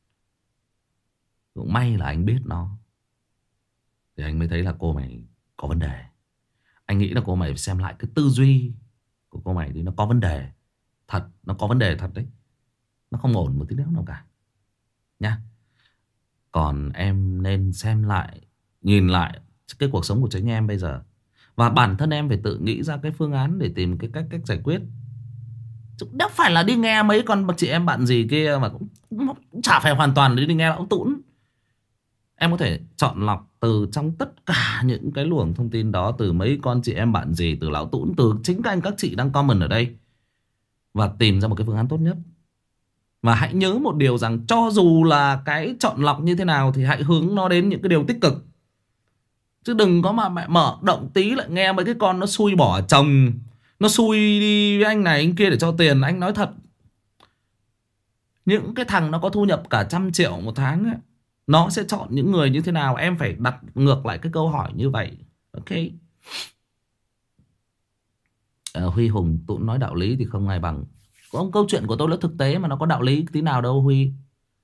Cũng may là anh biết nó, thì anh mới thấy là cô mày có vấn đề. Anh nghĩ là cô mày xem lại cái tư duy của cô mày thì nó có vấn đề thật. Nó có vấn đề thật đấy. Nó không ổn một tí nào cả nhá. Còn em nên xem lại, nhìn lại cái cuộc sống của chính em bây giờ. Và bản thân em phải tự nghĩ ra cái phương án để tìm cái cách giải quyết. Chứ đâu phải là đi nghe mấy con chị em bạn gì kia mà cũng chả phải hoàn toàn đi nghe lão tũn. Em có thể chọn lọc từ trong tất cả những cái luồng thông tin đó, từ mấy con chị em bạn gì, từ lão tũn, từ chính các anh các chị đang comment ở đây. và tìm ra một cái phương án tốt nhất. Và hãy nhớ một điều rằng cho dù là cái chọn lọc như thế nào thì hãy hướng nó đến những cái điều tích cực. Chứ đừng có mà mẹ mở động tí lại nghe mấy cái con nó xui bỏ chồng, nó xui đi với anh này anh kia để cho tiền. Anh nói thật, những cái thằng nó có thu nhập cả 100 triệu một tháng ấy, nó sẽ chọn những người như thế nào? Em phải đặt ngược lại cái câu hỏi như vậy. Ok. Huy Hùng, tụi nói đạo lý thì không ai bằng. Không, câu chuyện của tôi là thực tế mà, nó có đạo lý tí nào đâu Huy.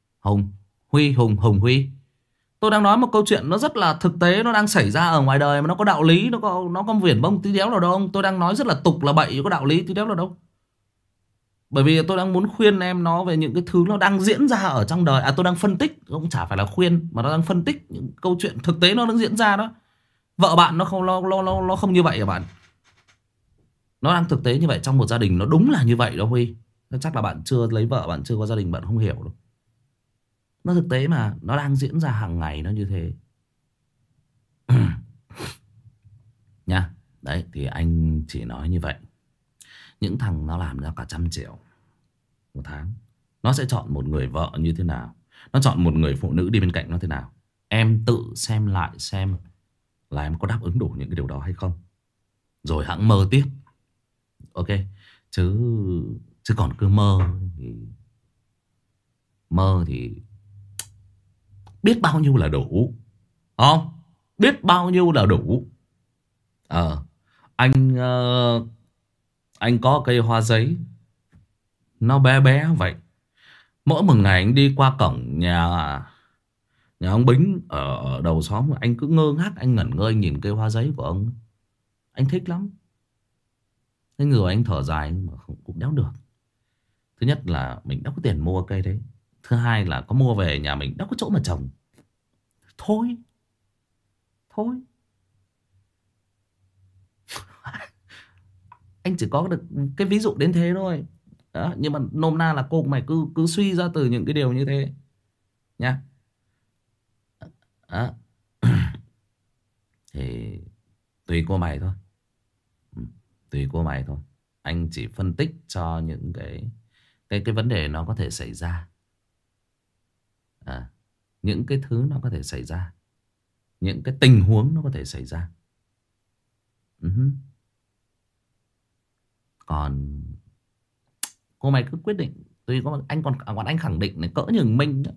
Huy. Tôi đang nói một câu chuyện nó rất là thực tế, nó đang xảy ra ở ngoài đời mà nó có đạo lý, nó có viển vông tí đéo nào đâu không? Tôi đang nói rất là tục là bậy, có đạo lý tí đéo nào đâu. Bởi vì tôi đang muốn khuyên em nó về những cái thứ nó đang diễn ra ở trong đời. Tôi đang phân tích, cũng chả phải là khuyên, mà nó đang phân tích những câu chuyện thực tế nó đang diễn ra đó. Vợ bạn nó không như vậy à bạn? Nó đang thực tế như vậy trong một gia đình, nó đúng là như vậy đó Huy. Chắc là bạn chưa lấy vợ, bạn chưa có gia đình, bạn không hiểu đâu. Nó thực tế mà, nó đang diễn ra hàng ngày nó như thế. Nha. Đấy thì anh chỉ nói như vậy. Những thằng nó làm ra cả 100 triệu một tháng, nó sẽ chọn một người vợ như thế nào, nó chọn một người phụ nữ đi bên cạnh nó thế nào. Em tự xem lại xem là em có đáp ứng đủ những cái điều đó hay không, rồi hẵng mơ tiếp. Ok. Chứ còn cứ mơ thì biết bao nhiêu là đủ. Không? Biết bao nhiêu là đủ. Anh có cây hoa giấy, nó bé bé vậy. Mỗi một ngày anh đi qua cổng nhà ông Bính ở đầu xóm, anh cứ ngơ ngác, anh ngẩn ngơ, anh nhìn cây hoa giấy của ông. Anh thích lắm. Thế rồi anh thở dài, mà cũng đéo được. Thứ nhất là mình đâu có tiền mua cây đấy. Thứ hai là có mua về nhà mình đâu có chỗ mà trồng. Thôi anh chỉ có được cái ví dụ đến thế thôi đó. Nhưng mà nôm na là cô mày cứ suy ra từ những cái điều như thế nha. Đó. Thì tùy cô mày thôi. Tùy cô mày thôi. Anh chỉ phân tích cho những cái vấn đề nó có thể xảy ra. Những cái thứ nó có thể xảy ra, những cái tình huống nó có thể xảy ra. Còn cô mày cứ quyết định. Tùy có anh còn anh khẳng định này, cỡ Nhường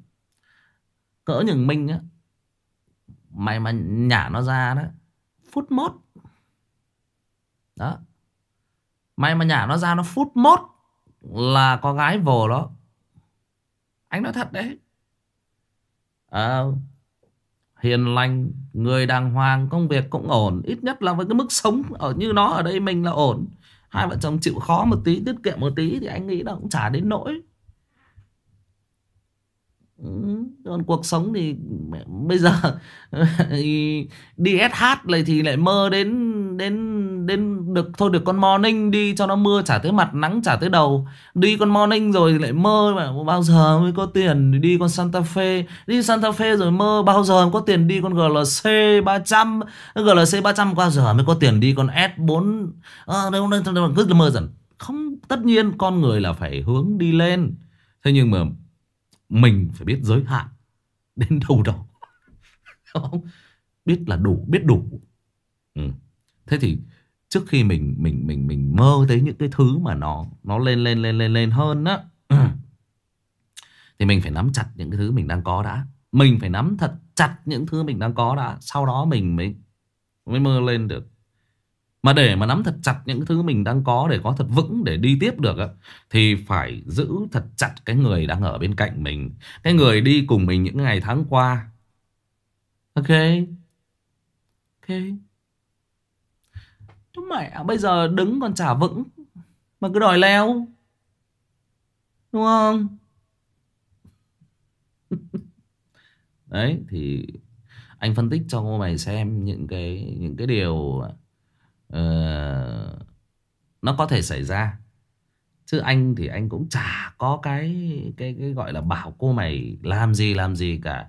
Minh á, mày mà nhả nó ra đó phút mốt đó, mày mà nhả nó ra nó phút mốt là có gái vồ đó. Anh nói thật đấy. Hiền lành, người đàng hoàng, công việc cũng ổn. Ít nhất là với cái mức sống ở như nó ở đây mình là ổn. Hai vợ chồng chịu khó một tí, tiết kiệm một tí thì anh nghĩ là cũng chả đến nỗi. Còn cuộc sống thì bây giờ đi SH này thì lại mơ đến được con morning đi cho nó mưa chả tới mặt, nắng chả tới đầu. Đi con morning rồi lại mơ mà bao giờ mới có tiền đi con Santa Fe. Đi Santa Fe rồi mơ bao giờ mới có tiền đi con GLC 300. GLC 300 bao giờ mới có tiền đi con S4. Cứ mơ dần. Không, tất nhiên con người là phải hướng đi lên. Thế nhưng mà mình phải biết giới hạn đến đâu đó. Không? Biết là đủ, biết đủ. Thế thì trước khi mình mơ tới những cái thứ mà nó lên hơn á, thì mình phải nắm chặt những cái thứ mình đang có đã. Mình phải nắm thật chặt những thứ mình đang có đã. Sau đó mình mới mơ lên được. Mà để mà nắm thật chặt những thứ mình đang có, để có thật vững để đi tiếp được á, thì phải giữ thật chặt cái người đang ở bên cạnh mình, cái người đi cùng mình những ngày tháng qua. Ok. Chúng mẹ bây giờ đứng còn chả vững mà cứ đòi leo, đúng không? Đấy thì anh phân tích cho cô mày xem những cái điều nó có thể xảy ra. Chứ anh thì anh cũng chả có cái gọi là bảo cô mày làm gì cả.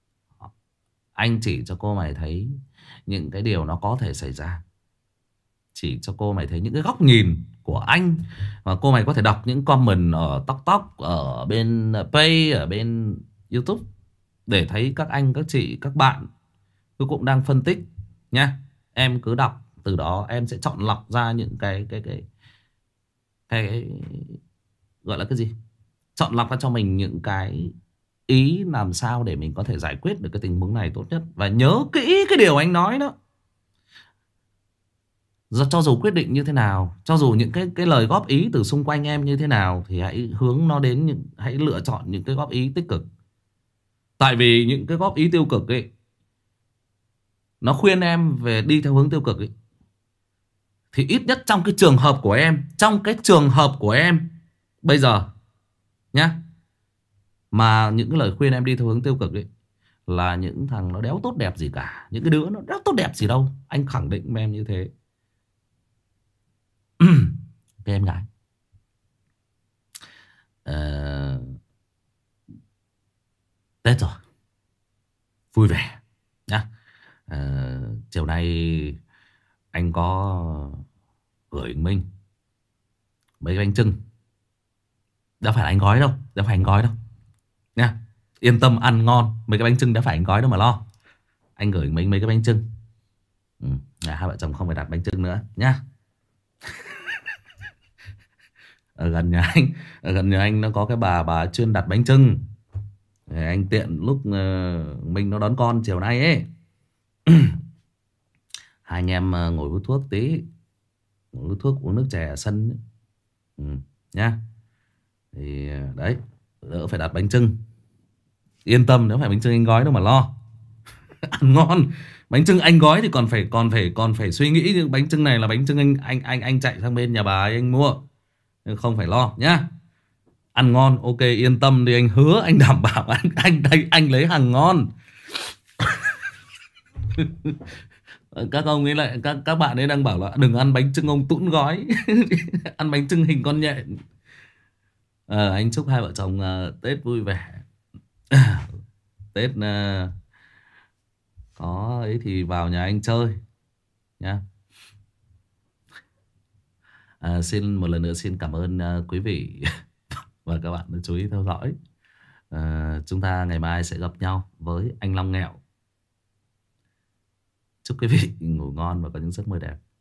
Anh chỉ cho cô mày thấy những cái điều nó có thể xảy ra. chỉ cho cô mày thấy những cái góc nhìn của anh. Và cô mày có thể đọc những comment ở TokTok, ở bên Pay, ở bên YouTube, để thấy các anh, các chị, các bạn cũng đang phân tích nha. Em cứ đọc, từ đó em sẽ chọn lọc ra những cái gọi là cái gì, chọn lọc ra cho mình những cái ý làm sao để mình có thể giải quyết được cái tình huống này tốt nhất. Và nhớ kỹ cái điều anh nói đó. Cho dù quyết định như thế nào, cho dù những cái lời góp ý từ xung quanh em như thế nào, thì hãy hướng nó đến hãy lựa chọn những cái góp ý tích cực. Tại vì những cái góp ý tiêu cực ấy, nó khuyên em về đi theo hướng tiêu cực ấy, thì ít nhất trong cái trường hợp của em bây giờ nhá, mà những cái lời khuyên em đi theo hướng tiêu cực ấy là những thằng nó đéo tốt đẹp gì cả, những cái đứa nó đéo tốt đẹp gì đâu. Anh khẳng định với em như thế. Cái em gái Tết rồi, vui vẻ nhá. Chiều nay anh có gửi Minh mấy cái bánh chưng. Đâu phải là anh gói đâu nha. Yên tâm, ăn ngon. Mấy cái bánh chưng đã phải anh gói đâu mà lo. Anh gửi mấy cái bánh chưng. Hai vợ chồng không phải đặt bánh chưng nữa nhá. Ở gần nhà anh nó có cái bà chuyên đặt bánh chưng. Anh tiện lúc mình nó đón con chiều nay ấy. Hai anh em ngồi hút thuốc tí, ngồi hút thuốc uống nước chè ở sân nhá. Thì đấy, đỡ phải đặt bánh chưng. Yên tâm, nếu phải bánh chưng anh gói đâu mà lo. Ăn ngon. Bánh chưng anh gói thì còn phải suy nghĩ, nhưng bánh chưng này là bánh chưng anh chạy sang bên nhà bà ấy anh mua, nên không phải lo nhá. Ăn ngon, ok, yên tâm đi, anh hứa, anh đảm bảo anh lấy hàng ngon. Các ông ấy lại các bạn ấy đang bảo là đừng ăn bánh chưng ông Tũn gói. Ăn bánh chưng hình con nhện. Anh chúc hai vợ chồng Tết vui vẻ. Tết có ấy thì vào nhà anh chơi nhá. Xin một lần nữa xin cảm ơn quý vị và các bạn đã chú ý theo dõi. Chúng ta ngày mai sẽ gặp nhau với anh Long Nghẹo. Chúc quý vị ngủ ngon và có những giấc mơ đẹp.